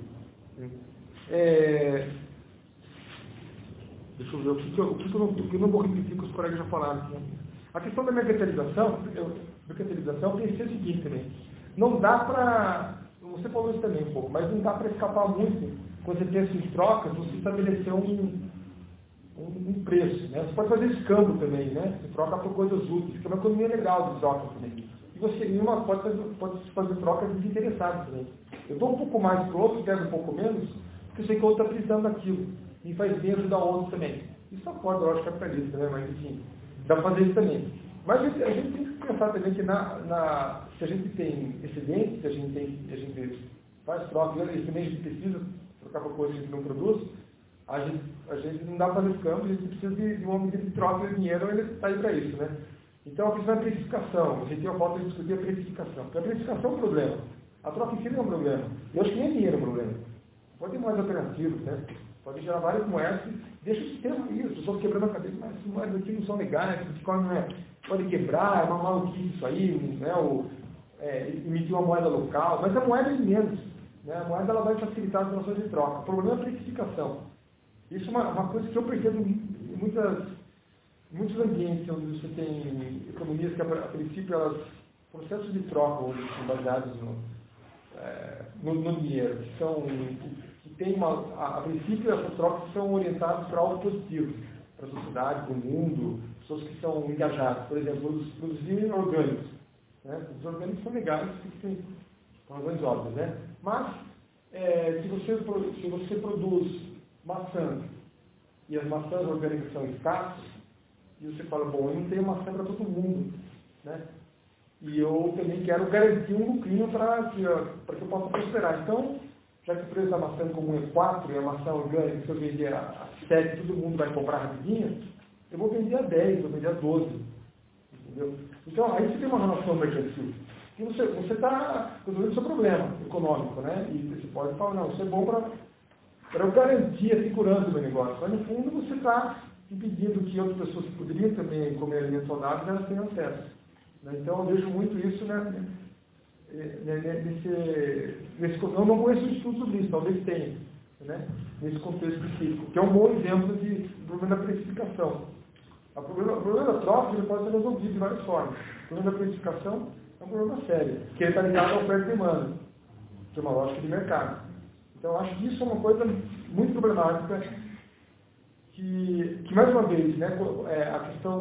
Speaker 4: Deixa eu ver, o que eu não vou repetir que os colegas já falaram aqui. A questão da mercantilização, mercantilização, eu pensei o seguinte também. Não dá para, você falou isso também um pouco, mas não dá para escapar muito, quando você pensa em trocas, você estabelecer um preço, né? Você pode fazer escambo também, né? Você troca por coisas úteis, que é uma economia legal de troca também. E você pode fazer trocas desinteressadas também. Eu dou um pouco mais para o outro, pego um pouco menos, porque eu sei que o outro está precisando daquilo. E faz bem ajudar o outro também. Isso é uma forma, eu acho, capitalista, né? Mas enfim, dá para fazer isso também. Mas a gente tem que pensar também que se a gente tem excedente, se a gente faz troca, e também a gente precisa trocar por coisa que a gente não produz, a gente não dá para fazer câmbio, a gente precisa de uma medida de troca de dinheiro, ele está aí para isso, né? Então, a questão é a precificação. A gente tem a falta de discutir a precificação. Porque a precificação é um problema. A troca em si não é um problema. Eu acho que nem dinheiro é um problema. Pode ter mais alternativas, né? Pode gerar várias moedas. Deixa o sistema aí. As pessoas quebrando a cabeça. Mas as moedas aqui não são legais. O Bitcoin não é... Pode quebrar, é uma maluquice isso aí. Né? Emitir uma moeda local. Mas a moeda é menos. Né? A moeda ela vai facilitar as relações de troca. O problema é a precificação. Isso é uma coisa que eu percebo em muitos ambientes onde você tem economias que, a princípio, processos de troca, onde são baseados no dinheiro, que tem a princípio, essas trocas são orientadas para algo positivo, para a sociedade, para o mundo, pessoas que são engajadas. Por exemplo, produzir orgânicos. Né? Os orgânicos são legais, tem razões óbvias, né? Mas, se você produz maçã, e as maçãs orgânicas são escassas, e você fala, bom, eu não tenho maçã para todo mundo, né? E eu também quero garantir um lucrinho para que eu possa prosperar. Então, já que o preço da maçã comum é 4 e a maçã orgânica, se eu vender a 7, todo mundo vai comprar rapidinho, eu vou vender a 10, vou vender a 12. Entendeu? Então, aí você tem uma relação mercantil. E você está resolvendo o seu problema econômico, né? E você pode falar, não, isso é bom para eu garantir a segurança do meu negócio. Mas, no fundo, você está impedindo que outras pessoas que poderiam também comer alimentos saudáveis, elas tenham acesso. Né? Então, eu vejo muito isso, né? Eu não conheço um estudo sobre isso, talvez tenha, né? Nesse contexto específico, que é um bom exemplo de problema da precificação. O problema da troca ele pode ser resolvido de várias formas. O problema da precificação é um problema sério, que está ligado à oferta e demanda, que é uma lógica de mercado. Então, eu acho que isso é uma coisa muito problemática, que mais uma vez, né, a questão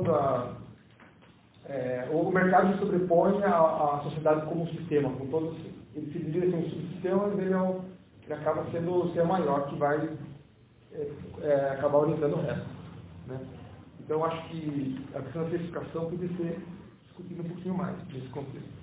Speaker 4: o mercado se sobrepõe à sociedade como um sistema, com todos, ele se divide em um subsistema, mas ele acaba sendo o ser maior que vai acabar orientando o resto. Né? Então, eu acho que a questão da precificação podia ser discutida um pouquinho mais nesse contexto.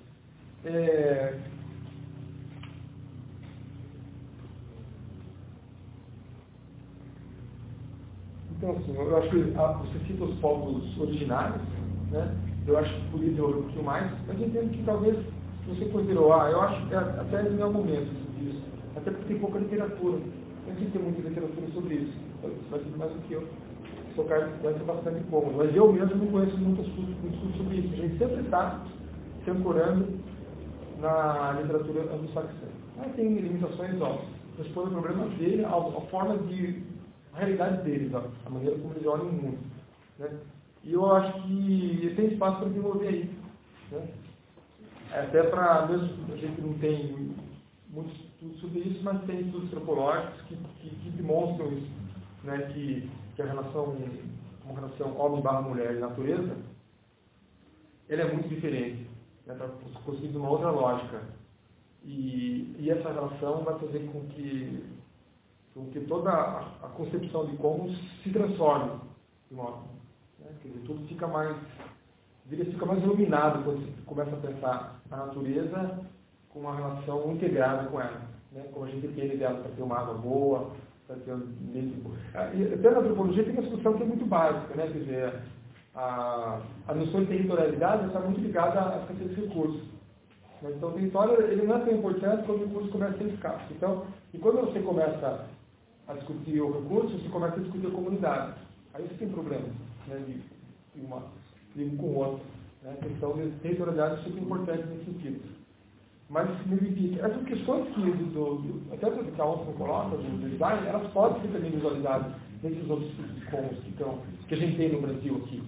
Speaker 4: Então, assim, eu acho que você cita os povos originários, né? Eu acho que podia ter um pouquinho mais, mas eu entendo que talvez você considerou, eu acho que até não é o momento disso, até porque tem pouca literatura. Eu não tem muita literatura sobre isso, você vai ser mais do que eu. Seu cara vai ser bastante cômodo, mas eu mesmo não conheço muito estudo sobre isso. A gente sempre está se ancorando na literatura anglo-saxã. Tem limitações, mas o problema dele, a forma de... a realidade deles, a maneira como eles olham o mundo. Né? E eu acho que tem espaço para desenvolver aí. Né? Até para, mesmo a gente não tem muitos estudos sobre isso, mas tem estudos antropológicos que demonstram isso. Né? Que a relação homem/mulher e natureza, ela é muito diferente. Né? Está construída uma outra lógica. E essa relação vai fazer com que toda a concepção de como se transforme de modo, né? Quer dizer, tudo fica mais iluminado quando você começa a pensar a natureza com uma relação integrada com ela, né? Como a gente depende dela para ter uma água boa, para ter um ambiente bom. Até na antropologia tem uma discussão que é muito básica, né? Quer dizer, a noção de territorialidade está muito ligada à escassez de recursos. Então, o território ele não é tão importante quando o recurso começa a ser escasso. Então, e quando você começa a discutir o recurso, você começa a discutir a comunidade. Aí você tem problemas, né, de um com o outro. Né? A questão de territorialidade é super importante nesse sentido. Mas, essas questões que até o que a ONU coloca, do design, elas podem ser também visualizadas nesses outros tipos de cômodos que a gente tem no Brasil aqui.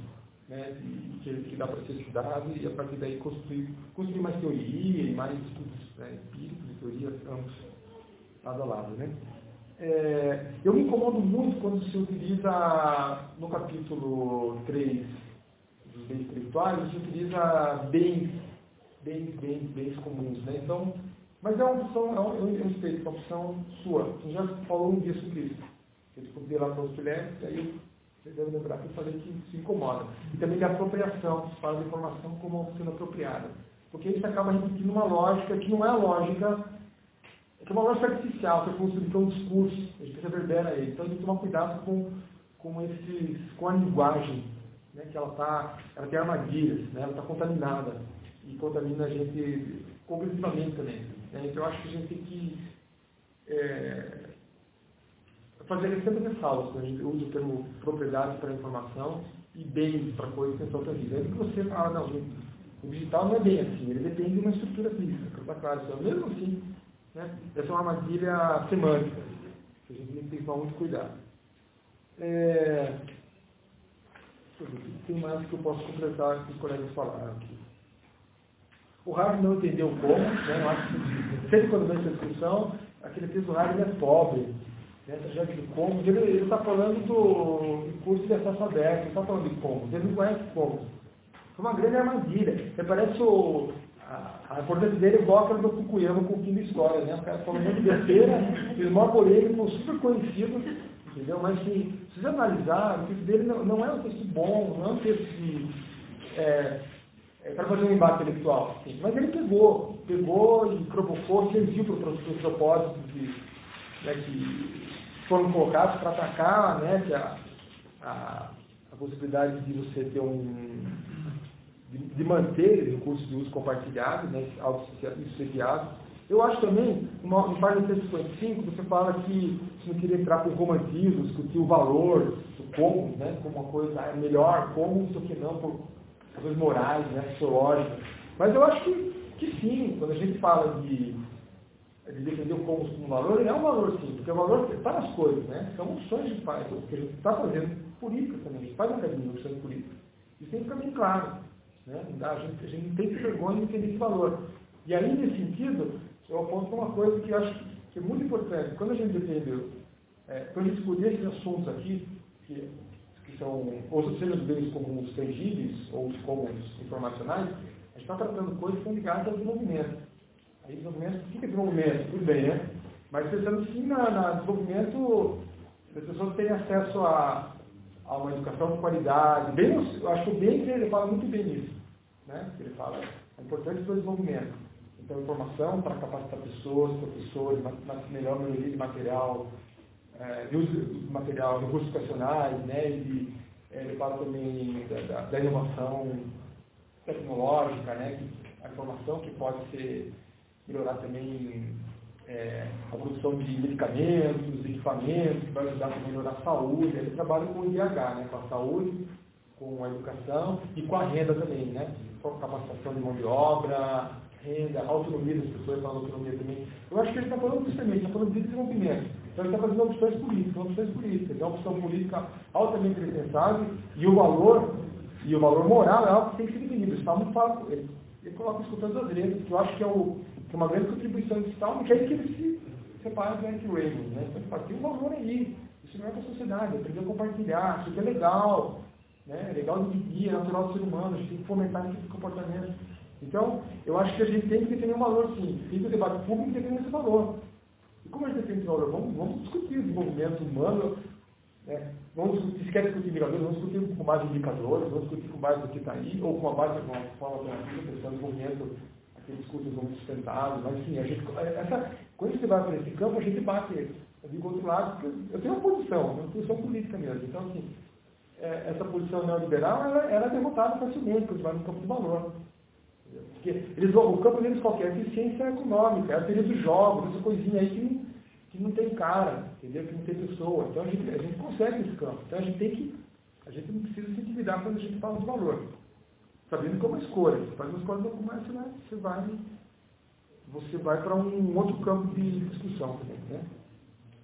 Speaker 4: né, que dá para ser estudado e a partir daí construir mais teoria e mais estudos, né, empíricos e teorias ambos lado a lado, né? Eu me incomodo muito quando se utiliza no capítulo 3 dos bens intelectuais, se utiliza bens comuns, né? Então, mas é uma opção, eu respeito, é uma opção sua. Você já falou um dia sobre isso. Eu descobri lá para os filés, e aí você deve lembrar que eu falei que se incomoda. E também de apropriação, faz a informação como sendo apropriada. Porque isso acaba repetindo uma lógica que não é a lógica, que é uma lógica artificial, que é construir um discurso, a gente reverbera ele. Então a gente tem que tomar cuidado com a linguagem, né? Que ela tem armadilhas, né? Ela está contaminada. E contamina a gente cognitivamente também. Né? Então eu acho que a gente tem que fazer sempre ressalvas, quando a gente usa o termo propriedade para informação e bens para coisas que são tangíveis. Aí que você fala, não, o digital não é bem assim, ele depende de uma estrutura física, para estar claro. Então, mesmo assim, né, essa é uma armadilha semântica, que a gente tem que tomar muito cuidado. Deixa eu ver, tem mais que eu posso completar que os colegas falaram aqui. O Harvey não entendeu como, né, eu acho que sempre quando vem essa discussão, aquele texto do Harvey é pobre. Já de como, ele está falando do curso de acesso aberto, ele está falando de como, ele não conhece como. Foi uma grande armadilha. Parece a importância dele é igual aquela do Fukuyama com o fim da história, né? O cara falou muito de besteira, fez maior polêmico, super conhecido, entendeu? Mas se você analisar, o texto dele não é um texto bom, não é um texto para fazer um embate intelectual. Assim. Mas ele pegou e provocou, serviu para os propósitos que foram colocados para atacar, né, que a possibilidade de você ter de manter recursos de uso compartilhado, né, isso ser viável. Eu acho também, em página 155, você fala que você não queria entrar com o romantismo, discutir o valor do como, né, como uma coisa melhor, como, isso que não, por razões morais, né, sociológicas. Mas eu acho que sim, quando a gente fala de defender o como como valor, ele é um valor sim, porque o valor está nas coisas, né? São opções de faz, porque a gente está fazendo política também, a gente faz uma academia de opções políticas. Isso tem que ficar bem claro. Né? A gente não tem que ter vergonha de entender esse valor. E aí, nesse sentido, eu aponto uma coisa que eu acho que é muito importante. Quando a gente defende, quando a gente discute esses assuntos aqui, que são, ou seja, os bens comuns tangíveis, ou os comuns informacionais, a gente está tratando coisas que são ligadas ao desenvolvimento. Aí, desenvolvimento, o que é desenvolvimento? Tudo bem, né? Mas pensando sim na desenvolvimento, as pessoas terem acesso a uma educação de qualidade. Eu acho que o bem ele fala muito bem nisso. Né? Ele fala a importância do desenvolvimento. Então, informação para capacitar pessoas, professores, melhor melhoria de material, recursos educacionais, né? Ele fala também da inovação tecnológica, né? A informação que pode ser melhorar também a produção de medicamentos, equipamentos, que vai ajudar a melhorar a saúde. Ele trabalha com o IDH, né? Com a saúde, com a educação e com a renda também, né? Com a capacitação de mão de obra, renda, autonomia das pessoas, falando autonomia também. Eu acho que ele está falando justamente, está falando de desenvolvimento. Então ele está fazendo opções políticas. Então, uma opção política altamente indispensável e o valor moral é algo que tem que ser definido. Isso está muito fácil. Ele coloca isso com todas as letras, que eu acho que é uma grande contribuição digital, que é aí que ele se separa do Eric Raymond, né? Então ele fala, tem um valor aí, isso não é para a sociedade, aprender a compartilhar, isso aqui é legal, né? É legal dividir, é natural do ser humano, a gente tem que fomentar esse comportamento. Então, eu acho que a gente tem que defender um valor sim, tem que o debate público defender esse valor. E como a gente defende esse valor? Vamos discutir o desenvolvimento humano, né? Vamos discutir, se quer discutir indicadores, vamos discutir com base em indicadores, vamos discutir com base no que está aí, ou com a base de uma forma alternativa, pensando no desenvolvimento, aquele discurso desenvolvimento sustentável, mas enfim, quando você vai para esse campo, a gente bate, eu digo outro lado, porque eu tenho uma posição política mesmo. Então, assim, essa posição neoliberal, ela é derrotada facilmente quando vai no campo do valor. Porque o campo deles qualquer é eficiência econômica, é a teoria dos jogos, essa coisinha aí que não tem cara, entendeu? Que não tem pessoa. Então a gente consegue esse campo. Então a gente não precisa se intimidar quando a gente fala de valor. Sabendo que é uma escolha. Você faz uma escolha no comércio, né? Você vai para um outro campo de discussão também, né?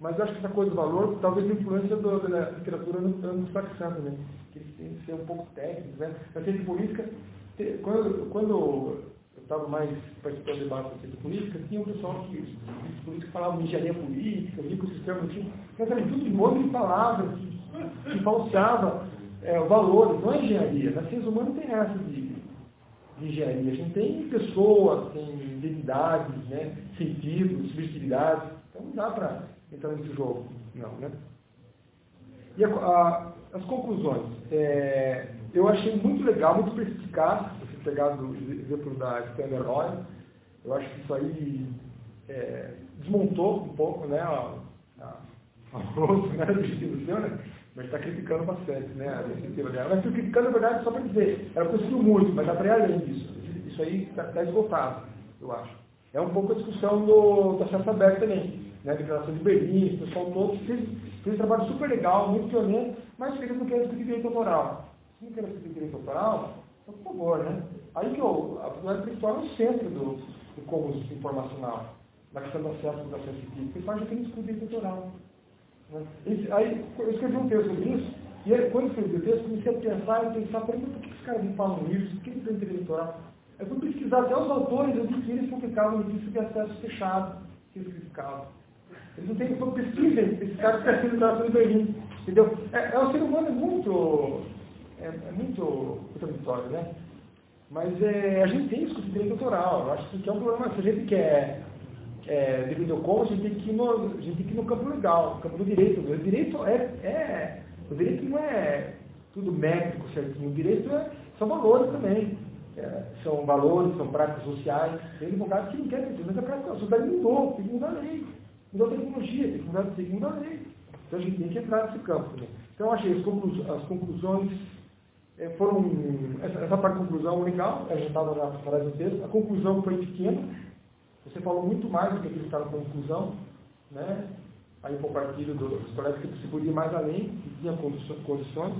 Speaker 4: Mas eu acho que essa coisa do valor, talvez a influência da literatura anglo-saxã também, que eles têm que ser um pouco técnicos, né? Na ciência política, quando eu estava mais participando de debate da ciência política, tinha um pessoal que falava de engenharia política, microsistema, mas era tudo em monte de palavras que falseava valores, não é engenharia. Na ciência humana tem essa de engenharia. A gente tem pessoas, tem identidades, né, sentidos, subjetividades. Então não dá para entrar nesse jogo, não, né? E as conclusões. Eu achei muito legal, muito perspicaz, você pegar do exemplo da Standard Oil. Eu acho que isso aí desmontou um pouco, né, a rosto, né, do instituição, né? Mas está criticando bastante, né, a iniciativa dela. Mas estou criticando, na verdade, só para dizer, ela conseguiu muito, mas para além disso. Isso aí está esgotado, eu acho. É um pouco a discussão do acesso aberto também, né, a Declaração de Berlim, o pessoal todo fez um trabalho super legal, muito pioneiro, mas eles não querem discutir direito autoral. Se não querem discutir direito autoral, então, por favor, né? Aí que a faculdade intelectual é o centro do cômodo informacional, na questão do acesso à educação científica. Eles fazem aquele discutir direito autoral. Aí eu escrevi um texto sobre isso, e aí, quando eu escrevi o texto, comecei a pensar, por que os caras não falam isso? Por que eles têm direito eleitoral? Eu fui pesquisar até os autores, eu vi que eles publicavam no livro de acesso fechado, que eles criticavam. Eles não têm pesquisa, esse cara que está sendo Declaração de Berlim, entendeu? O ser humano é muito contraditório, né? Mas a gente tem isso com o direito autoral, eu acho que é um problema, se a gente quer devido ao como, a gente tem que ir no campo legal, no campo do direito. O direito o direito não é tudo métrico certinho, o direito são valores também. São valores, são práticas sociais. Tem advogados que não querem isso, mas a sociedade mudou, tem que mudar a lei. Mudou a tecnologia, tem que mudar a lei. Então a gente tem que entrar nesse campo também. Então eu achei as conclusões foram. Essa parte da conclusão legal, a gente estava na frase do texto, a conclusão foi pequena. Você falou muito mais do que aquilo que estava na conclusão, né? Aí eu compartilho dos colegas que você podia ir mais além, que tinha condições.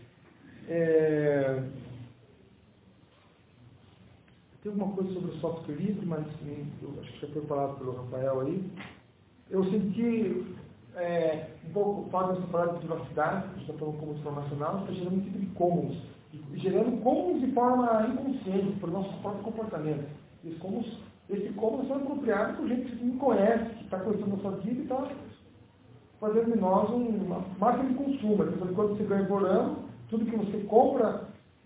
Speaker 4: Tem alguma coisa sobre o software livre, mas eu acho que já foi falado pelo Rafael aí. Eu senti um pouco, falando dessa palavra de privacidade, que a gente está falando como informacional, está gerando um tipo de commons, e gerando commons de forma inconsciente, para o nosso próprio comportamento. Esse commons são apropriados por gente que não conhece, que está conhecendo a sua vida e está fazendo de nós uma máquina de consumo. Quando você ganha por ano, tudo que você compra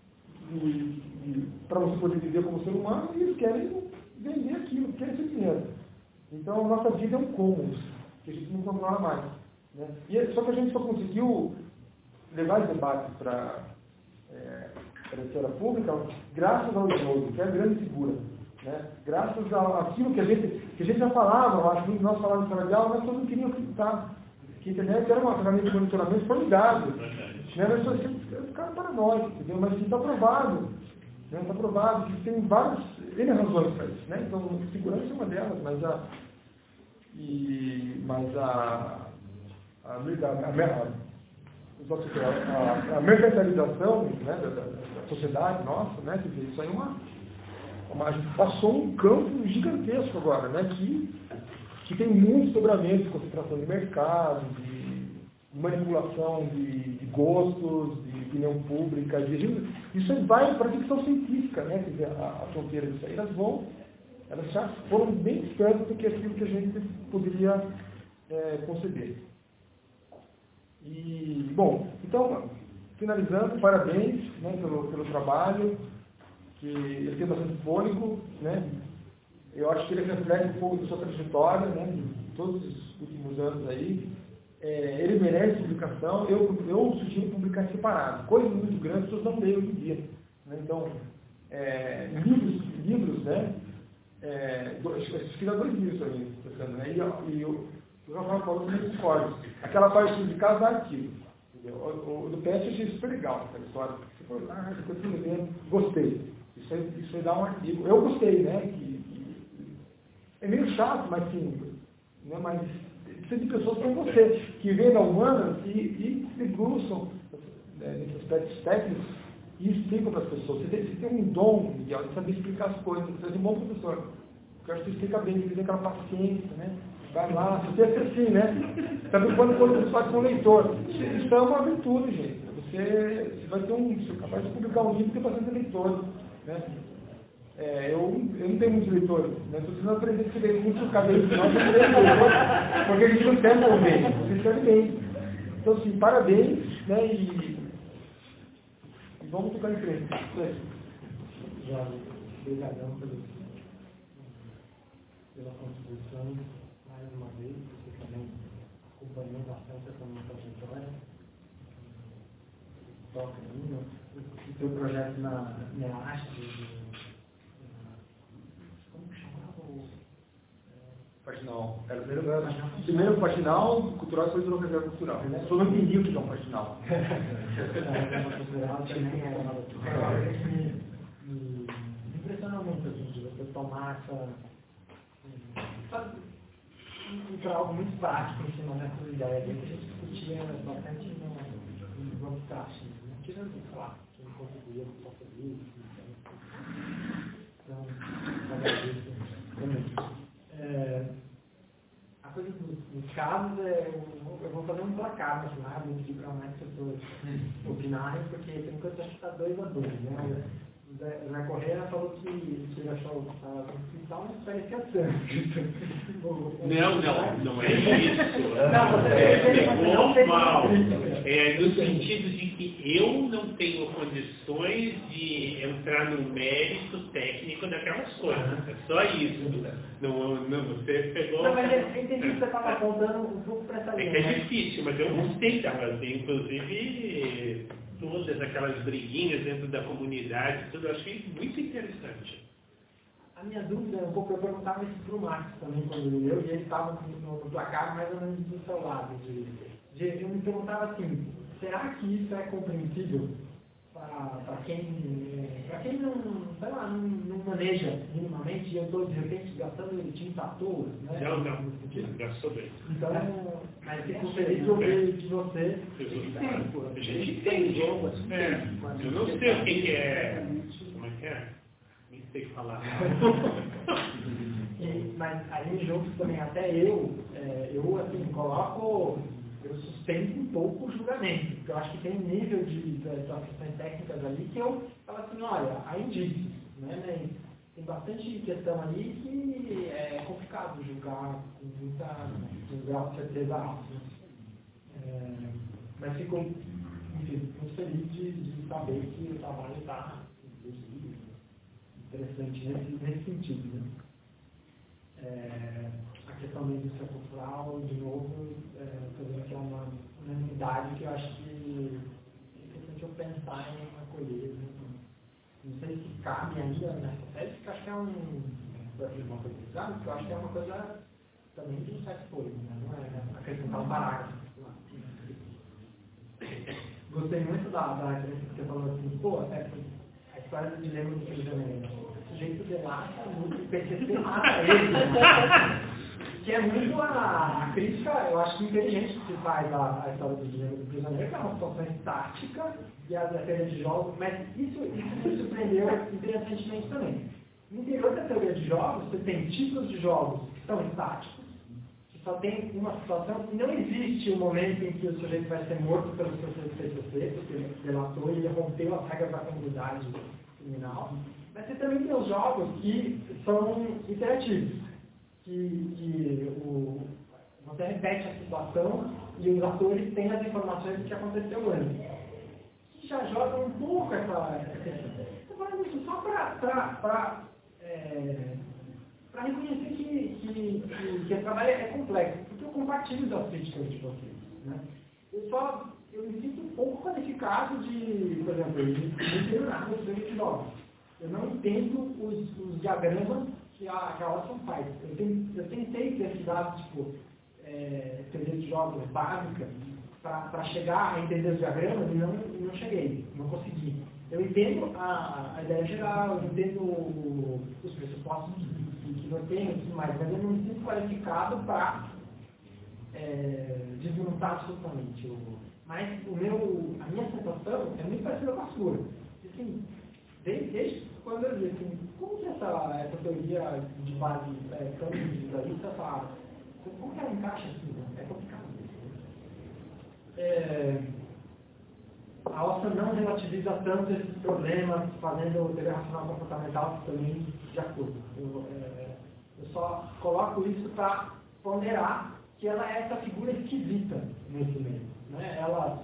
Speaker 4: para você poder viver como ser humano, e eles querem vender aquilo, querem esse dinheiro. Então, a nossa vida é um commons, que a gente não controla mais. Né? Só que a gente só conseguiu levar esse debate para a esfera pública graças ao Snow, que é a grande figura. Né? Graças àquilo que a gente já falava, eu acho que nós falávamos salarial, mas todos não queriam acreditar. Que a internet era uma ferramenta de monitoramento formidável. Né? Mas os caras paranoicos, entendeu? Mas está provado. Né? Está provado que tem várias razões para isso. Né? Então, segurança é uma delas, mas a mercantilização, né, da sociedade nossa, né, isso aí a gente passou um campo gigantesco agora, né, que tem muito dobramento de concentração de mercado, de manipulação de gostos, de opinião pública, isso vai para a ficção científica, né, quer dizer, a fronteira disso aí, elas já foram bem distantes do que aquilo que a gente poderia conceber. E, bom, então, finalizando, parabéns, né, pelo trabalho, que ele tem bastante fôlego, né? Eu acho que ele reflete um pouco da sua trajetória, né, de todos os últimos anos aí. Ele merece publicação. Eu sugiro publicar separado. Coisas muito grandes, as pessoas não leem hoje em dia. Né? Então, livros, né? Fiz 2 livros também, pensando, né? E o Rafael falou que não discorda. Aquela parte de cada artigo. O do PET eu achei super legal, aquela história. Você falou, depois eu lendo, gostei. Isso aí dá um artigo. Eu gostei, né? É meio chato, mas sim, né? Mas precisa de pessoas como você, que vêm da humanas e se debruçam nesses aspectos técnicos e explicam para as pessoas. Você tem um dom, Miguel, de saber explicar as coisas. Você é um bom professor. Porque eu acho que você explica bem, você tem aquela paciência, né? Vai lá, você é assim, né? Sabe quando você faz com o leitor? Isso é uma virtude, gente. Você vai ter você é capaz de publicar um livro e ter bastante leitor, né? Eu não tenho muitos leitores, né? Estou precisando aprender a escrever muito por causa disso, porque a gente não quer bem, você escreve bem. Então, assim, parabéns, né? E vamos tocar em frente.
Speaker 5: Já, obrigadão pela contribuição, mais uma vez, você também acompanhou bastante essa minha trajetória. Toca aí, o teu projeto na arte, como que chamava o...
Speaker 4: Faxinal. Era o primeiro faxinal cultural e depois virou reserva cultural. Eu só não entendi o que é um faxinal.
Speaker 5: Reserva cultural também era uma me impressiona muito, assim, de você tomar para algo muito prático em cima dessas ideias. A gente discutia bastante no abstract, né? Tirando, sei lá, quem contribuía com o português, então, agradeço muito. A coisa dos casos, eu vou fazer um placar no final, vou pedir para mais pessoas opinarem, porque tem coisa que está 2-2, né? O Zé Correia falou que ele achou que estava no mas parecia tanto.
Speaker 3: Não é isso. Pegou mal. No sentido de que eu não tenho condições de entrar no mérito técnico daquelas coisas. É só isso. Não, você pegou...
Speaker 5: Não, mas eu entendi que você estava apontando um pouco para essa linha.
Speaker 3: É difícil, mas eu gostei delas. Inclusive, todas aquelas briguinhas dentro da comunidade, tudo eu achei muito interessante.
Speaker 5: A minha dúvida é um pouco, eu perguntava isso para o Marcos também quando ele leu, e ele estava no placar mais ou menos do seu lado. Eu me perguntava assim, será que isso é compreensível para quem não, sei lá, não maneja minimamente, e eu estou de repente gastando tinta à toa, né?
Speaker 3: Não, gastou bem.
Speaker 5: Então, mas fico feliz de ouvir de você.
Speaker 3: A gente entende. Eu não sei o que é. Como é que é? Nem sei falar.
Speaker 5: Mas aí em jogos também, até eu assim, coloco, eu sustento um pouco o julgamento, porque eu acho que tem um nível de questões técnicas ali que eu falo assim, olha, há indícios, né? Tem bastante questão ali que é complicado julgar com um grau de certeza alto. Né? Mas fico, enfim, muito feliz de saber que o trabalho está interessante nesse sentido. Né? A questão da indústria cultural, de novo, estou que é uma unanimidade que eu acho que é interessante eu pensar em acolher. Né? Não sei se cabe ainda nessa tese, porque eu acho que é uma coisa bizarra, porque eu acho que é uma coisa também de um certo fôlego, né? Não é acrescentar um parágrafo. Gostei muito da referência que você falou assim, pô, a história do dilema do Rio de Janeiro. O sujeito delata muito, o PCC mata ele. Né? Que é muito a crítica, eu acho que inteligente que se faz a história do dilema do Rio de Janeiro, que é uma situação estática, e a teoria de jogos, mas isso me surpreendeu interessantemente também. No interior da teoria de jogos, você tem tipos de jogos que são estáticos, que só tem uma situação, e não existe um momento em que o sujeito vai ser morto pelo seu PCC, porque ele delatou e ele rompeu as regras da comunidade criminal. Mas você também tem os jogos que são interativos, que você repete a situação e os atores têm as informações do que aconteceu antes. Que já joga um pouco essa questão. Estou falando isso só para reconhecer que esse trabalho é complexo, porque eu compartilho das críticas de vocês. Né? Eu me sinto um pouco qualificado de, por exemplo, eu não entendo nada de jogos. Eu não entendo os diagramas que a Watson faz. Eu tentei pesquisar, teoria de jogos básica, para chegar a entender os diagramas e não cheguei, não consegui. Eu entendo a ideia geral, eu entendo os pressupostos que eu tenho e tudo mais, mas eu não me sinto qualificado para desmontar absolutamente. Mas a minha sensação é muito parecida com a sua. Assim, desde quando eu li assim, como que essa teoria de base tão individualista Como que ela encaixa assim? É complicado. A OSA não relativiza tanto esses problemas, fazendo teoria racional comportamental também de acordo. Eu só coloco isso para ponderar que ela é essa figura esquisita nesse meio. Né? Ela,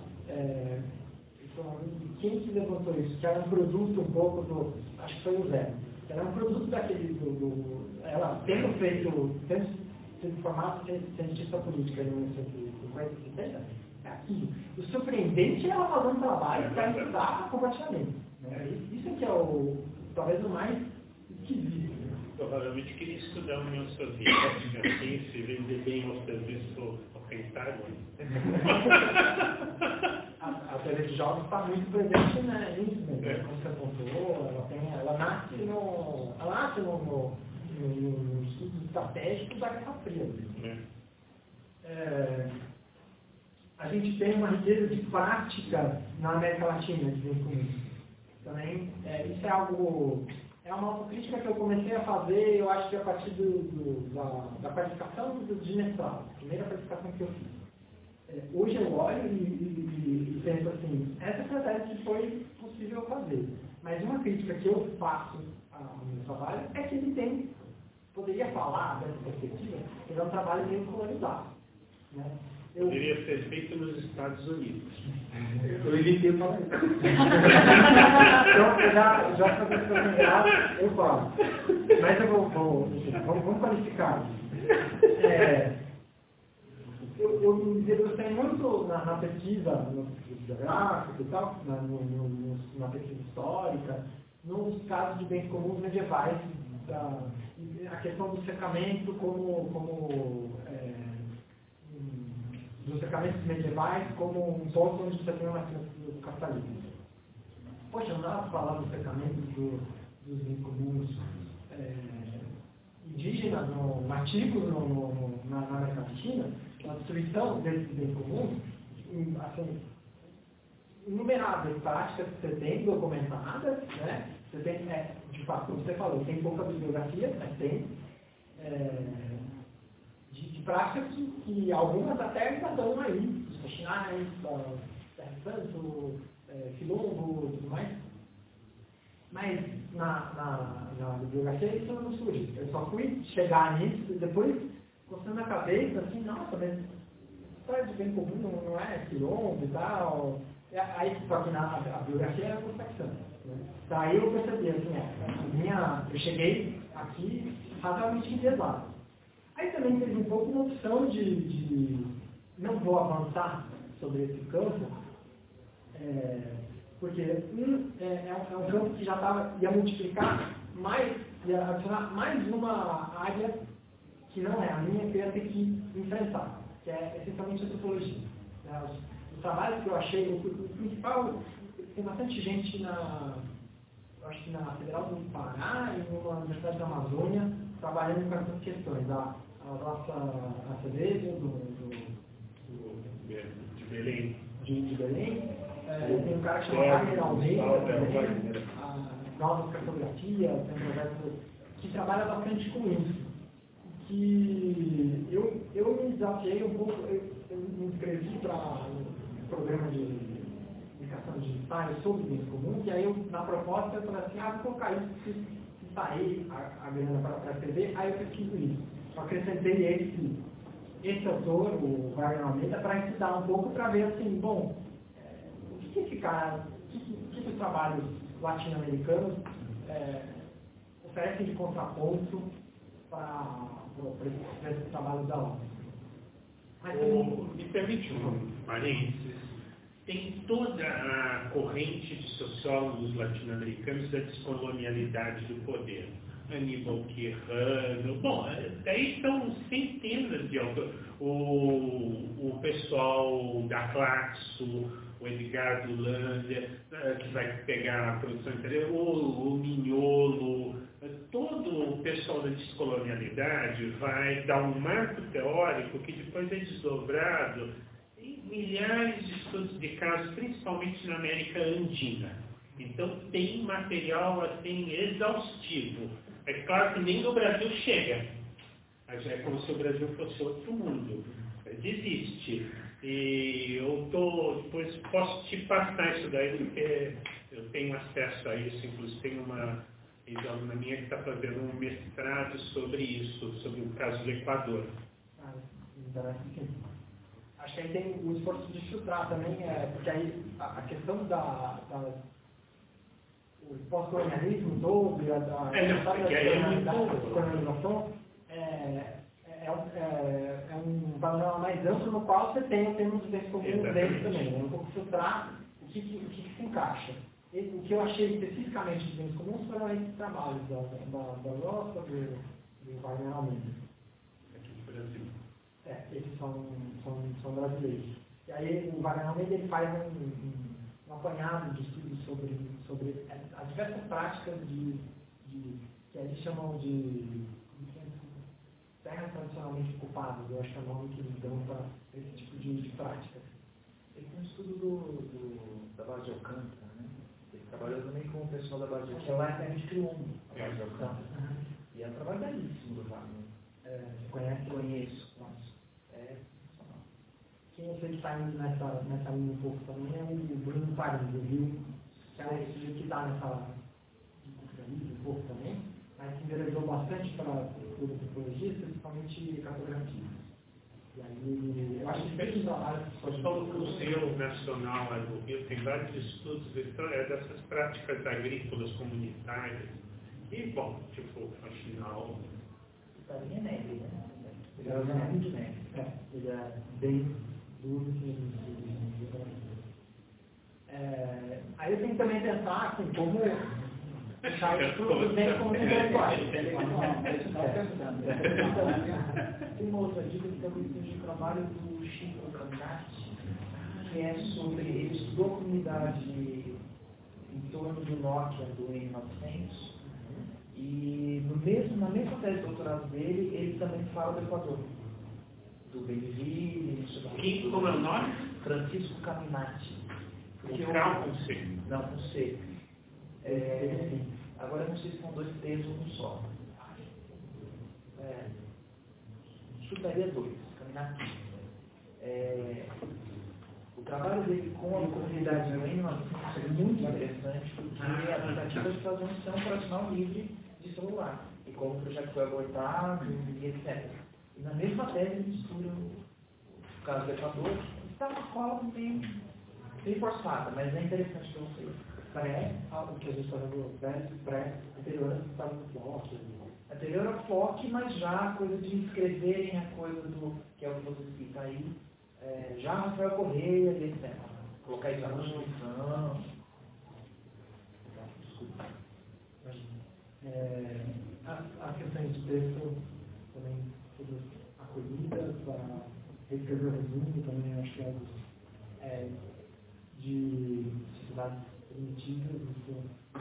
Speaker 5: quem que levantou isso? Que ela é um produto um pouco do, acho que foi o Zé, ela é um produto daquele, ela tendo sido formada cientista política em 1950, 70, é aquilo. O surpreendente é ela fazendo trabalho para estudar compartilhamento. Né? Isso é que é talvez o mais esquisito.
Speaker 3: Provavelmente queria estudar a União Soviética, assim, se vender bem o serviço ao Pentágono.
Speaker 5: A teoria de jogos está muito presente nisso mesmo. Como você apontou, ela nasce no estudo estratégico da Guerra Fria. A gente tem uma riqueza de prática na América Latina de bem comum. Também, isso é algo... É uma autocrítica que eu comecei a fazer, eu acho que a partir da qualificação de mestrado, a primeira qualificação que eu fiz. Hoje eu olho e penso assim, essa estratégia que foi possível fazer. Mas uma crítica que eu faço ao meu trabalho é que ele poderia falar dessa perspectiva, que ele é um trabalho meio polarizado. Né?
Speaker 3: Poderia ser feito nos Estados Unidos.
Speaker 4: Eu evitei falar isso.
Speaker 5: Então, já fazer essa pergunta, eu falo. Mas eu vamos qualificar. Eu me debrucei muito na pesquisa, no geográfico e tal, na pesquisa histórica, nos casos de bens comuns medievais, a questão do cercamento dos cercamentos medievais como um ponto onde você tem o capitalismo. Poxa, não dá para falar do cercamento dos bens comuns indígenas, nativos na América Latina, a destruição desses bens comuns, assim, inumeráveis práticas que você tem documentadas, né? Você tem, de fato, como você falou, tem pouca bibliografia, mas tem de práticas que algumas até ainda estão aí, os faxinais, Terra Santo, Quilombo e tudo mais. Mas na bibliografia isso não surge. Eu só fui chegar nisso e depois, coçando a cabeça, assim, nossa, mas história de bem comum não é Quilombo e tal. Aí, só que a bibliografia é a perfeição. Né? Daí eu percebi, assim, eu cheguei aqui razoavelmente enviesado. Aí também teve um pouco uma opção de não vou avançar sobre esse campo, porque é um campo que já ia multiplicar mais, ia adicionar mais uma área que não é a minha, que eu ia ter que enfrentar, que é essencialmente a topologia. Os trabalhos que eu achei, o principal, tem bastante gente eu acho que na Federal do Pará e numa Universidade da Amazônia, trabalhando com essas questões. A nossa cerveja
Speaker 3: de Belém.
Speaker 5: De Belém. Tem um cara que chama Wagner Almeida, a Nova Cartografia, tem um projeto que trabalha bastante com isso. Que eu me desafiei um pouco, eu me inscrevi para um programa de indicação de ensaio sobre bens comuns, e aí na proposta eu falei assim, vou colocar isso, se sair a grana para escrever, aí eu pesquiso isso. Eu acrescentei esse autor, o Wagner Almeida, para estudar um pouco, para ver assim, bom, o que esse cara, o que os trabalhos latino-americanos oferecem de contraponto para esse trabalho da ONU.
Speaker 3: Me permite um parênteses. Tem toda a corrente de sociólogos latino-americanos da descolonialidade do poder. Aníbal Quijano, bom, daí são centenas de autores. O pessoal da Claxo, o Edgar Dulândia, que vai pegar a produção inteira, o Mignolo, todo o pessoal da descolonialidade vai dar um marco teórico que depois é desdobrado em milhares de estudos de casos, principalmente na América Andina. Então tem material assim exaustivo. É claro que nem no Brasil chega, É como se o Brasil fosse outro mundo. Desiste. E depois posso te passar isso daí, porque eu tenho acesso a isso, inclusive tem uma aluna minha que está fazendo um mestrado sobre isso, sobre o caso do Equador.
Speaker 5: Acho que aí tem o esforço de filtrar também, porque aí a questão o pós-colonialismo todo e a colonização é um panorama mais amplo no qual você tem o termo dos bens comuns dentro também, né? Um pouco filtrar o que se encaixa. O que eu achei especificamente de bens comuns foram esses trabalhos da Rosa, do Wagner Almeida.
Speaker 3: Aqui no Brasil.
Speaker 5: Esses são brasileiros. E aí o Wagner Almeida ele faz um apanhado de estudos sobre as diversas práticas que eles chamam de terras tradicionalmente ocupadas. Eu acho que é o nome que eles dão para esse tipo de prática.
Speaker 6: Esse é um estudo da base de Alcântara, né? Ele trabalhou também com o pessoal da base de Alcântara.
Speaker 5: Lá é de Quilombo.
Speaker 6: A base de Alcântara. E é um trabalho belíssimo do Wagner.
Speaker 5: Você conhece?
Speaker 6: Conheço.
Speaker 5: Quem eu sei que está indo nessa linha um pouco também é o Bruno Paris, do Rio, que é um sujeito que está nessa linha um pouco também, mas se endereçou bastante para a antropologia, principalmente cartografia. E aí, eu acho que fez um trabalho...
Speaker 3: O Museu Nacional lá do Rio tem vários estudos dessas práticas agrícolas comunitárias. E, bom, afinal...
Speaker 6: Está bem neve, né?
Speaker 5: Ele é muito neve. Ele é bem... Aí eu tenho que também pensar assim, como deixar isso tudo bem como intelectuais.
Speaker 6: Tem uma outra dica que também tem um trabalho do Chico Caminati, que é sobre ele estudou a comunidade em torno do Nokia do M900 e na mesma tese de doutorado dele, ele também fala do Equador. Do Benville,
Speaker 3: como é o nome?
Speaker 6: Francisco Caminati.
Speaker 3: Com C.
Speaker 6: Não, com C. Agora eu não sei se são 2 T's ou um só. Chutaria 2, Caminati. O trabalho dele com a comunidade do M900 é muito interessante, porque a tentativa de fazer um sistema operacional livre de celular. E como o projeto foi abortado, e etc. E na mesma tese ele estuda o caso do Equador, está uma cola bem forçada, mas é interessante para vocês.
Speaker 5: O que a gente está vendo, anterior a FOC.
Speaker 6: Anterior ao FOC, mas já a coisa de escreverem a coisa do, que é o que você cita aí, já Rafael Correia, etc. Colocar isso na Constituição. Desculpa.
Speaker 5: As questões de texto também todas acolhidas, para reescrever o resumo também, acho que é de sociedades primitivas, isso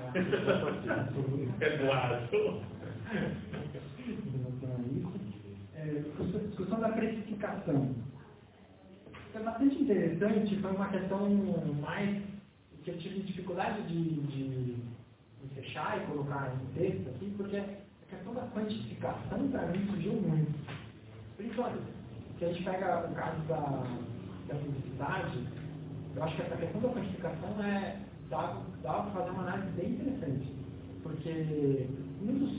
Speaker 5: discussão da precificação. Foi bastante interessante, foi uma questão mais que eu tive dificuldade de fechar e colocar em texto aqui, porque a questão da quantificação para mim surgiu muito. Principalmente, se a gente pega o caso da publicidade, eu acho que essa questão da quantificação dá para fazer uma análise bem interessante. Porque um dos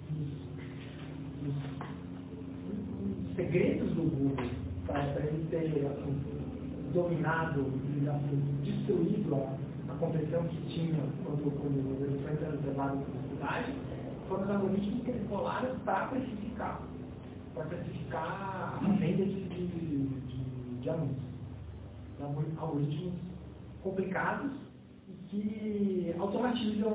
Speaker 5: segredos do Google para ele ter dominado e destruído a compreensão que tinha quando ele foi entrando na publicidade foram os algoritmos que eles colaram para precificar a venda de anúncios. Algoritmos complicados e que automatizam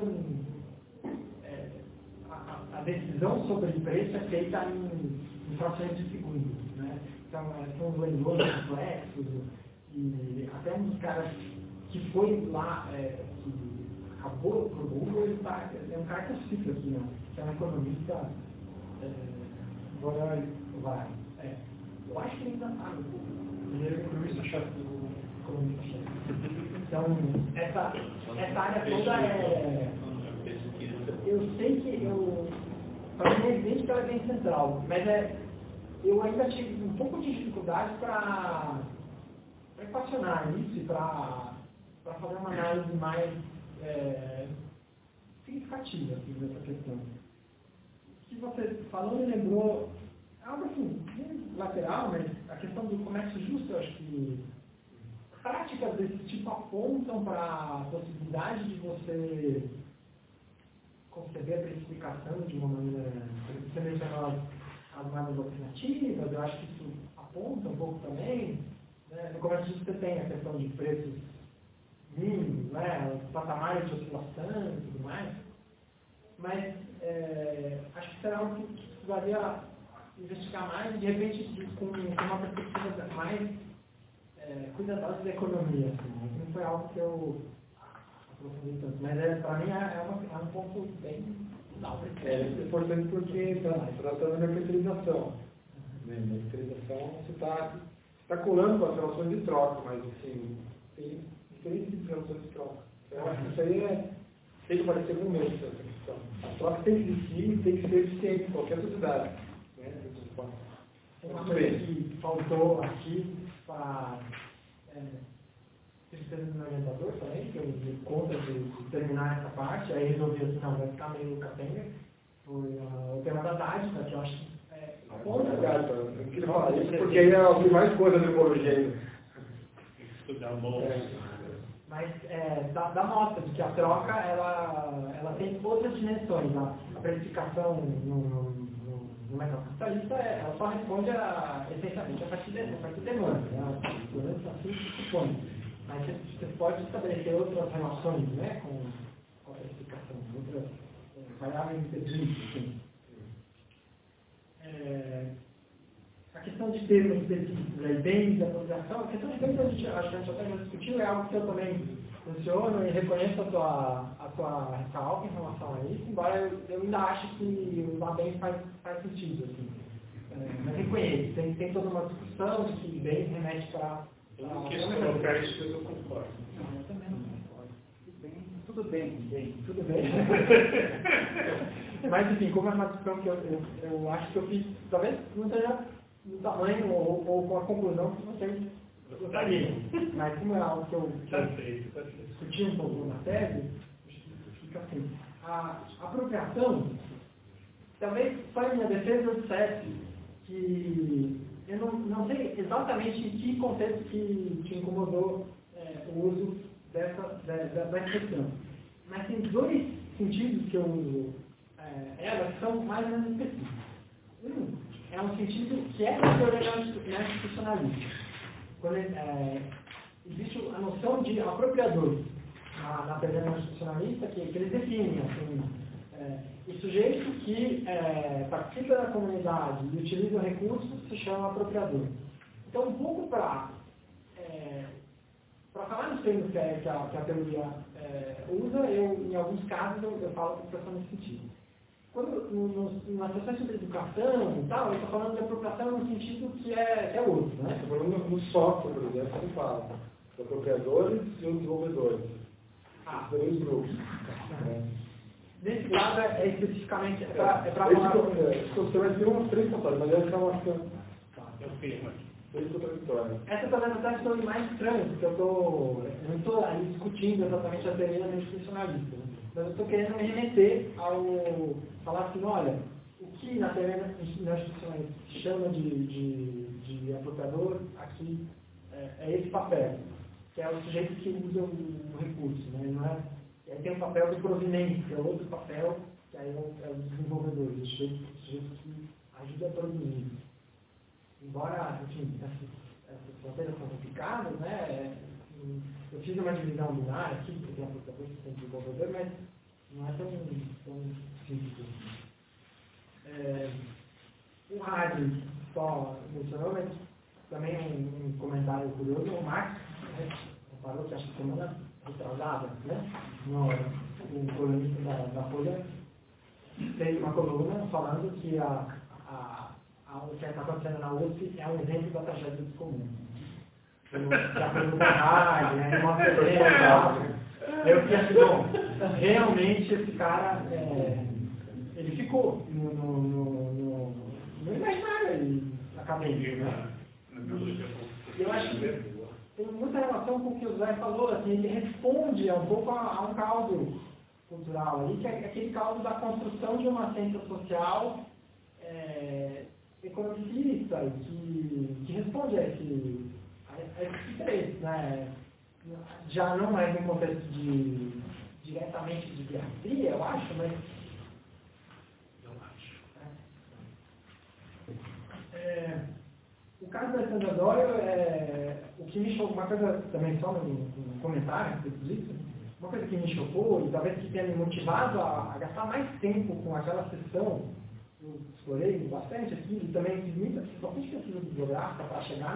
Speaker 5: a decisão sobre o preço é feita em frações de segundos. Né? Então, são os leilões complexos e até um dos caras que foi lá, que acabou para o Google, ele é um cara que eu cito aqui, né? Que é um economista, agora vai. Eu acho que ele ainda está no Google. Ele é o economista-chefe do Google. Então, essa área toda eu sei que para mim é evidente que ela é bem central, mas eu ainda tive um pouco de dificuldade para equacionar isso e para fazer uma análise mais significativa assim, dessa questão. O que você falou me lembrou algo assim, lateral, mas a questão do comércio justo, eu acho que práticas desse tipo apontam para a possibilidade de você conceber a precificação de uma maneira, você mencionou as moedas alternativas, eu acho que isso aponta um pouco também. Né? No comércio justo você tem a questão de preços mínimos, né? Os patamares de oscilação e tudo mais, mas acho que será algo que precisaria investigar mais, de repente com uma perspectiva mais cuidadosa da economia. Assim. Não foi algo que eu aprofundei tanto, mas para mim é um ponto bem
Speaker 4: é importante porque tratando da mercantilização. Na mercantilização você está colando com as relações de troca, mas assim, tem diferentes tipos de relações de troca. Então, acho que isso aí tem que parecer com medo essa questão. A troca tem que existir e tem que ser eficiente em qualquer sociedade.
Speaker 5: Uma coisa que faltou aqui para tristeza do orientador também, que eu dei conta de terminar essa parte, aí resolvi assim, não, vai ficar meio capenga, foi o tema da dádiva, que eu acho que
Speaker 4: eu queria falar isso porque aí é o que mais coisa da ecologia ainda.
Speaker 3: Estudar bom.
Speaker 5: Mas dá mostra de que a troca ela tem outras dimensões. A precificação no mercado capitalista ela só responde essencialmente a partir de demanda. Né? Assim se supõe. Mas você pode estabelecer outras relações, né, com a precificação, outras variáveis inteligentes. Assim. A questão de termos específicos, bens de apropriação, a questão de bens a gente até já discutiu, é algo que eu também menciono e reconheço a tua ressalva em relação a isso, embora eu ainda ache que usar bens faz sentido. Assim. Mas reconheço, tem toda uma discussão de que bens remete para...
Speaker 3: Eu não quis colocar isso, eu concordo.
Speaker 6: Não, eu também não concordo. Tudo bem.
Speaker 5: Mas, enfim, como é uma discussão que eu acho que eu fiz, talvez não seja no tamanho ou com a conclusão que vocês gostariam. Mas como é algo que eu discuti um pouco na tese, fica assim. A apropriação, talvez só em minha defesa eu dissesse que eu não sei exatamente em que contexto que te incomodou o uso da expressão. Mas tem dois sentidos que eu uso elas, que são mais ou menos específicos. É um sentido que é da teoria institucionalista. Quando existe a noção de apropriador na teoria institucionalista, que eles definem assim, o sujeito que participa da comunidade e utiliza recursos se chama apropriador. Então, um pouco para falar nos termos que a teoria usa, em alguns casos, eu falo que apropriação nesse sentido. Quando, nas questões sobre educação e tal, eu estou falando de apropriação no sentido que é outro, né?
Speaker 4: Estou falando no software, por exemplo, que fala os apropriadores e os desenvolvedores. Os dois grupos.
Speaker 5: Nesse caso, especificamente para falar...
Speaker 4: Você vai ter umas três passagens, mas essa é uma questão...
Speaker 3: Eu firmo aqui.
Speaker 5: Essa talvez até seja mais estranha, porque eu não estou ali discutindo exatamente a teoria institucionalista, né? Mas eu estou querendo me remeter ao falar assim, olha, o que na teoria institucionalista se chama de apropriador, aqui é esse papel, que é o sujeito que usa o recurso, né? Não é, aí tem o papel do proveniente, que é outro papel, que aí é o desenvolvedor, o sujeito que ajuda a produzir. Embora, enfim, essas fronteiras são complicadas, né? Eu fiz uma divisão binária aqui, porque tem apropriador e tem desenvolvedor, mas não é tão simples assim. O rádio só mencionou, mas também um comentário curioso, o Marx, né, falou que acho que semana retrasada, né? Um colunista da Folha fez uma coluna falando que o que está acontecendo na USP é um exemplo da tragédia dos comuns. Já foi no rádio, né? Eu fiquei assim, bom, realmente esse cara, ele ficou no imaginário, acadêmico, né? Eu acho que tem muita relação com o que o Zé falou, assim, ele responde um pouco a um caldo cultural ali, que é aquele caldo da construção de uma ciência social economicista, que responde a esse interesse, né? Já não é no contexto diretamente de Guerra Fria, eu acho, mas... O caso da Sandra Doyle, o que me chocou, uma coisa também só no comentário disso, uma coisa que me chocou e talvez que tenha me motivado a gastar mais tempo com aquela sessão, eu explorei bastante aqui e também fiz bastante pesquisa bibliográfica para chegar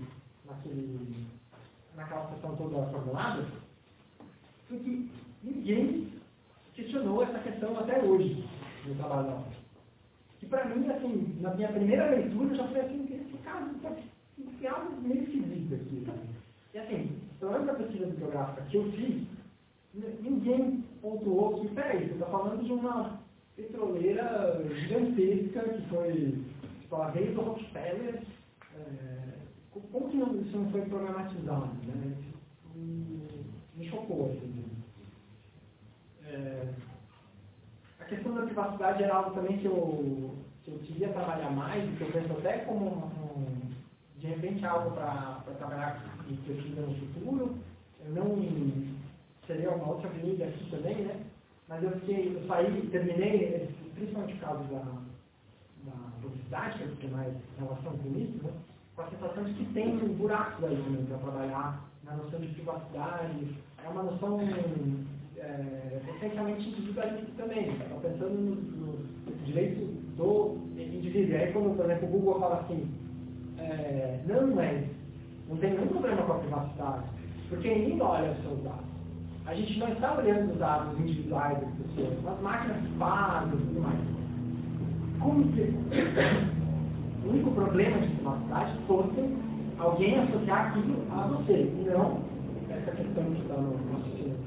Speaker 5: naquela sessão toda formulada, foi que ninguém questionou essa questão até hoje no trabalho dela. Que para mim, assim, na minha primeira leitura, eu já falei assim, esse caso tem algo meio esquisito aqui. Sabe? E assim, pelo menos na pesquisa bibliográfica que eu fiz, ninguém pontuou que, peraí, você está falando de uma petroleira gigantesca que foi, tipo, a vez do Rockefeller, como que isso não foi problematizado? Né? Me chocou, assim. A questão da privacidade era algo também que eu queria trabalhar mais, que eu penso até como, de repente, algo para trabalhar em pesquisa no futuro. Eu não seria uma outra avenida aqui também, né? Mas eu saí, terminei, principalmente por causa da publicidade, que tem mais relação com isso, né? Com a sensação de que tem um buraco aí também para trabalhar na noção de privacidade. É uma noção essencialmente individualista também. Está pensando no direito do indivíduo. E aí, quando, por exemplo, o Google fala assim, não tem nenhum problema com a privacidade, porque ninguém olha os seus dados. A gente não está olhando os dados individuais das pessoas, as máquinas pagam e tudo mais. Como se o único problema de privacidade fosse alguém associar aquilo a você, e não essa questão que está no raciocínio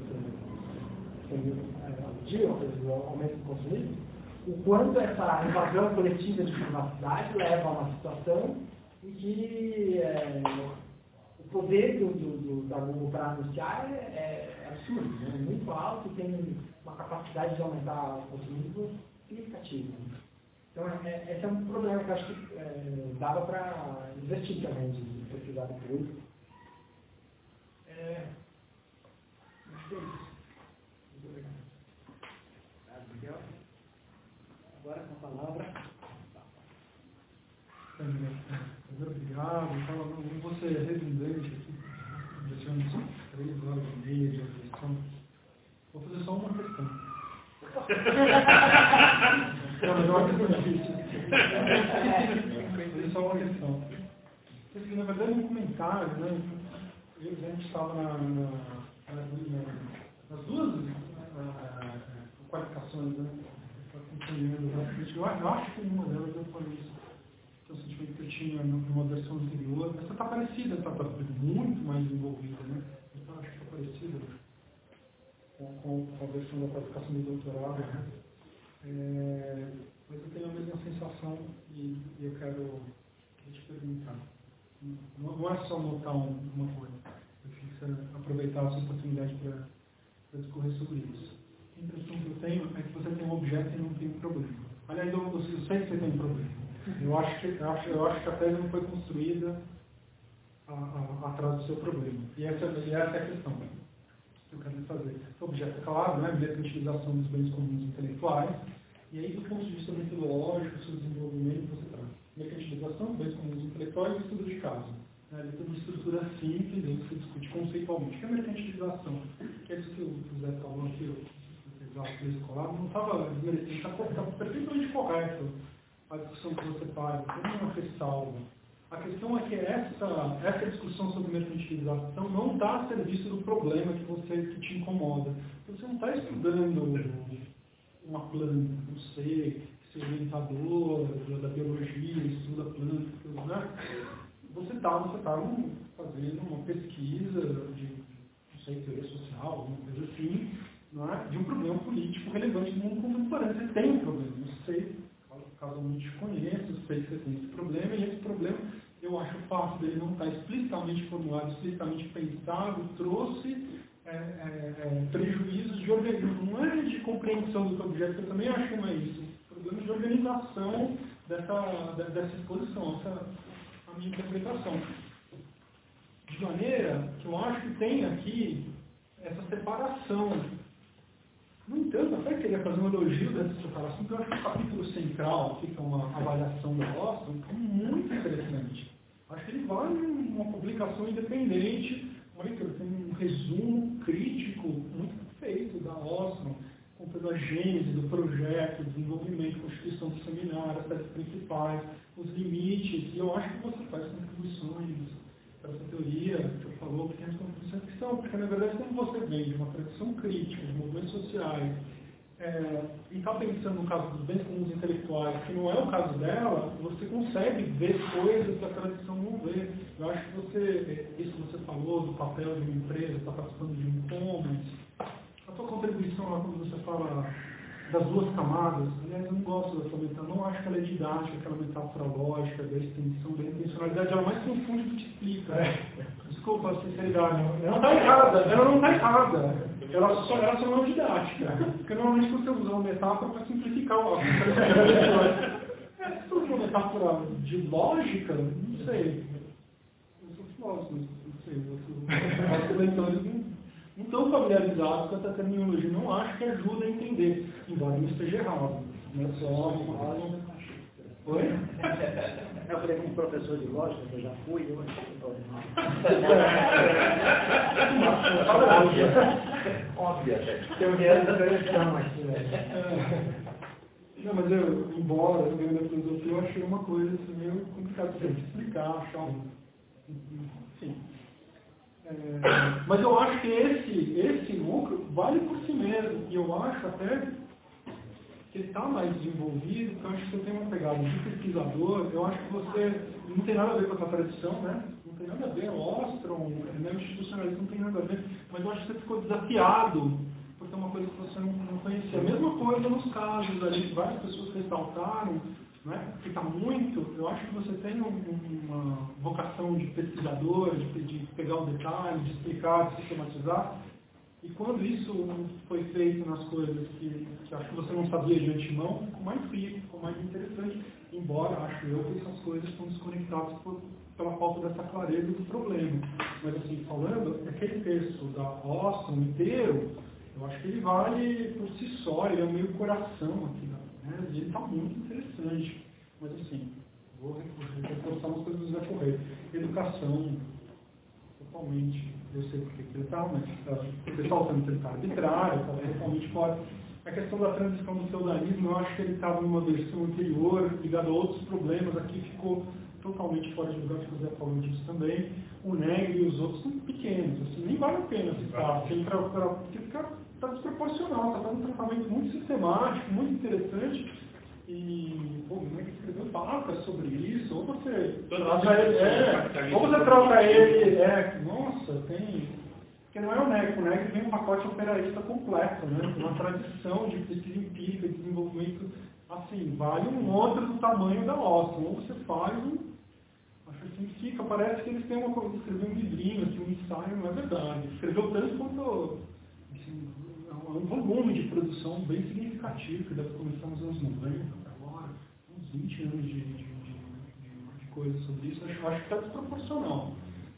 Speaker 5: do aumento do consumismo, o quanto essa invasão coletiva de privacidade leva a uma situação em que o poder da Google para anunciar é absurdo, né? É muito alto e tem uma capacidade de aumentar o consumismo significativo. Então, esse é um problema que eu acho que dava para investir também, de pesquisar depois. Acho que é isso. Muito obrigado. Miguel. Agora com a palavra.
Speaker 4: Muito obrigado. Então, não vou ser redundante aqui. Deixamos 3 horas e meia de reflexão. Vou fazer só uma questão. Não, mas é uma questão difícil. Vou fazer só uma questão. Porque, na verdade, um comentário, né? A gente estava nas duas qualificações, né? Eu acho que uma delas eu falei isso. Que é o sentimento que eu tinha numa versão anterior. Essa está parecida, está muito mais envolvida, né? Então, acho que está parecida com a versão da qualificação do doutorado, né? Mas eu tenho a mesma sensação e eu quero te perguntar. Não é só notar uma coisa, eu quis aproveitar essa oportunidade para discorrer sobre isso. A impressão que eu tenho é que você tem um objeto e não tem um problema. Aliás, eu sei que você tem um problema. Eu acho que a tese não foi construída atrás do seu problema. E essa é a questão que eu quero fazer. O objeto é claro, né? Mercantilização dos bens comuns intelectuais. E aí, do ponto de vista metodológico, seu desenvolvimento, você traz mercantilização, bens comuns intelectuais e estudo de caso. Ele tem uma estrutura simples, aí você discute conceitualmente. O que é mercantilização? Que é isso que o Zé falou aqui, o escolar, não estava desmerecendo, está perfeitamente correto a discussão que você faz, tem uma ressalva. A questão é que essa discussão sobre mercantilização não está a serviço do problema que te incomoda. Você não está estudando uma planta, não sei, ser orientador da biologia, estuda plantas, né? Você está fazendo uma pesquisa de não sei, teoria social, alguma coisa assim, não é? De um problema político relevante no mundo contemporâneo. Você tem um problema, não sei, casualmente conheço, sei que você tem esse problema, e esse problema, eu acho o fato dele não estar explicitamente formulado, explicitamente pensado, trouxe prejuízos de organismo, não é de compreensão do objeto, eu também acho que não é isso, problemas de organização dessa exposição, essa é a minha interpretação. De maneira que eu acho que tem aqui essa separação. No entanto, até queria fazer um elogio dessa separação, porque eu acho que o capítulo central, que é uma avaliação da Ostrom, é muito interessante. Acho que ele vale uma publicação independente, tem um resumo crítico muito feito da Ostrom, contando a gênese do projeto, desenvolvimento, constituição do seminário, as teses principais, os limites, e eu acho que você faz contribuições para essa teoria que eu falou, pequenas contribuições que são, porque na verdade como você vem de uma tradição crítica, de movimentos sociais, e está pensando no caso dos bens comuns intelectuais, que não é o caso dela, você consegue ver coisas que a tradição não vê. Eu acho que isso que você falou do papel de uma empresa, está participando de um commons, a sua contribuição lá quando você fala das duas camadas, aliás, eu não gosto dessa metáfora, não acho que ela é didática, aquela metáfora lógica, da extensão, da intencionalidade, ela mais confunde do que explica. Desculpa a sinceridade, ela não está errada, ela só não é didática, porque normalmente você usa uma metáfora para simplificar o assunto. Se for uma metáfora de lógica, não sei, eu sou filósofo, não sei, os leitores não estão familiarizados com essa terminologia, não acho que ajuda a entender, embora não esteja errado. Não é só Oi?
Speaker 1: Eu falei como professor de lógica, eu já fui, eu acho que estou
Speaker 6: óbvia, teoria da tradição aqui,
Speaker 4: Não, mas eu, embora eu venha da filosofia, eu achei uma coisa assim, meio complicada de explicar, achar enfim. Mas eu acho que esse núcleo vale por si mesmo, e eu acho até que está mais desenvolvido, porque eu acho que você tem uma pegada de pesquisador, eu acho que você não tem nada a ver com essa tradição, né? Não tem nada a ver, Ostrom, institucionalismo não tem nada a ver, mas eu acho que você ficou desafiado, porque é uma coisa que você não conhecia. A mesma coisa nos casos ali, que várias pessoas ressaltaram, né? Fica muito, eu acho que você tem uma vocação de pesquisador, de pegar o detalhe, de explicar, de sistematizar, e quando isso foi feito nas coisas que acho que você não sabia de antemão, ficou mais rico, ficou mais interessante, embora acho eu que essas coisas estão desconectadas pela falta dessa clareza do problema. Mas assim, falando, aquele texto da Ostrom inteiro, eu acho que ele vale por si só, ele é meio coração aqui, né? E ele está muito interessante. Mas assim, vou reforçar umas coisas do Zé Correia. Educação, totalmente, eu sei porque ele está, mas o pessoal está muito arbitrário, está totalmente fora. A questão da transição do feudalismo, eu acho que ele estava numa versão anterior, ligado a outros problemas, aqui ficou totalmente fora de lugar, que o Zé falou disso também. O Negri e os outros são pequenos, assim, nem vale a pena citar, porque está desproporcional, está dando um tratamento muito sistemático, muito interessante. E o Negri escreveu papas sobre isso, ou você troca ele, nossa, tem. Porque não é o Negri vem um pacote operarista completo, né? Uma tradição de pesquisa empírica, de desenvolvimento, assim, vale um outro do tamanho da Ostrom, ou você faz acho assim que fica, parece que eles têm uma coisa, escrever um livrinho, assim, um ensaio, não é verdade. Escreveu tanto quanto, assim, um volume de produção bem significativo, que deve começar nos anos 90, agora, uns 20 anos de coisa sobre isso, acho que está desproporcional.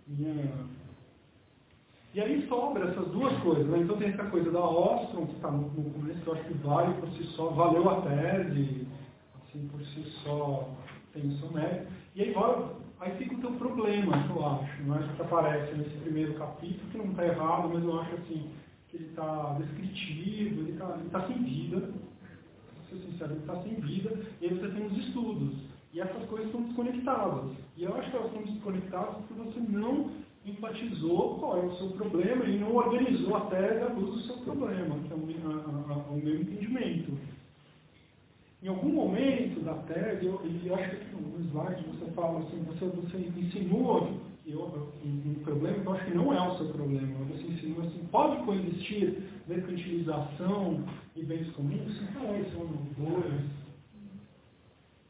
Speaker 4: E aí sobra essas duas coisas, né? Então tem essa coisa da Ostrom, que está no começo, que eu acho que vale por si só, valeu a tese, assim, por si só tem o seu mérito. E aí fica o teu problema, eu acho, não é que aparece nesse primeiro capítulo, que não está errado, mas eu acho assim, que ele está descritivo, ele está sem vida, para ser sincero, ele está sem vida, e aí você tem os estudos. E essas coisas estão desconectadas. E eu acho que elas estão desconectadas porque você não enfatizou qual é o seu problema e não organizou a tese à luz do seu problema, que é o meu entending. Em algum momento da tese, eu acho que no slide você fala assim, você insinua um problema que eu acho que não é o seu problema. Você insinua assim, pode coexistir mercantilização e bens comuns? Então, isso é um dois.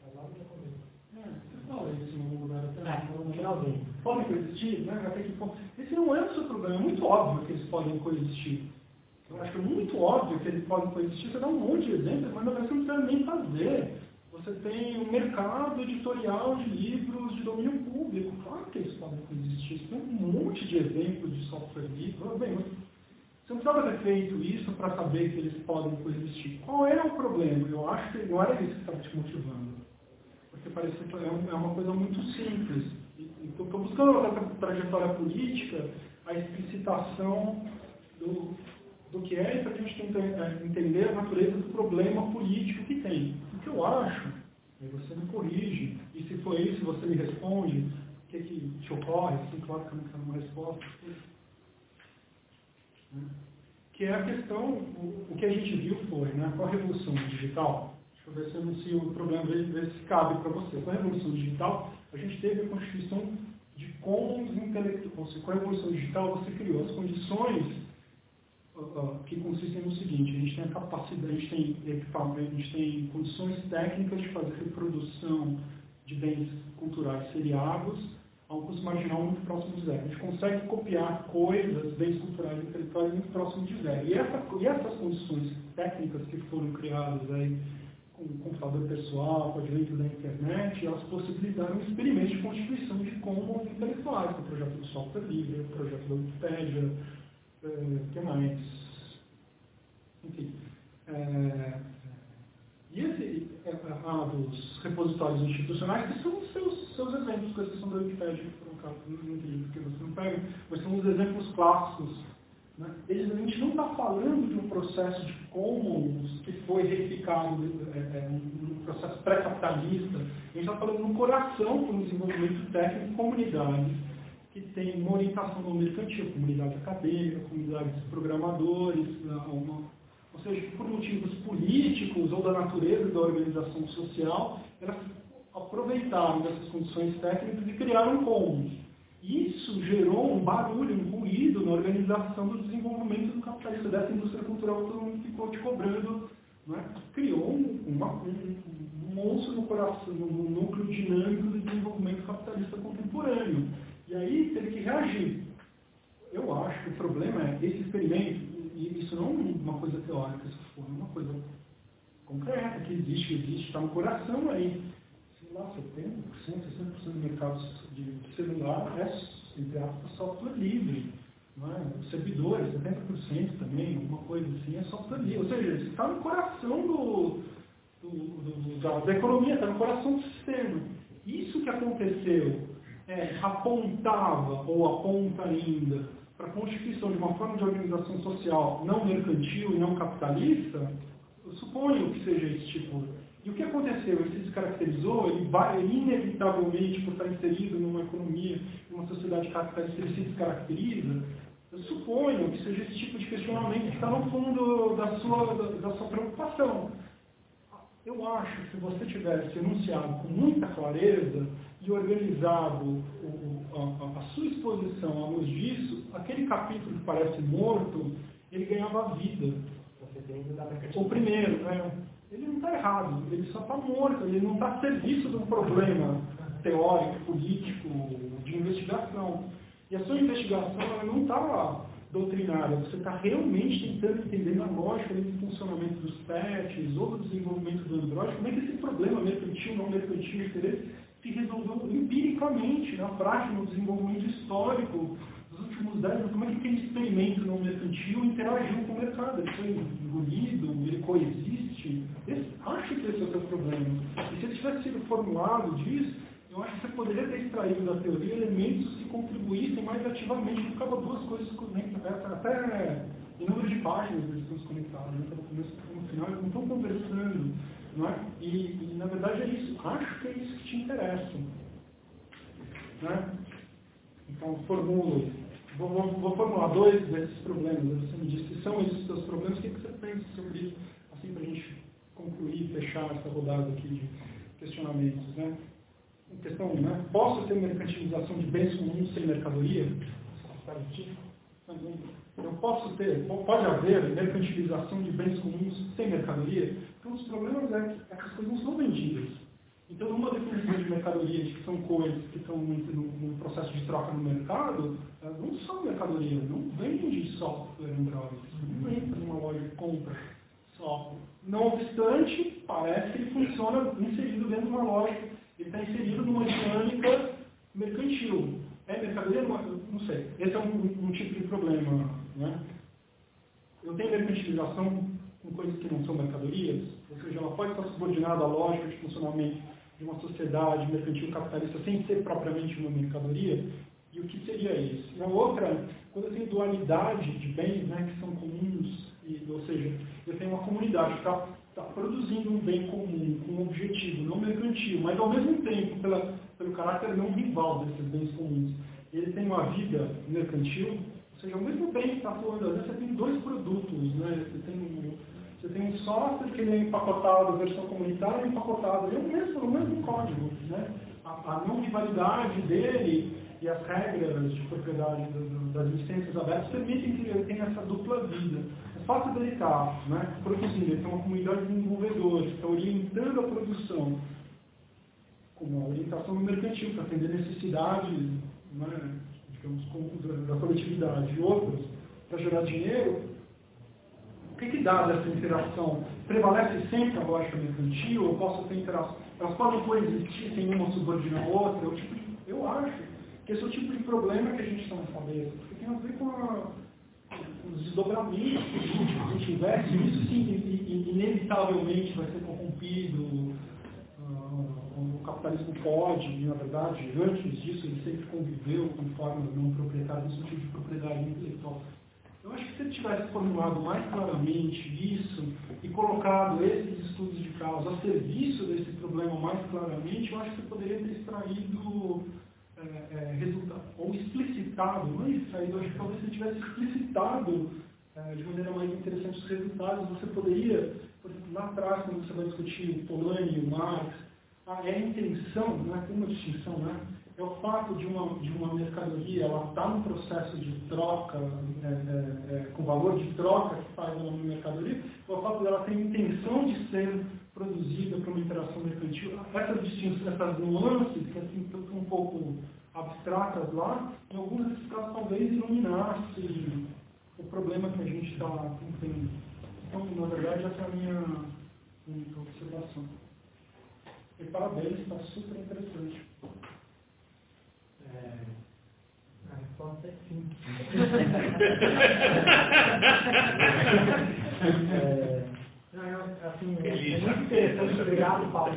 Speaker 7: finalzinho. Podem coexistir? Né? Até que ponto? Esse não é o seu problema. É muito óbvio que eles podem coexistir. Eu acho que é muito óbvio que eles podem coexistir. Você dá um monte de exemplos, mas na verdade você não precisa nem fazer. Você tem um mercado editorial de livros de domínio público. Claro que eles podem coexistir. Você tem um monte de exemplos de software livre. Bem, mas você não precisava ter feito isso para saber que eles podem coexistir. Qual é o problema? Eu acho que não era isso que estava te motivando. Porque parece que é uma coisa muito simples. Estou buscando na trajetória política a explicitação do que é e para a gente tentar entender a natureza do problema político que tem. O que eu acho, e você me corrige, e se for isso, você me responde, o que te ocorre, assim, claro que eu não quero uma resposta, que é a questão, o que a gente viu foi, né, com a Revolução Digital, deixa eu ver se eu anuncio o problema, ver se cabe para você. Com a Revolução Digital, a gente teve a constituição de commons intelectuais. Com a Revolução Digital, você criou as condições que consistem no seguinte: a gente tem a capacidade, a gente tem equipamento, a gente tem condições técnicas de fazer reprodução de bens culturais seriados a um custo marginal muito próximo de zero. A gente consegue copiar coisas, bens culturais e intelectuais muito próximo de zero. E essas condições técnicas que foram criadas aí com o computador pessoal, com o advento da internet, elas possibilitaram um experimento de constituição de commons intelectuais, o projeto do software livre, o projeto da Wikipédia, o que mais? Enfim. E esse dos repositórios institucionais, que são os seus exemplos, com exceção da Wikipédia, que foram casos que você não pega, mas são os exemplos clássicos. Né? A gente não está falando de um processo de commons que foi reificado num processo pré-capitalista. A gente está falando de um coração para um desenvolvimento técnico de comunidades que tem uma orientação no mercantil, comunidade acadêmica, comunidades de programadores, ou seja, que por motivos políticos ou da natureza da organização social, elas aproveitaram dessas condições técnicas e criaram commons. Isso gerou um barulho, um ruído na organização do desenvolvimento do capitalista, dessa indústria cultural que todo mundo ficou te cobrando. Né? Criou um monstro no coração, no núcleo dinâmico do desenvolvimento capitalista contemporâneo. E aí teve que reagir. Eu acho que o problema é esse experimento, e isso não é uma coisa teórica, isso foi uma coisa concreta, que existe, está no coração aí. Sei lá, 70%, 60% do mercado de celular é, entre aspas, software livre. Não é? Os servidores, 70% também, alguma coisa assim, é software livre. Ou seja, isso está no coração da economia, está no coração do sistema. Isso que aconteceu apontava ou aponta ainda para a constituição de uma forma de organização social não mercantil e não capitalista, eu suponho que seja esse tipo. E o que aconteceu? Ele se descaracterizou, ele inevitavelmente, por estar inserido numa economia, numa sociedade capitalista, ele se descaracteriza. Eu suponho que seja esse tipo de questionamento que está no fundo da sua preocupação. Eu acho que se você tivesse enunciado com muita clareza e organizado a sua exposição à luz disso, aquele capítulo que parece morto, ele ganhava vida. O primeiro, ele não está errado, ele só está morto, ele não está a serviço de um problema teórico, político, de investigação. E a sua investigação ela não está doutrinária, você está realmente tentando entender na lógica do funcionamento dos patches ou do desenvolvimento do Android, como é que esse problema mercantil, não mercantil, interesse, se resolveu empiricamente, na prática, no desenvolvimento histórico dos últimos 10 anos, como é que aquele experimento não mercantil interagiu com o mercado, ele foi engolido, ele coexiste. Acho que esse é o seu problema. E se ele tivesse sido formulado disso, eu acho que você poderia ter extraído da teoria elementos que contribuíssem mais ativamente, porque ficava duas coisas conectadas, até em número de páginas eles estão conectados, né? No começo e no final, eles não estão conversando, não é? E na verdade é isso, acho que é isso que te interessa. Né? Então, formulo, vou formular 2 desses problemas, você me diz que são esses os seus problemas, o que você pensa sobre isso, assim, para a gente concluir, fechar essa rodada aqui de questionamentos, né? Questão, né? Posso ter mercantilização de bens comuns sem mercadoria? Eu posso ter, pode haver mercantilização de bens comuns sem mercadoria? Então, os problemas é que as coisas não são vendidas. Então, uma definição de mercadorias que são coisas que estão no processo de troca no mercado, elas não são mercadorias, não vende software Android, não entra numa loja de compra software. Não obstante, parece que ele funciona inserido dentro de uma loja, ele está inserido numa dinâmica mercantil. É mercadoria? Não sei. Esse é um tipo de problema. Né? Eu tenho mercantilização com coisas que não são mercadorias, ou seja, ela pode estar subordinada à lógica de funcionamento de uma sociedade mercantil capitalista sem ser propriamente uma mercadoria, e o que seria isso? E a outra, quando eu tenho dualidade de bens, né, que são comuns, ou seja, eu tenho uma comunidade que está produzindo um bem comum, com um objetivo não mercantil, mas ao mesmo tempo, pelo caráter não rival desses bens comuns, ele tem uma vida mercantil, ou seja, ao mesmo bem que está atuando, às vezes você tem dois produtos, né, você tem um software que ele é empacotado, versão comunitária empacotado, ele é o mesmo código. Né? A não rivalidade dele e as regras de propriedade das licenças abertas permitem que ele tenha essa dupla vida. É fácil dele estar produzindo, ele tem uma comunidade de desenvolvedores que está orientando a produção com uma orientação no mercantil para atender necessidades, né, digamos, da coletividade e outras para gerar dinheiro. O que dá dessa interação? Prevalece sempre a lógica mercantil? Ou posso ter interação? Elas podem coexistir sem uma subordinar a outra? Eu acho que esse é o tipo de problema que a gente está na cabeça. Porque tem a ver com os desdobramentos que a gente investe. Isso sim, inevitavelmente vai ser corrompido. O capitalismo pode, e na verdade, antes disso, ele sempre conviveu com formas não proprietárias, no sentido de propriedade intelectual. Eu acho que se ele tivesse formulado mais claramente isso e colocado esses estudos de causa a serviço desse problema mais claramente, eu acho que você poderia ter extraído resultado, ou explicitado, não extraído, eu acho que talvez se tivesse explicitado de maneira mais interessante os resultados, você poderia, por exemplo, lá atrás, quando você vai discutir o Polanyi e o Marx, é a intenção, né, tem uma distinção, né? É o fato de uma mercadoria, ela está num processo de troca, com valor de troca que faz ela uma mercadoria, é o fato dela ter intenção de ser produzida para uma interação mercantil. Essas distinções, essas nuances, que assim, estão um pouco abstratas lá, em alguns desses casos talvez iluminasse o problema que a gente está tendo. Então, na verdade, essa é a minha observação. E parabéns, está super interessante.
Speaker 5: A resposta é sim. Assim, é muito interessante. Obrigado, Paulo,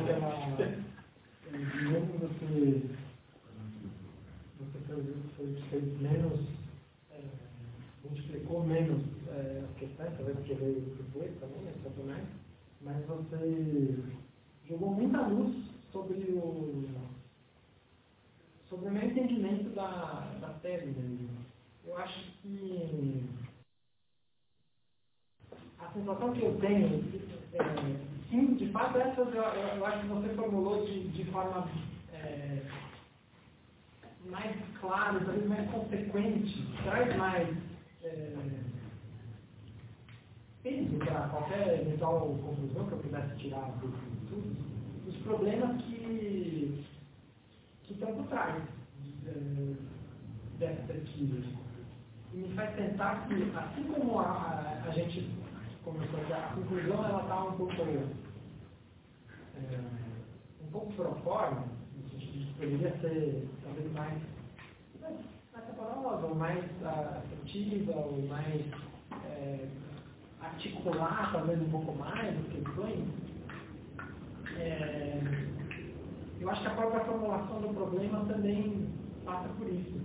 Speaker 5: você fez menos, multiplicou menos as questões, talvez porque veio depois também, mas você jogou muita luz sobre o meu entendimento da tese mesmo. Eu acho que a sensação que eu tenho, sim, de fato, essas eu acho que você formulou de forma mais clara, talvez mais consequente, traz mais peso para qualquer eventual conclusão que eu pudesse tirar dos estudos, os problemas que estão por trás dessa pesquisa. E me faz pensar que, assim como a gente começou a conclusão, ela está um pouco pro forma, no sentido de que poderia ser talvez mais saborosa, ou mais afetiva, ou mais articular talvez um pouco mais as questões. Eu acho que a própria formulação do problema também passa por isso.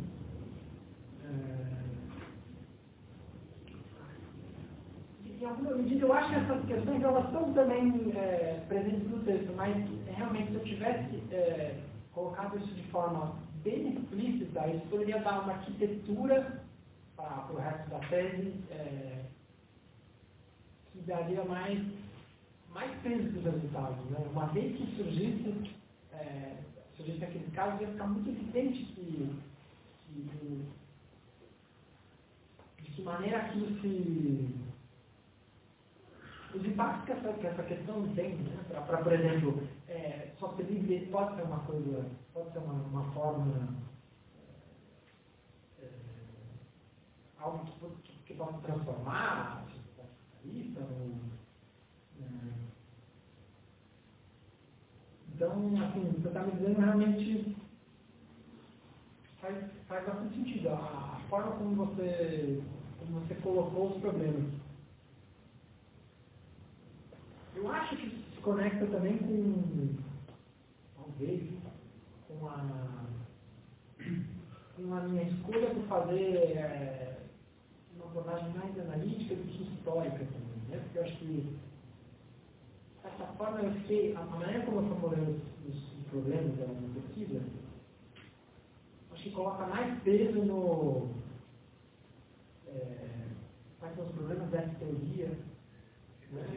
Speaker 5: Em alguma medida, eu acho que essas questões elas estão também presentes no texto, mas realmente se eu tivesse colocado isso de forma bem explícita, isso poderia dar uma arquitetura para o resto da tese que daria mais peso para os resultados. Né? Uma vez que surgisse aqueles casos, ia ficar muito evidente de que maneira aquilo os impactos que essa questão tem, né? Para, por exemplo, software livre pode ser uma coisa, pode ser uma forma, algo que possa transformar a capitalista, então, assim, você está me dizendo realmente faz bastante sentido a forma como você colocou os problemas. Eu acho que se conecta também com, talvez, com a minha escolha por fazer uma abordagem mais analítica do que histórica também, né? Porque eu acho que dessa forma eu fiquei, a maneira como eu formulei os problemas da minha pesquisa, acho que coloca mais peso no quais são os problemas dessa teoria, né?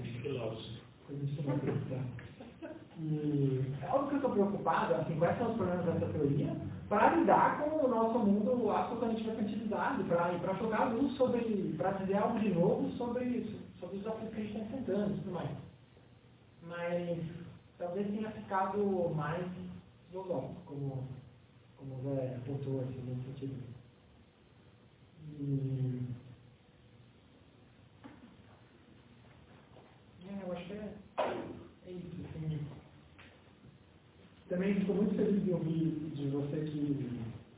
Speaker 5: E é óbvio que eu estou preocupado, assim, quais são os problemas dessa teoria, para lidar com o nosso mundo absolutamente mercantilizado, para jogar luz sobre, para dizer algo de novo sobre os desafios que a gente está enfrentando e tudo mais. Mas talvez tenha ficado mais filosófico, como o Zé apontou assim, nesse sentido. Eu acho que é isso. Assim. Também estou muito feliz de ouvir de você que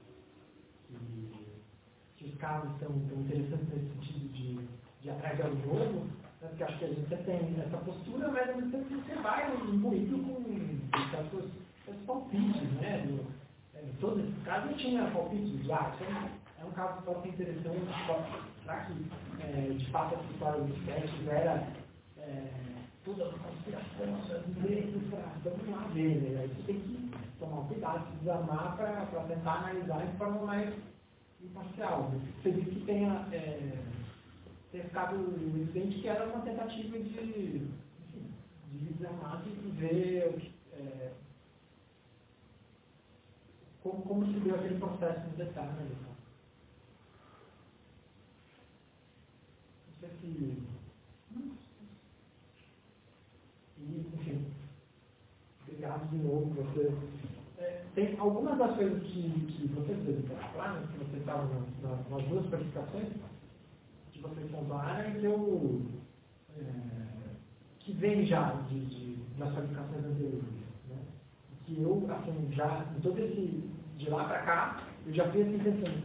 Speaker 5: os casos estão interessantes nesse sentido de ir atrás de algo novo, né? Porque acho que a gente tem essa postura, mas ao mesmo tempo você vai imbuído com certos palpites, né? Em todos esses casos eu tinha palpites de é um caso que pode ser interessante, será que de fato essa história dos testes era toda a conspiração das empresas vamos lá ver, né? Aí você tem que tomar cuidado, se desarmar para tentar analisar de forma mais imparcial. Você disse que tenha ficado evidente que era uma tentativa de desarmar e ver como se deu aquele processo no detalhe. Né? Não sei se... Enfim, obrigado de novo você. Tem algumas das coisas que vocês claro, que vocês estavam nas duas participações que vocês pontuaram que vem já das qualificações anteriores. Né? Que eu, assim, já, em todo esse, de lá para cá, eu já fiz assim pensando,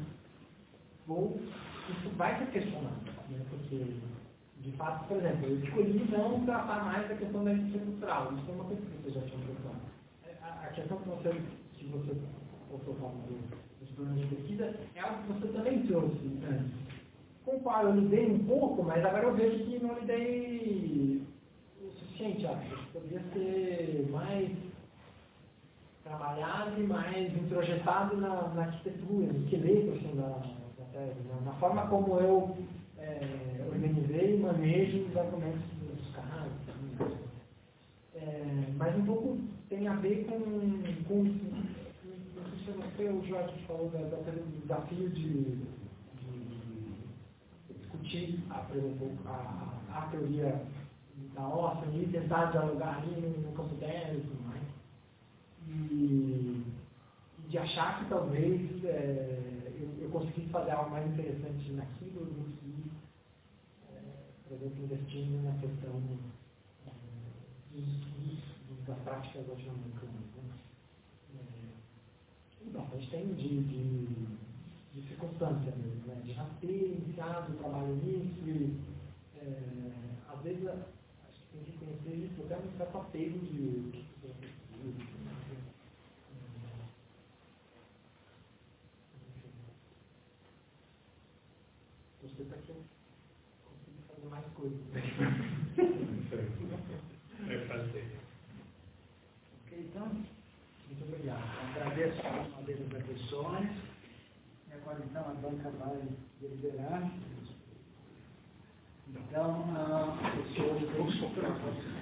Speaker 5: isso vai ser questionado, né? Porque de fato, por exemplo, eu escolhi não tratar mais da questão da indústria cultural. Isso é uma coisa que você já tinha pensado. A questão que você colocou dos problemas de pesquisa é algo que você também trouxe, né? Com o qual eu lidei um pouco, mas agora eu vejo que não lidei o suficiente. Acho que poderia ser mais trabalhado e mais introjetado na arquitetura, no esqueleto assim, da tese, na forma como eu organizei e manejo os argumentos dos caras. Mas um pouco tem a ver com não sei se você, o Jorge, falou do desafio de discutir, por exemplo, a teoria da Austin e tentar dialogar ali no campo dela e tudo mais. E de achar que talvez eu conseguisse fazer algo mais interessante naquilo do que, por exemplo, investindo na questão das práticas latino-americanas. Né? Bom, a gente tem de circunstância mesmo, né? De já ter iniciado o trabalho nisso e, às vezes, acho que tem que conhecer isso, até um certo apego de você está aqui, conseguir fazer mais coisas.
Speaker 3: Vai fazer.
Speaker 6: Ok, então, muito obrigado. Agradeço mais uma vez as atenções. E agora, então, a banca vai deliberar. Então, o senhor